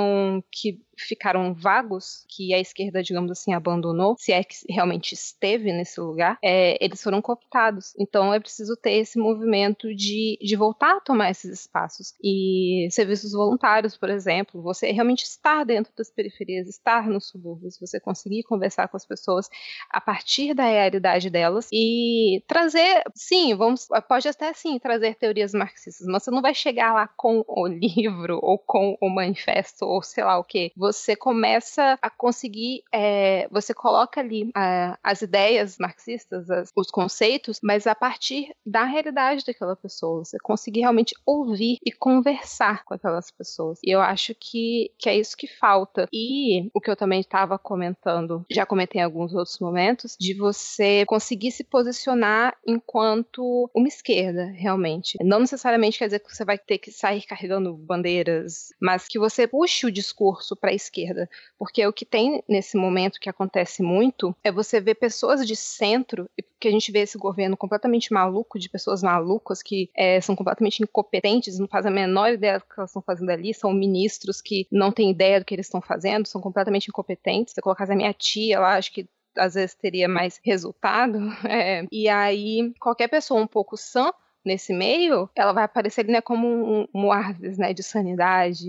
ficaram vagos, que a esquerda, digamos assim, abandonou, se é que realmente esteve nesse lugar, eles foram cooptados. Então é preciso ter esse movimento de voltar a tomar esses espaços. E serviços voluntários, por exemplo, você realmente estar dentro das periferias, estar nos subúrbios, você conseguir conversar com as pessoas a partir da realidade delas e trazer, sim, pode até sim trazer teorias marxistas, mas você não vai chegar lá com o livro ou com o manifesto ou sei lá o que. você começa a conseguir, você coloca ali as ideias marxistas, os conceitos, mas a partir da realidade daquela pessoa. Você conseguir realmente ouvir e conversar com aquelas pessoas. E eu acho que é isso que falta. E o que eu também estava comentando, já comentei em alguns outros momentos, de você conseguir se posicionar enquanto uma esquerda, realmente. Não necessariamente quer dizer que você vai ter que sair carregando bandeiras, mas que você puxe o discurso para a esquerda. Porque o que tem nesse momento que acontece muito é você ver pessoas de centro, que a gente vê esse governo completamente maluco, de pessoas malucas que são completamente incompetentes, não fazem a menor ideia do que elas estão fazendo ali, são ministros que não têm ideia do que eles estão fazendo, são completamente incompetentes. Se eu colocasse a minha tia lá, acho que às vezes teria mais resultado. E aí, qualquer pessoa um pouco sã nesse meio, ela vai aparecer ali, né, como um oásis, né, de sanidade,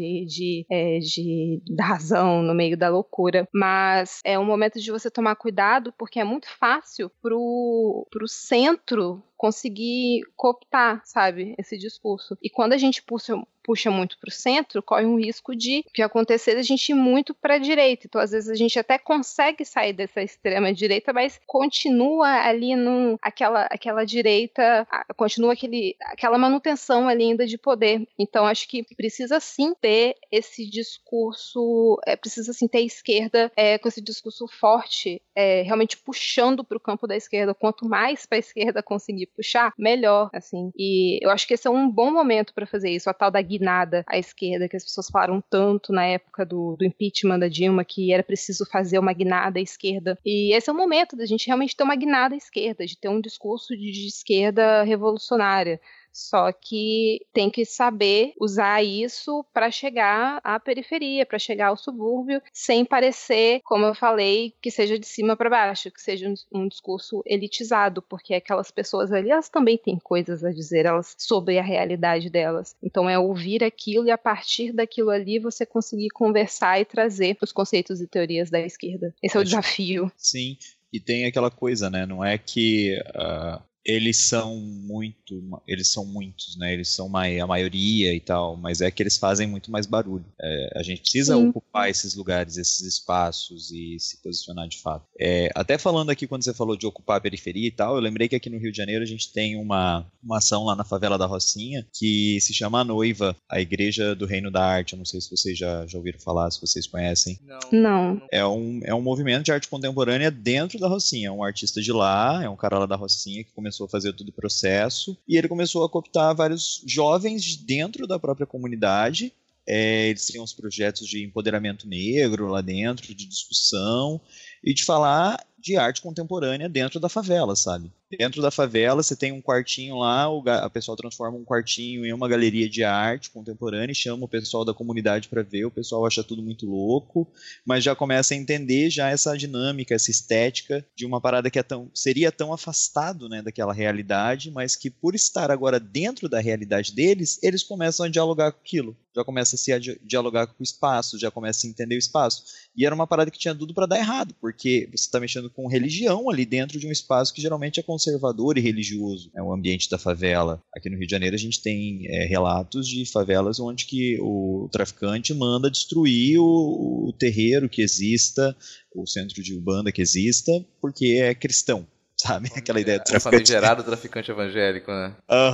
da razão no meio da loucura. Mas é um momento de você tomar cuidado, porque é muito fácil pro centro conseguir cooptar, sabe, esse discurso. E quando a gente puxa muito para o centro, corre um risco de que acontecer a gente ir muito para a direita. Então, às vezes, a gente até consegue sair dessa extrema direita, mas continua ali aquela direita, continua aquela manutenção ali ainda de poder. Então, acho que precisa sim ter esse discurso, precisa sim ter a esquerda com esse discurso forte, realmente puxando para o campo da esquerda. Quanto mais para a esquerda conseguir puxar, melhor, assim. E eu acho que esse é um bom momento para fazer isso, a tal da guinada à esquerda, que as pessoas falaram tanto na época do impeachment da Dilma, que era preciso fazer uma guinada à esquerda. E esse é o momento da gente realmente ter uma guinada à esquerda, de ter um discurso de esquerda revolucionária. Só que tem que saber usar isso para chegar à periferia, para chegar ao subúrbio, sem parecer, como eu falei, que seja de cima para baixo, que seja um discurso elitizado, porque aquelas pessoas ali, elas também têm coisas a dizer sobre a realidade delas. Então é ouvir aquilo e a partir daquilo ali você conseguir conversar e trazer os conceitos e teorias da esquerda. Esse é o desafio. Sim, e tem aquela coisa, né? Não é que eles são muitos, né? Eles são a maioria e tal, mas é que eles fazem muito mais barulho. A gente precisa ocupar esses lugares, esses espaços e se posicionar de fato. Até falando aqui, quando você falou de ocupar a periferia e tal, eu lembrei que aqui no Rio de Janeiro a gente tem uma ação lá na favela da Rocinha que se chama A Noiva, a Igreja do Reino da Arte. Eu não sei se vocês já ouviram falar, se vocês conhecem. Não. É um movimento de arte contemporânea dentro da Rocinha. É um artista de lá, é um cara lá da Rocinha que começou a fazer todo o processo, e ele começou a cooptar vários jovens de dentro da própria comunidade. Eles têm uns projetos de empoderamento negro lá dentro, de discussão, e de falar de arte contemporânea dentro da favela, sabe? Dentro da favela você tem um quartinho lá, a pessoa transforma um quartinho em uma galeria de arte contemporânea e chama o pessoal da comunidade para ver, o pessoal acha tudo muito louco, mas já começa a entender já essa dinâmica, essa estética de uma parada que seria tão afastado, né, daquela realidade, mas que por estar agora dentro da realidade deles, eles começam a dialogar com aquilo, já começa a se dialogar com o espaço, já começa a entender o espaço. E era uma parada que tinha tudo para dar errado, porque você está mexendo com religião ali dentro de um espaço que geralmente é conservador e religioso, o ambiente da favela. Aqui no Rio de Janeiro a gente tem relatos de favelas onde que o traficante manda destruir o terreiro que exista, o centro de Umbanda que exista, porque é cristão. Sabe? Aquela ideia do traficante. Famigerado traficante evangélico, né?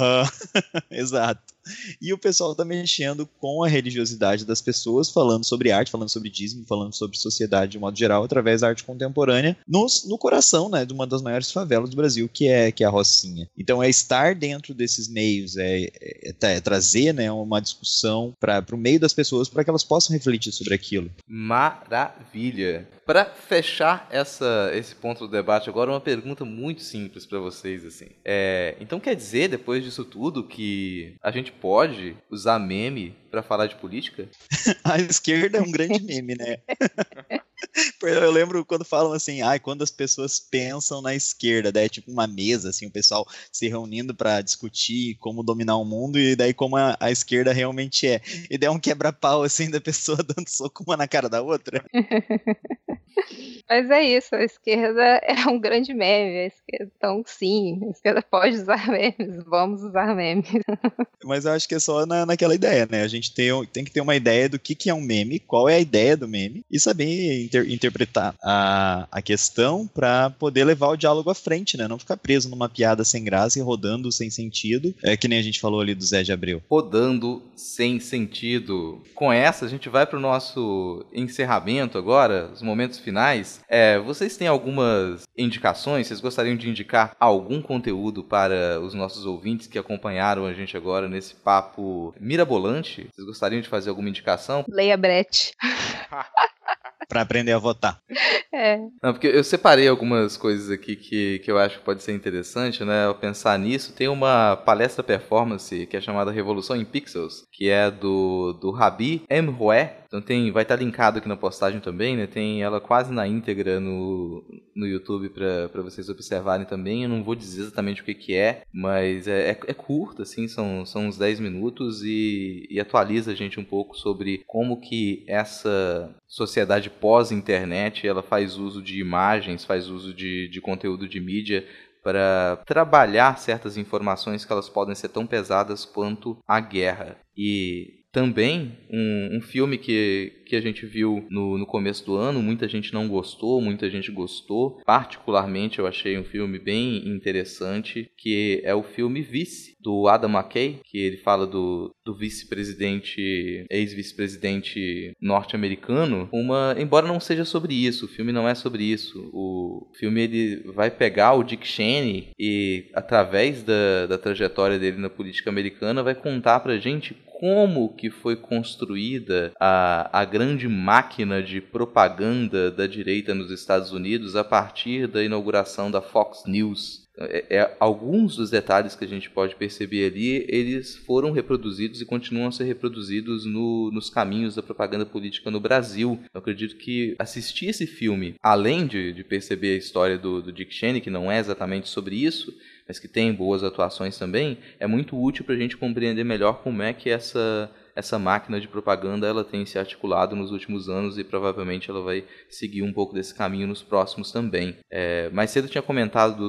Exato. E o pessoal tá mexendo com a religiosidade das pessoas, falando sobre arte, falando sobre dízimo, falando sobre sociedade de modo geral, através da arte contemporânea, no coração, né, de uma das maiores favelas do Brasil, que é a Rocinha. Então é estar dentro desses meios, trazer, né, uma discussão para o meio das pessoas, para que elas possam refletir sobre aquilo. Maravilha! Para fechar esse ponto do debate agora, uma pergunta muito simples para vocês, assim. Então quer dizer, depois disso tudo, que a gente pode usar meme para falar de política? A esquerda é um grande meme, né? Eu lembro quando falam assim, quando as pessoas pensam na esquerda, daí é tipo uma mesa, assim, o pessoal se reunindo para discutir como dominar o mundo e daí como a esquerda realmente é. E daí é um quebra-pau, assim, da pessoa dando soco uma na cara da outra. Mas é isso, a esquerda é um grande meme. A esquerda, então, sim, a esquerda pode usar memes, vamos usar memes. Mas eu acho que é só naquela ideia, né? A gente tem que ter uma ideia do que é um meme, qual é a ideia do meme, e saber interpretar a questão para poder levar o diálogo à frente, né? Não ficar preso numa piada sem graça e rodando sem sentido, que nem a gente falou ali do Zé de Abreu. Rodando sem sentido. Com essa, a gente vai pro nosso encerramento agora, os momentos finais. Vocês têm algumas indicações? Vocês gostariam de indicar algum conteúdo para os nossos ouvintes que acompanharam a gente agora nesse papo mirabolante? Vocês gostariam de fazer alguma indicação? Leia Brecht. Pra aprender a votar. Não, porque eu separei algumas coisas aqui que eu acho que pode ser interessante, né? Ao pensar nisso, tem uma palestra performance que é chamada Revolução em Pixels, que é do Rabi Emroué. Então vai estar linkado aqui na postagem também, né? Tem ela quase na íntegra no YouTube para vocês observarem também. Eu não vou dizer exatamente o que é, mas é curta, assim, são uns 10 minutos e atualiza a gente um pouco sobre como que essa sociedade pós-internet, ela faz uso de imagens, faz uso de conteúdo de mídia para trabalhar certas informações que elas podem ser tão pesadas quanto a guerra. E também um filme que a gente viu no começo do ano, muita gente não gostou, muita gente gostou. Particularmente eu achei um filme bem interessante, que é o filme Vice, do Adam McKay, que ele fala do vice-presidente, ex-vice-presidente norte-americano. Embora não seja sobre isso, o filme não é sobre isso. O filme ele vai pegar o Dick Cheney e, através da trajetória dele na política americana, vai contar pra gente como que foi construída a grande máquina de propaganda da direita nos Estados Unidos a partir da inauguração da Fox News. Alguns dos detalhes que a gente pode perceber ali, eles foram reproduzidos e continuam a ser reproduzidos nos caminhos da propaganda política no Brasil. Eu acredito que assistir esse filme, além de perceber a história do Dick Cheney, que não é exatamente sobre isso, mas que tem boas atuações também, é muito útil para a gente compreender melhor como é que essa máquina de propaganda ela tem se articulado nos últimos anos e provavelmente ela vai seguir um pouco desse caminho nos próximos também. Mais cedo eu tinha comentado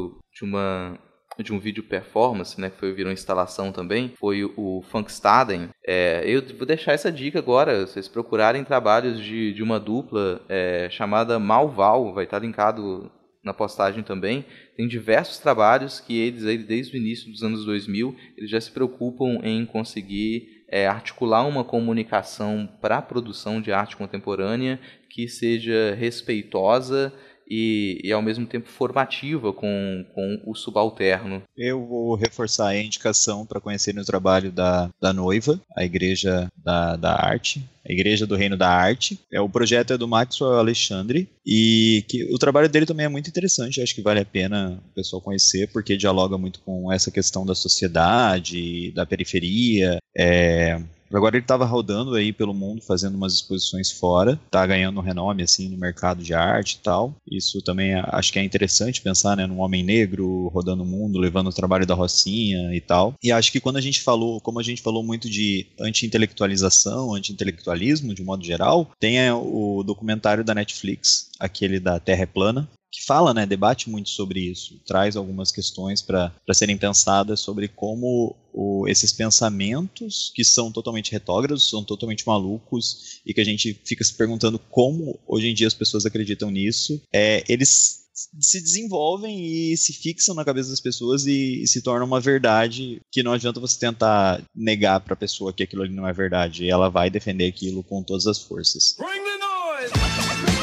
de um vídeo performance, né, que virou instalação também, foi o Funkstaden. Eu vou deixar essa dica agora, vocês procurarem trabalhos de uma dupla chamada Malval, vai estar linkado na postagem também. Tem diversos trabalhos que eles, desde o início dos anos 2000, eles já se preocupam em conseguir articular uma comunicação para a produção de arte contemporânea que seja respeitosa e ao mesmo tempo formativa com o subalterno. Eu vou reforçar a indicação para conhecerem o trabalho da Noiva, a Igreja da Arte, a Igreja do Reino da Arte. O projeto é do Maxwell Alexandre e que o trabalho dele também é muito interessante. Acho que vale a pena o pessoal conhecer, porque dialoga muito com essa questão da sociedade, da periferia. Agora ele estava rodando aí pelo mundo, fazendo umas exposições fora, tá ganhando um renome assim no mercado de arte e tal. Isso também acho que é interessante pensar, né, num homem negro rodando o mundo, levando o trabalho da Rocinha e tal. E acho que como a gente falou muito de anti-intelectualização, anti-intelectualismo de modo geral, tem o documentário da Netflix, aquele da Terra é Plana, que fala, né, debate muito sobre isso, traz algumas questões para serem pensadas sobre como esses pensamentos que são totalmente retrógrados, são totalmente malucos e que a gente fica se perguntando como hoje em dia as pessoas acreditam nisso, eles se desenvolvem e se fixam na cabeça das pessoas e se tornam uma verdade que não adianta você tentar negar para a pessoa que aquilo ali não é verdade, ela vai defender aquilo com todas as forças. Bring the noise!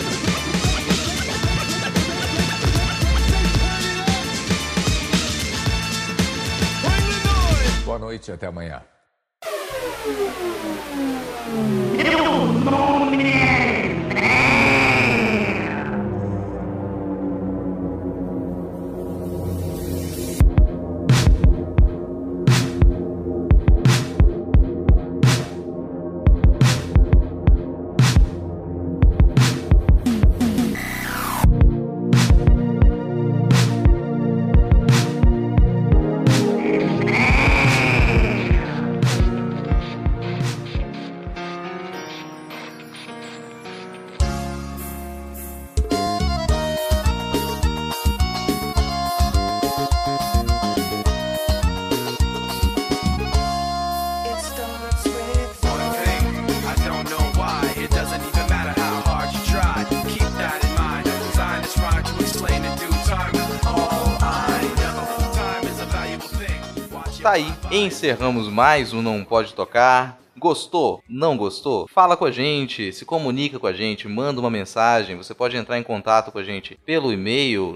Boa noite e até amanhã. Tá aí, encerramos mais um Não Pode Tocar. Gostou? Não gostou? Fala com a gente, se comunica com a gente, manda uma mensagem. Você pode entrar em contato com a gente pelo e-mail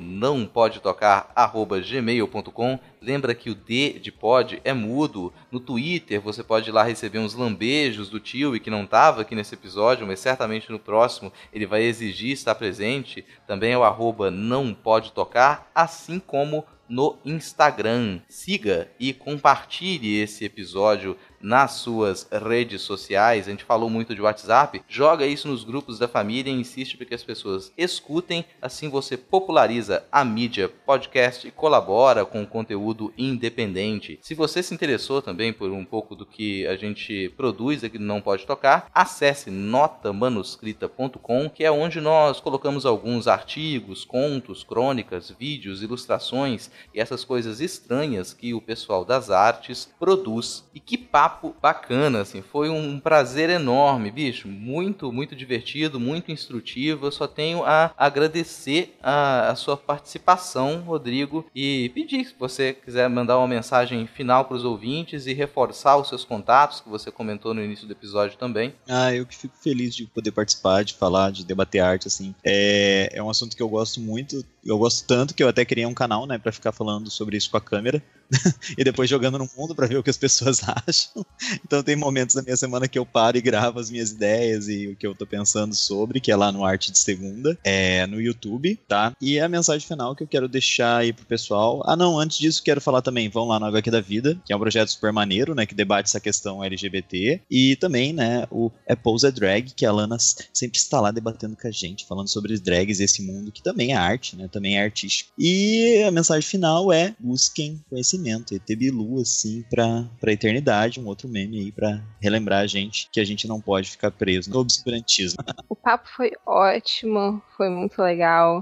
nampodetocar@gmail.com. Lembra que o D de pod é mudo. No Twitter você pode ir lá receber uns lambejos do tio e que não estava aqui nesse episódio, mas certamente no próximo ele vai exigir estar presente. Também é o @nampodetocar, assim como no Instagram. Siga e compartilhe esse episódio nas suas redes sociais. A gente falou muito de WhatsApp. Joga isso nos grupos da família e insiste para que as pessoas escutem. Assim você populariza a mídia podcast e colabora com o conteúdo independente. Se você se interessou também por um pouco do que a gente produz aqui no Não Pode Tocar, acesse notamanuscrita.com, que é onde nós colocamos alguns artigos, contos, crônicas, vídeos, ilustrações e essas coisas estranhas que o pessoal das artes produz. E que papo bacana, assim, foi um prazer enorme, bicho, muito, muito divertido, muito instrutivo. Eu só tenho a agradecer a sua participação, Rodrigo, e pedir, se você quiser mandar uma mensagem final para os ouvintes e reforçar os seus contatos, que você comentou no início do episódio também. Eu que fico feliz de poder participar, de falar, de debater arte, assim. É um assunto que eu gosto muito, eu gosto tanto que eu até criei um canal, né, pra ficar falando sobre isso com a câmera e depois jogando no mundo pra ver o que as pessoas acham. Então tem momentos da minha semana que eu paro e gravo as minhas ideias e o que eu tô pensando sobre, que é lá no Arte de Segunda, no YouTube, tá? E a mensagem final que eu quero deixar aí pro pessoal. Antes disso, quero falar também, vão lá no HQ da Vida, que é um projeto super maneiro, né, que debate essa questão LGBT, e também, né, o Pose Drag, que a Lana sempre está lá debatendo com a gente, falando sobre as drags e esse mundo, que também é arte, né, também é artístico. E a mensagem final é: busquem conhecimento, ET Bilu, assim, pra eternidade, um outro meme aí pra relembrar a gente que a gente não pode ficar preso no obscurantismo. O papo foi ótimo, foi muito legal.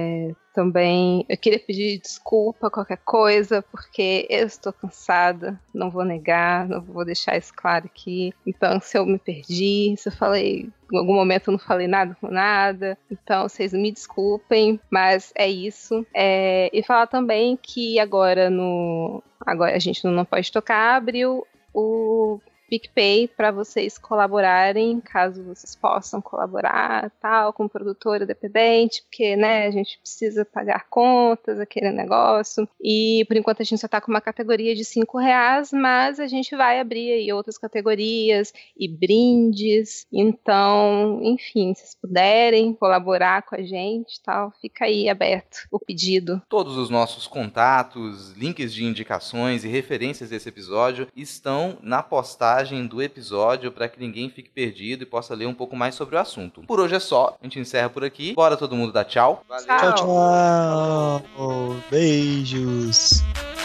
Também eu queria pedir desculpa, qualquer coisa, porque eu estou cansada, não vou negar, não vou deixar isso claro aqui. Então, se eu me perdi, se eu falei, em algum momento eu não falei nada com nada, então vocês me desculpem, mas é isso. E falar também que agora a gente Não Pode Tocar abriu o PicPay para vocês colaborarem, caso vocês possam colaborar, tal, com produtor independente, porque, né, a gente precisa pagar contas, aquele negócio, e por enquanto a gente só tá com uma categoria de R$5, mas a gente vai abrir aí outras categorias e brindes, então, enfim, se vocês puderem colaborar com a gente, tal, fica aí aberto o pedido. Todos os nossos contatos, links de indicações e referências desse episódio estão na postagem do episódio para que ninguém fique perdido e possa ler um pouco mais sobre o assunto. Por hoje é só, a gente encerra por aqui. Bora todo mundo dar tchau. Valeu. Tchau, tchau. Beijos.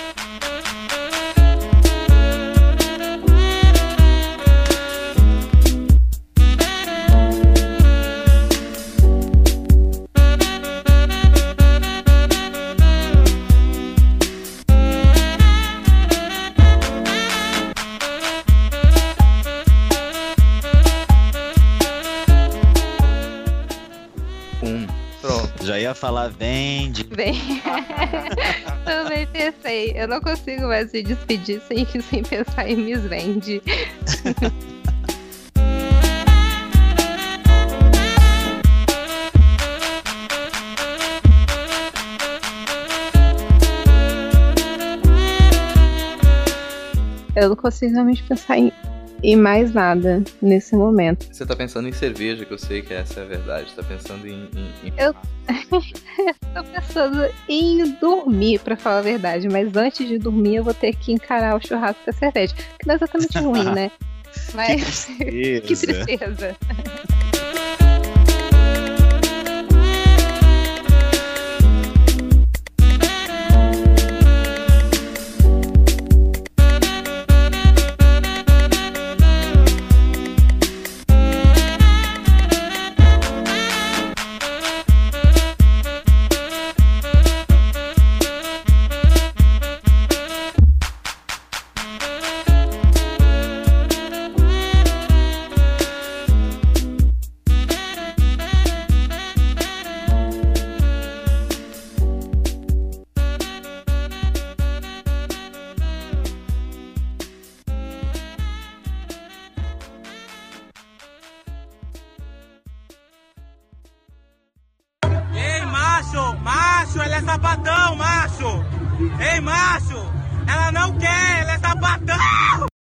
Já ia falar vende. Também pensei. Eu não consigo mais me despedir sem pensar em Miss Vende. Eu não consigo realmente pensar em mais nada nesse momento. Você tá pensando em cerveja, que eu sei que essa é a verdade. Você tá pensando em... Eu tô pensando em dormir, pra falar a verdade. Mas antes de dormir, eu vou ter que encarar o churrasco da cerveja. Que não é exatamente ruim, né? Mas que tristeza. macho, ele é sapatão, macho. Ei, macho, ela não quer.